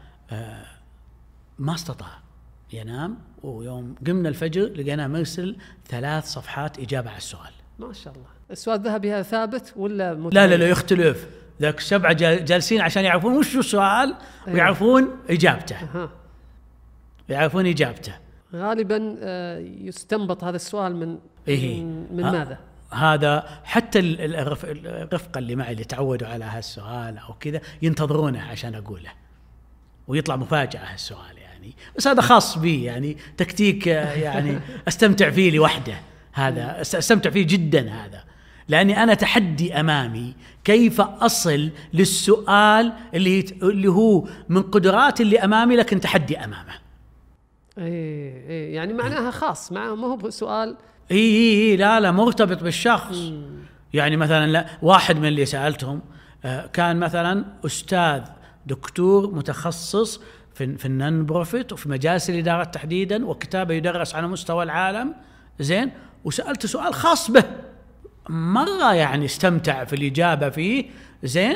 ما استطاع ينام، ويوم قمنا الفجر لقينا مرسل ثلاث صفحات إجابة على السؤال. ما شاء الله. السؤال الذهبي هذا ثابت ولا متغير؟ لا لا لا يختلف، ذاك سبعة جالسين عشان يعرفون وش السؤال ويعرفون إجابته. أه. يعرفون إجابته. غالبا يستنبط هذا السؤال من إيه؟ من, من ماذا؟ هذا حتى الرفقة اللي معي اللي تعودوا على هالسؤال أو كذا ينتظرونه عشان أقوله، ويطلع مفاجأة هالسؤال يعني، بس هذا خاص بي يعني تكتيك يعني أستمتع فيه لوحده، هذا أستمتع فيه جدا هذا، لأني أنا تحدي أمامي كيف أصل للسؤال اللي اللي هو من قدرات اللي أمامي لكن تحدي أمامه. إيه إيه يعني معناها خاص معه، ما هو سؤال إيه إيه إيه لا لا مرتبط بالشخص. مم. يعني مثلا لا واحد من اللي سألتهم كان مثلا أستاذ دكتور متخصص في في النون بروفيت وفي مجالس الإدارة تحديدا، وكتابه يدرس على مستوى العالم، زين، وسألته سؤال خاص به مرة يعني استمتع في الإجابة فيه، زين،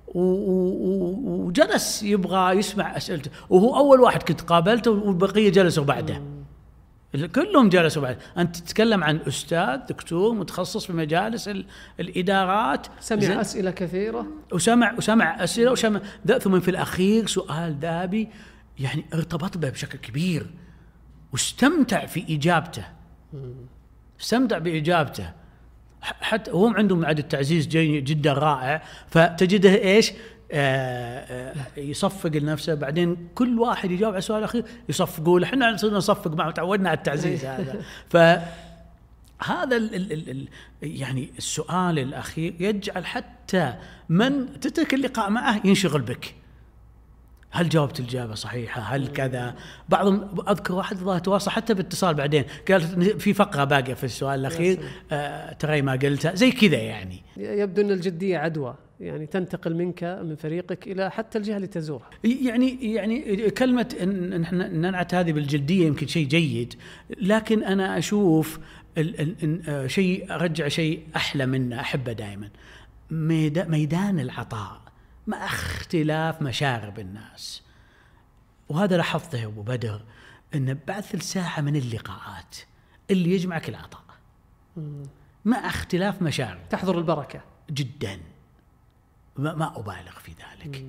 وجلس يبغى يسمع أسئلته، وهو أول واحد كنت قابلته والبقية جلسوا بعده، كلهم جلسوا بعد. أنت تتكلم عن أستاذ دكتور متخصص في مجالس الإدارات، سمع أسئلة كثيرة وسمع وسمع أسئلة وسمع ثم في الأخير سؤال ذابي يعني ارتبط به بشكل كبير واستمتع في إجابته، استمتع بإجابته، حتى هم عندهم عدد تعزيز جدا رائع، فتجده إيش آه آه يصفق لنفسه، بعدين كل واحد يجاوب على السؤال الأخير يصفقوا له، احنا صرنا نصفق معه، تعودنا على التعزيز هذا. فهذا ال ال ال ال يعني السؤال الأخير يجعل حتى من تترك اللقاء معه ينشغل بك، هل جاوبت الإجابة صحيحة، هل كذا. بعضهم أذكر واحد ظهر تواصل حتى باتصال بعدين قال في فقرة باقية في السؤال الأخير آه ترى ما قلتها زي كذا. يعني يبدو أن الجدية عدوى، يعني تنتقل منك من فريقك إلى حتى الجهة اللي تزورها. يعني يعني كلمة إن نحن ننعت هذه بالجدية يمكن شيء جيد، لكن أنا أشوف شيء أرجع شيء أحلى منه، أحبه دائما، ميدان العطاء مع اختلاف مشاغب الناس. وهذا لاحظته يا أبو بدر، أن بعد ثلث ساعة من اللقاءات اللي يجمعك العطاء مع اختلاف مشاغب، تحضر البركة جدا، ما أبالغ في ذلك.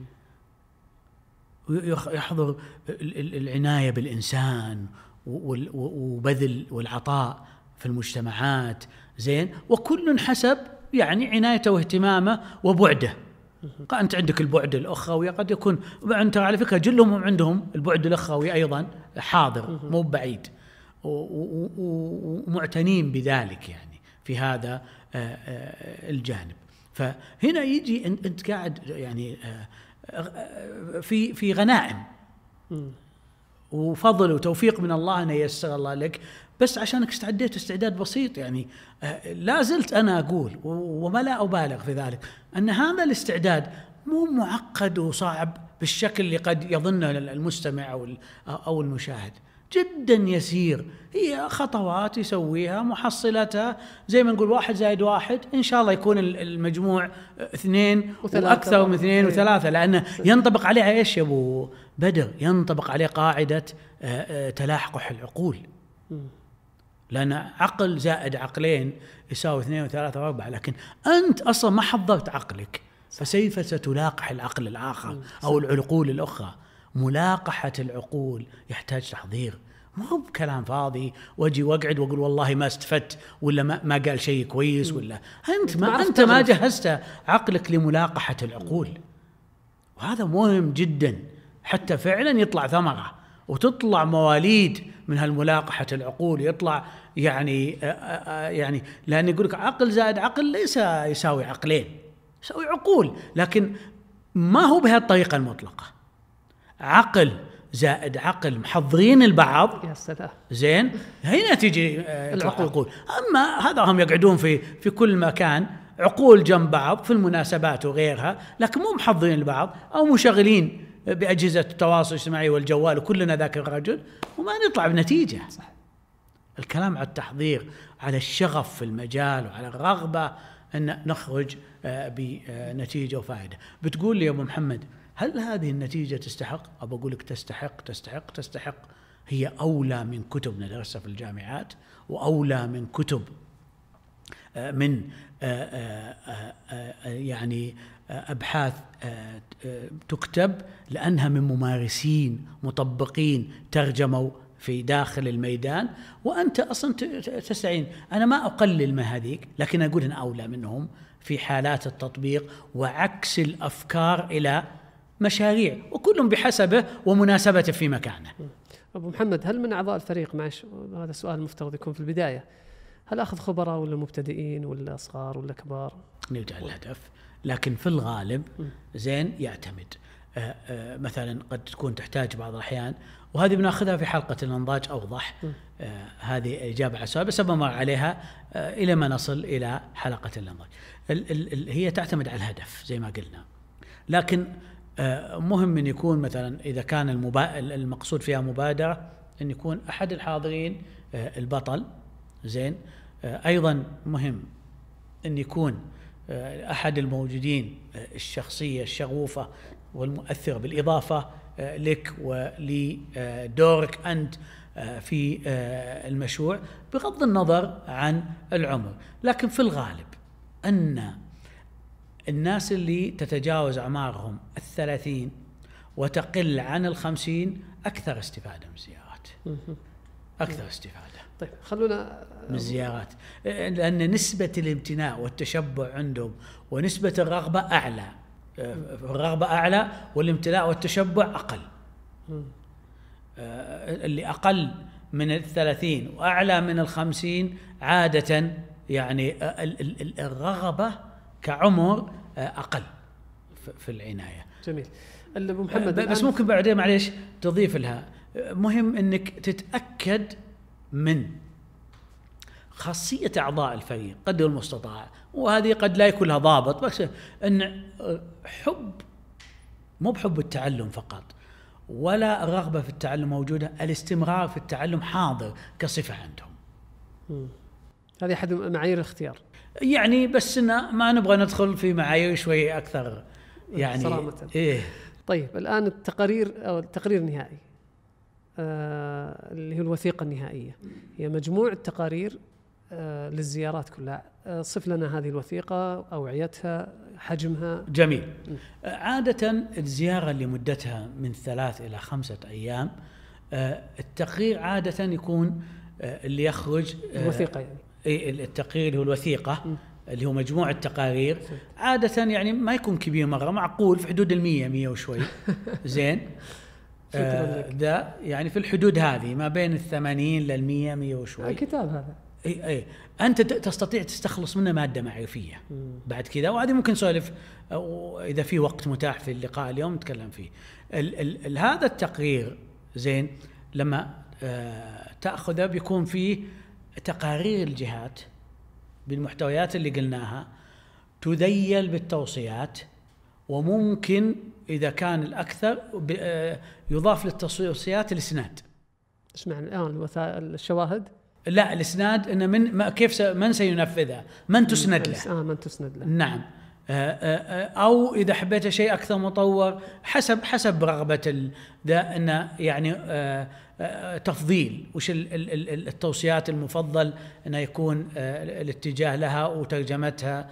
يحضر العناية بالإنسان وبذل والعطاء في المجتمعات، زين، وكل حسب يعني عنايته واهتمامه وبعده. أنت عندك البعد الأخوي، قد يكون أنت على فكرة جلهم عندهم البعد الأخوي أيضا حاضر مو بعيد، ومعتنين بذلك يعني في هذا الجانب. فهنا يجي أنت قاعد يعني في في غنائم وفضل وتوفيق من الله أن ييسر الله لك، بس عشانك استعديت استعداد بسيط. يعني لا زلت أنا أقول وما لا أبالغ في ذلك أن هذا الاستعداد مو معقد وصعب بالشكل اللي قد يظنه المستمع أو أو المشاهد، جدا يسير، هي خطوات يسويها، محصلتها زي ما نقول واحد زائد واحد إن شاء الله يكون المجموع اثنين وأكثر من اثنين وثلاثة، لأنه ينطبق عليها إيش يا أبو بدر؟ ينطبق عليه قاعدة تلاحق العقول، لأن عقل زائد عقلين يساوي اثنين وثلاثة وأربعة، لكن أنت أصلا ما حضرت عقلك، فكيف ستلاقح العقل الآخر أو العقول الأخرى؟ ملاقحة العقول يحتاج تحضير، مو بكلام فاضي واجي واقعد واقول والله ما استفدت ولا ما, ما قال شيء كويس، ولا أنت ما أنت ما جهزت عقلك لملاقحة العقول. وهذا مهم جدا حتى فعلا يطلع ثمرة وتطلع مواليد من هالملاقحة العقول، يطلع يعني يعني لأن يقولك عقل زائد عقل ليس يساوي عقلين، يساوي عقول، لكن ما هو بهالطريقة المطلقة. عقل زائد عقل محضرين البعض، يا سلام، زين، هنا تيجي العقول. أما هذا هم يقعدون في في كل مكان عقول جنب بعض في المناسبات وغيرها، لكن مو محضرين البعض أو مشغلين بأجهزة التواصل الاجتماعي والجوال وكلنا ذاك الرجل، وما نطلع بنتيجة. صح. الكلام على التحضير، على الشغف في المجال، وعلى الرغبة أن نخرج بنتيجة وفائدة. بتقول لي يا أبو محمد هل هذه النتيجة تستحق؟ أبو أقول لك تستحق تستحق تستحق. هي أولى من كتب ندرسها في الجامعات، وأولى من كتب من يعني أبحاث تكتب، لأنها من ممارسين مطبقين ترجموا في داخل الميدان، وأنت أصلا تستعين. أنا ما أقلل ما هذيك، لكن أقول أن أولى منهم في حالات التطبيق وعكس الأفكار إلى مشاريع، وكلهم بحسبه ومناسبته في مكانه. أبو محمد، هل من أعضاء الفريق، معش هذا السؤال المفترض يكون في البداية، هل أخذ خبراء ولا مبتدئين ولا أصغار ولا كبار؟ نرجع للهدف، لكن في الغالب زين يعتمد. آآ آآ مثلا قد تكون تحتاج بعض الأحيان، وهذه بناخذها في حلقة الانضاج أوضح، هذه إجابة على السؤال بس بمر عليها إلى ما نصل إلى حلقة الانضاج. ال ال ال هي تعتمد على الهدف زي ما قلنا، لكن مهم أن يكون مثلا إذا كان المقصود فيها مبادرة أن يكون أحد الحاضرين البطل، زين. أيضا مهم أن يكون أحد الموجودين الشخصية الشغوفة والمؤثرة، بالإضافة لك ولدورك أنت في المشروع، بغض النظر عن العمر. لكن في الغالب أن الناس اللي تتجاوز أعمارهم الثلاثين وتقل عن الخمسين أكثر استفادة من الزيارات، أكثر استفادة. طيب خلونا من الزيارات، لأن نسبة الامتناع والتشبع عندهم ونسبة الرغبة أعلى، الرغبة أعلى والامتلاء والتشبع أقل. اللي أقل من الثلاثين وأعلى من الخمسين عادة يعني الرغبة كعمر أقل في العناية. جميل. أبو محمد، بس ممكن بعدين معليش تضيف لها، مهم أنك تتأكد من خاصية أعضاء الفريق قدر المستطاع، وهذه قد لا يكون لها ضابط، بس أن حب، مو بحب التعلم فقط ولا الرغبة في التعلم موجودة، الاستمرار في التعلم حاضر كصفة عندهم. م. هذه أحد معايير الاختيار يعني، بس إن ما نبغى ندخل في معايير شوي أكثر يعني صرامة. إيه. طيب الآن التقارير أو التقرير النهائي آه اللي هو الوثيقة النهائية، هي مجموع التقارير آه للزيارات كلها. آه صف لنا هذه الوثيقة، أوعيتها، حجمها. جميل. م. عادة الزيارة اللي مدتها من ثلاث إلى خمسة أيام، آه التقرير عادة يكون آه اللي يخرج آه الوثيقة يعني التقرير اللي هو الوثيقة م. اللي هو مجموع التقارير، عادة يعني ما يكون كبير مرة، معقول في حدود المية مية وشوي. زين. آه ده يعني في الحدود هذه ما بين الثمانين للمية مية وشوي. الكتاب هذا اي اي انت تستطيع تستخلص منه ماده معرفيه مم. بعد كذا، وهذه ممكن نسولف اذا في وقت متاح في اللقاء اليوم نتكلم فيه. ال ال ال هذا التقرير زين لما آه تاخذه بيكون فيه تقارير الجهات بالمحتويات اللي قلناها، تذيل بالتوصيات، وممكن اذا كان الاكثر آه يضاف للتوصيات الاسناد. ايش معنى الان الوثائق الشواهد؟ لا، الاسناد ان من ما كيف من سينفذها، من تسند له. اه من تسند له. نعم. او اذا حبيت شيء اكثر مطور حسب حسب رغبه ده، انه يعني تفضيل وش التوصيات المفضل انه يكون الاتجاه لها وترجمتها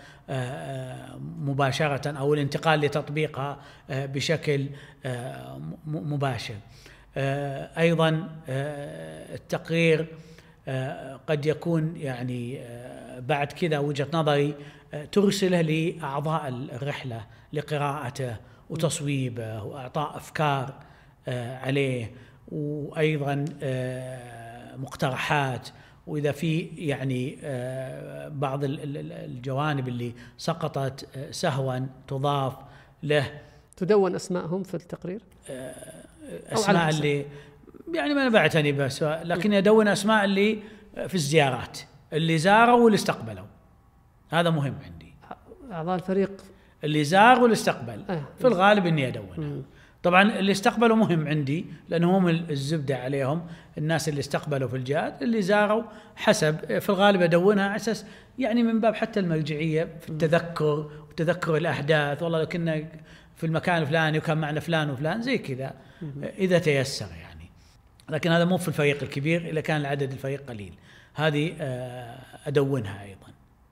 مباشره، او الانتقال لتطبيقها بشكل مباشر. ايضا التقرير قد يكون يعني بعد كذا وجهة نظري ترسله لأعضاء الرحلة لقراءته وتصويبه وإعطاء أفكار عليه، وأيضا مقترحات، وإذا في يعني بعض الجوانب اللي سقطت سهوا تضاف له. تدون أسماءهم في التقرير؟ أسماء اللي يعني ما بعتني بس، لكن يدون أسماء اللي في الزيارات اللي زاروا واللي استقبلوا، هذا مهم عندي. أعضاء الفريق اللي زار واللي استقبل آه. في الغالب إني أدونها. طبعا اللي استقبلوا مهم عندي لأنه هم الزبدة عليهم، الناس اللي استقبلوا في الجهات، اللي زاروا حسب في الغالب أدونها على أساس يعني من باب حتى المرجعية في التذكر وتذكر الأحداث، والله لو كنا في المكان الفلاني وكان معنا فلان وفلان زي كذا إذا تيسر يعني. لكن هذا مو في الفريق الكبير، إذا كان العدد الفريق قليل هذه أدونها أيضا.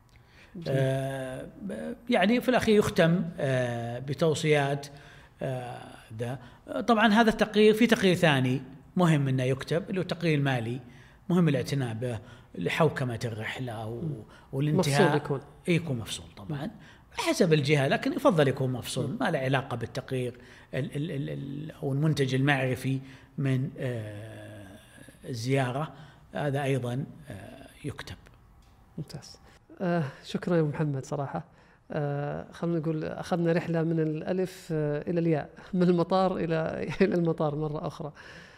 يعني في الأخير يختم بتوصيات ده. طبعا هذا التقرير في تقرير ثاني مهم انه يكتب، اللي هو التقرير المالي، مهم الاعتناء به لحوكمة الرحلة والانتهاء. مفصول يكون يكون مفصول طبعا حسب الجهة، لكن يفضل يكون مفصول، ما له علاقة بالتقرير ال ال ال ال أو المنتج المعرفي من آه الزيارة، هذا أيضا آه يكتب. ممتاز. آه شكرا يا محمد صراحة. آه خلينا نقول أخذنا رحلة من الألف آه إلى الياء، من المطار إلى إلى المطار مرة أخرى.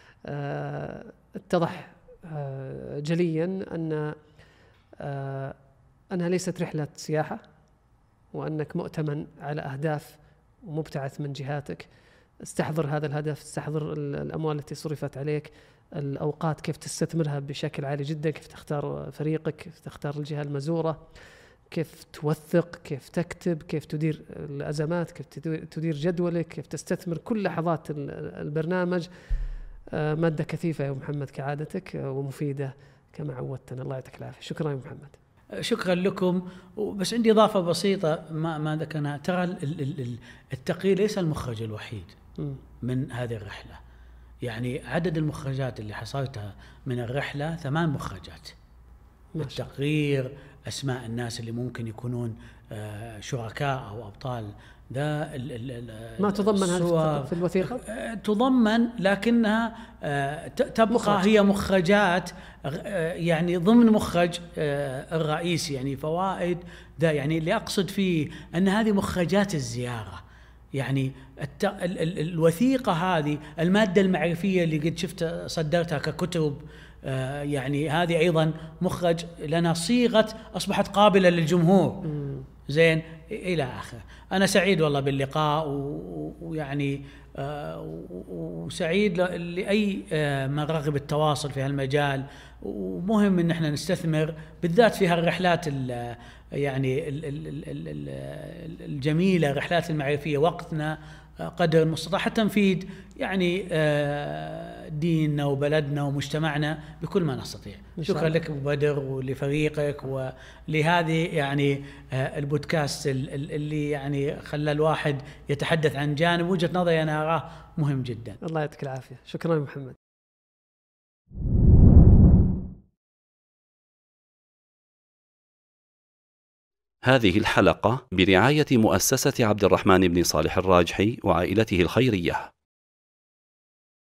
آه اتضح آه جليا أن آه أنها ليست رحلة سياحة، وأنك مؤتمن على أهداف ومبتعث من جهاتك. استحضر هذا الهدف، استحضر الأموال التي صرفت عليك، الأوقات كيف تستثمرها بشكل عالي جدا، كيف تختار فريقك، كيف تختار الجهة المزورة، كيف توثق، كيف تكتب، كيف تدير الأزمات، كيف تدير جدولك، كيف تستثمر كل لحظات البرنامج. مادة كثيفة يا محمد كعادتك ومفيدة كما عودتنا. الله يعطيك العافية. شكرا يا محمد. شكرا لكم. بس عندي إضافة بسيطة ما ما ذكرناها، ترى التقرير ليس المخرج الوحيد م. من هذه الرحلة. يعني عدد المخرجات اللي حصلتها من الرحلة ثمان مخرجات. التقرير، أسماء الناس اللي ممكن يكونون شركاء أو أبطال، ده ما تضمن هذا في الوثيقة؟ تضمن، لكنها تبقى مخرج. هي مخرجات يعني ضمن مخرج الرئيسي، يعني فوائد ده. يعني اللي أقصد فيه أن هذه مخرجات الزيارة. يعني الت... ال... ال... الوثيقة هذه، المادة المعرفية اللي قد شفت صدرتها ككتب، آه يعني هذه أيضا مخرج لنا، صيغة أصبحت قابلة للجمهور. م. زين إلى آخره. أنا سعيد والله باللقاء، ويعني آه وسعيد لأي آه من رغب التواصل في هالمجال. ومهم إن احنا نستثمر بالذات في هالرحلات يعني الجميلة، الرحلات المعرفية، وقتنا قدر المستطاع حتى نفيد يعني ديننا وبلدنا ومجتمعنا بكل ما نستطيع. شكرا لك أبو بدر ولفريقك ولهذه يعني البودكاست اللي يعني خلى الواحد يتحدث عن جانب وجهة نظري أنا أراه مهم جدا. الله يعطيك العافية. شكرا محمد. هذه الحلقة برعاية مؤسسة عبد الرحمن بن صالح الراجحي وعائلته الخيرية.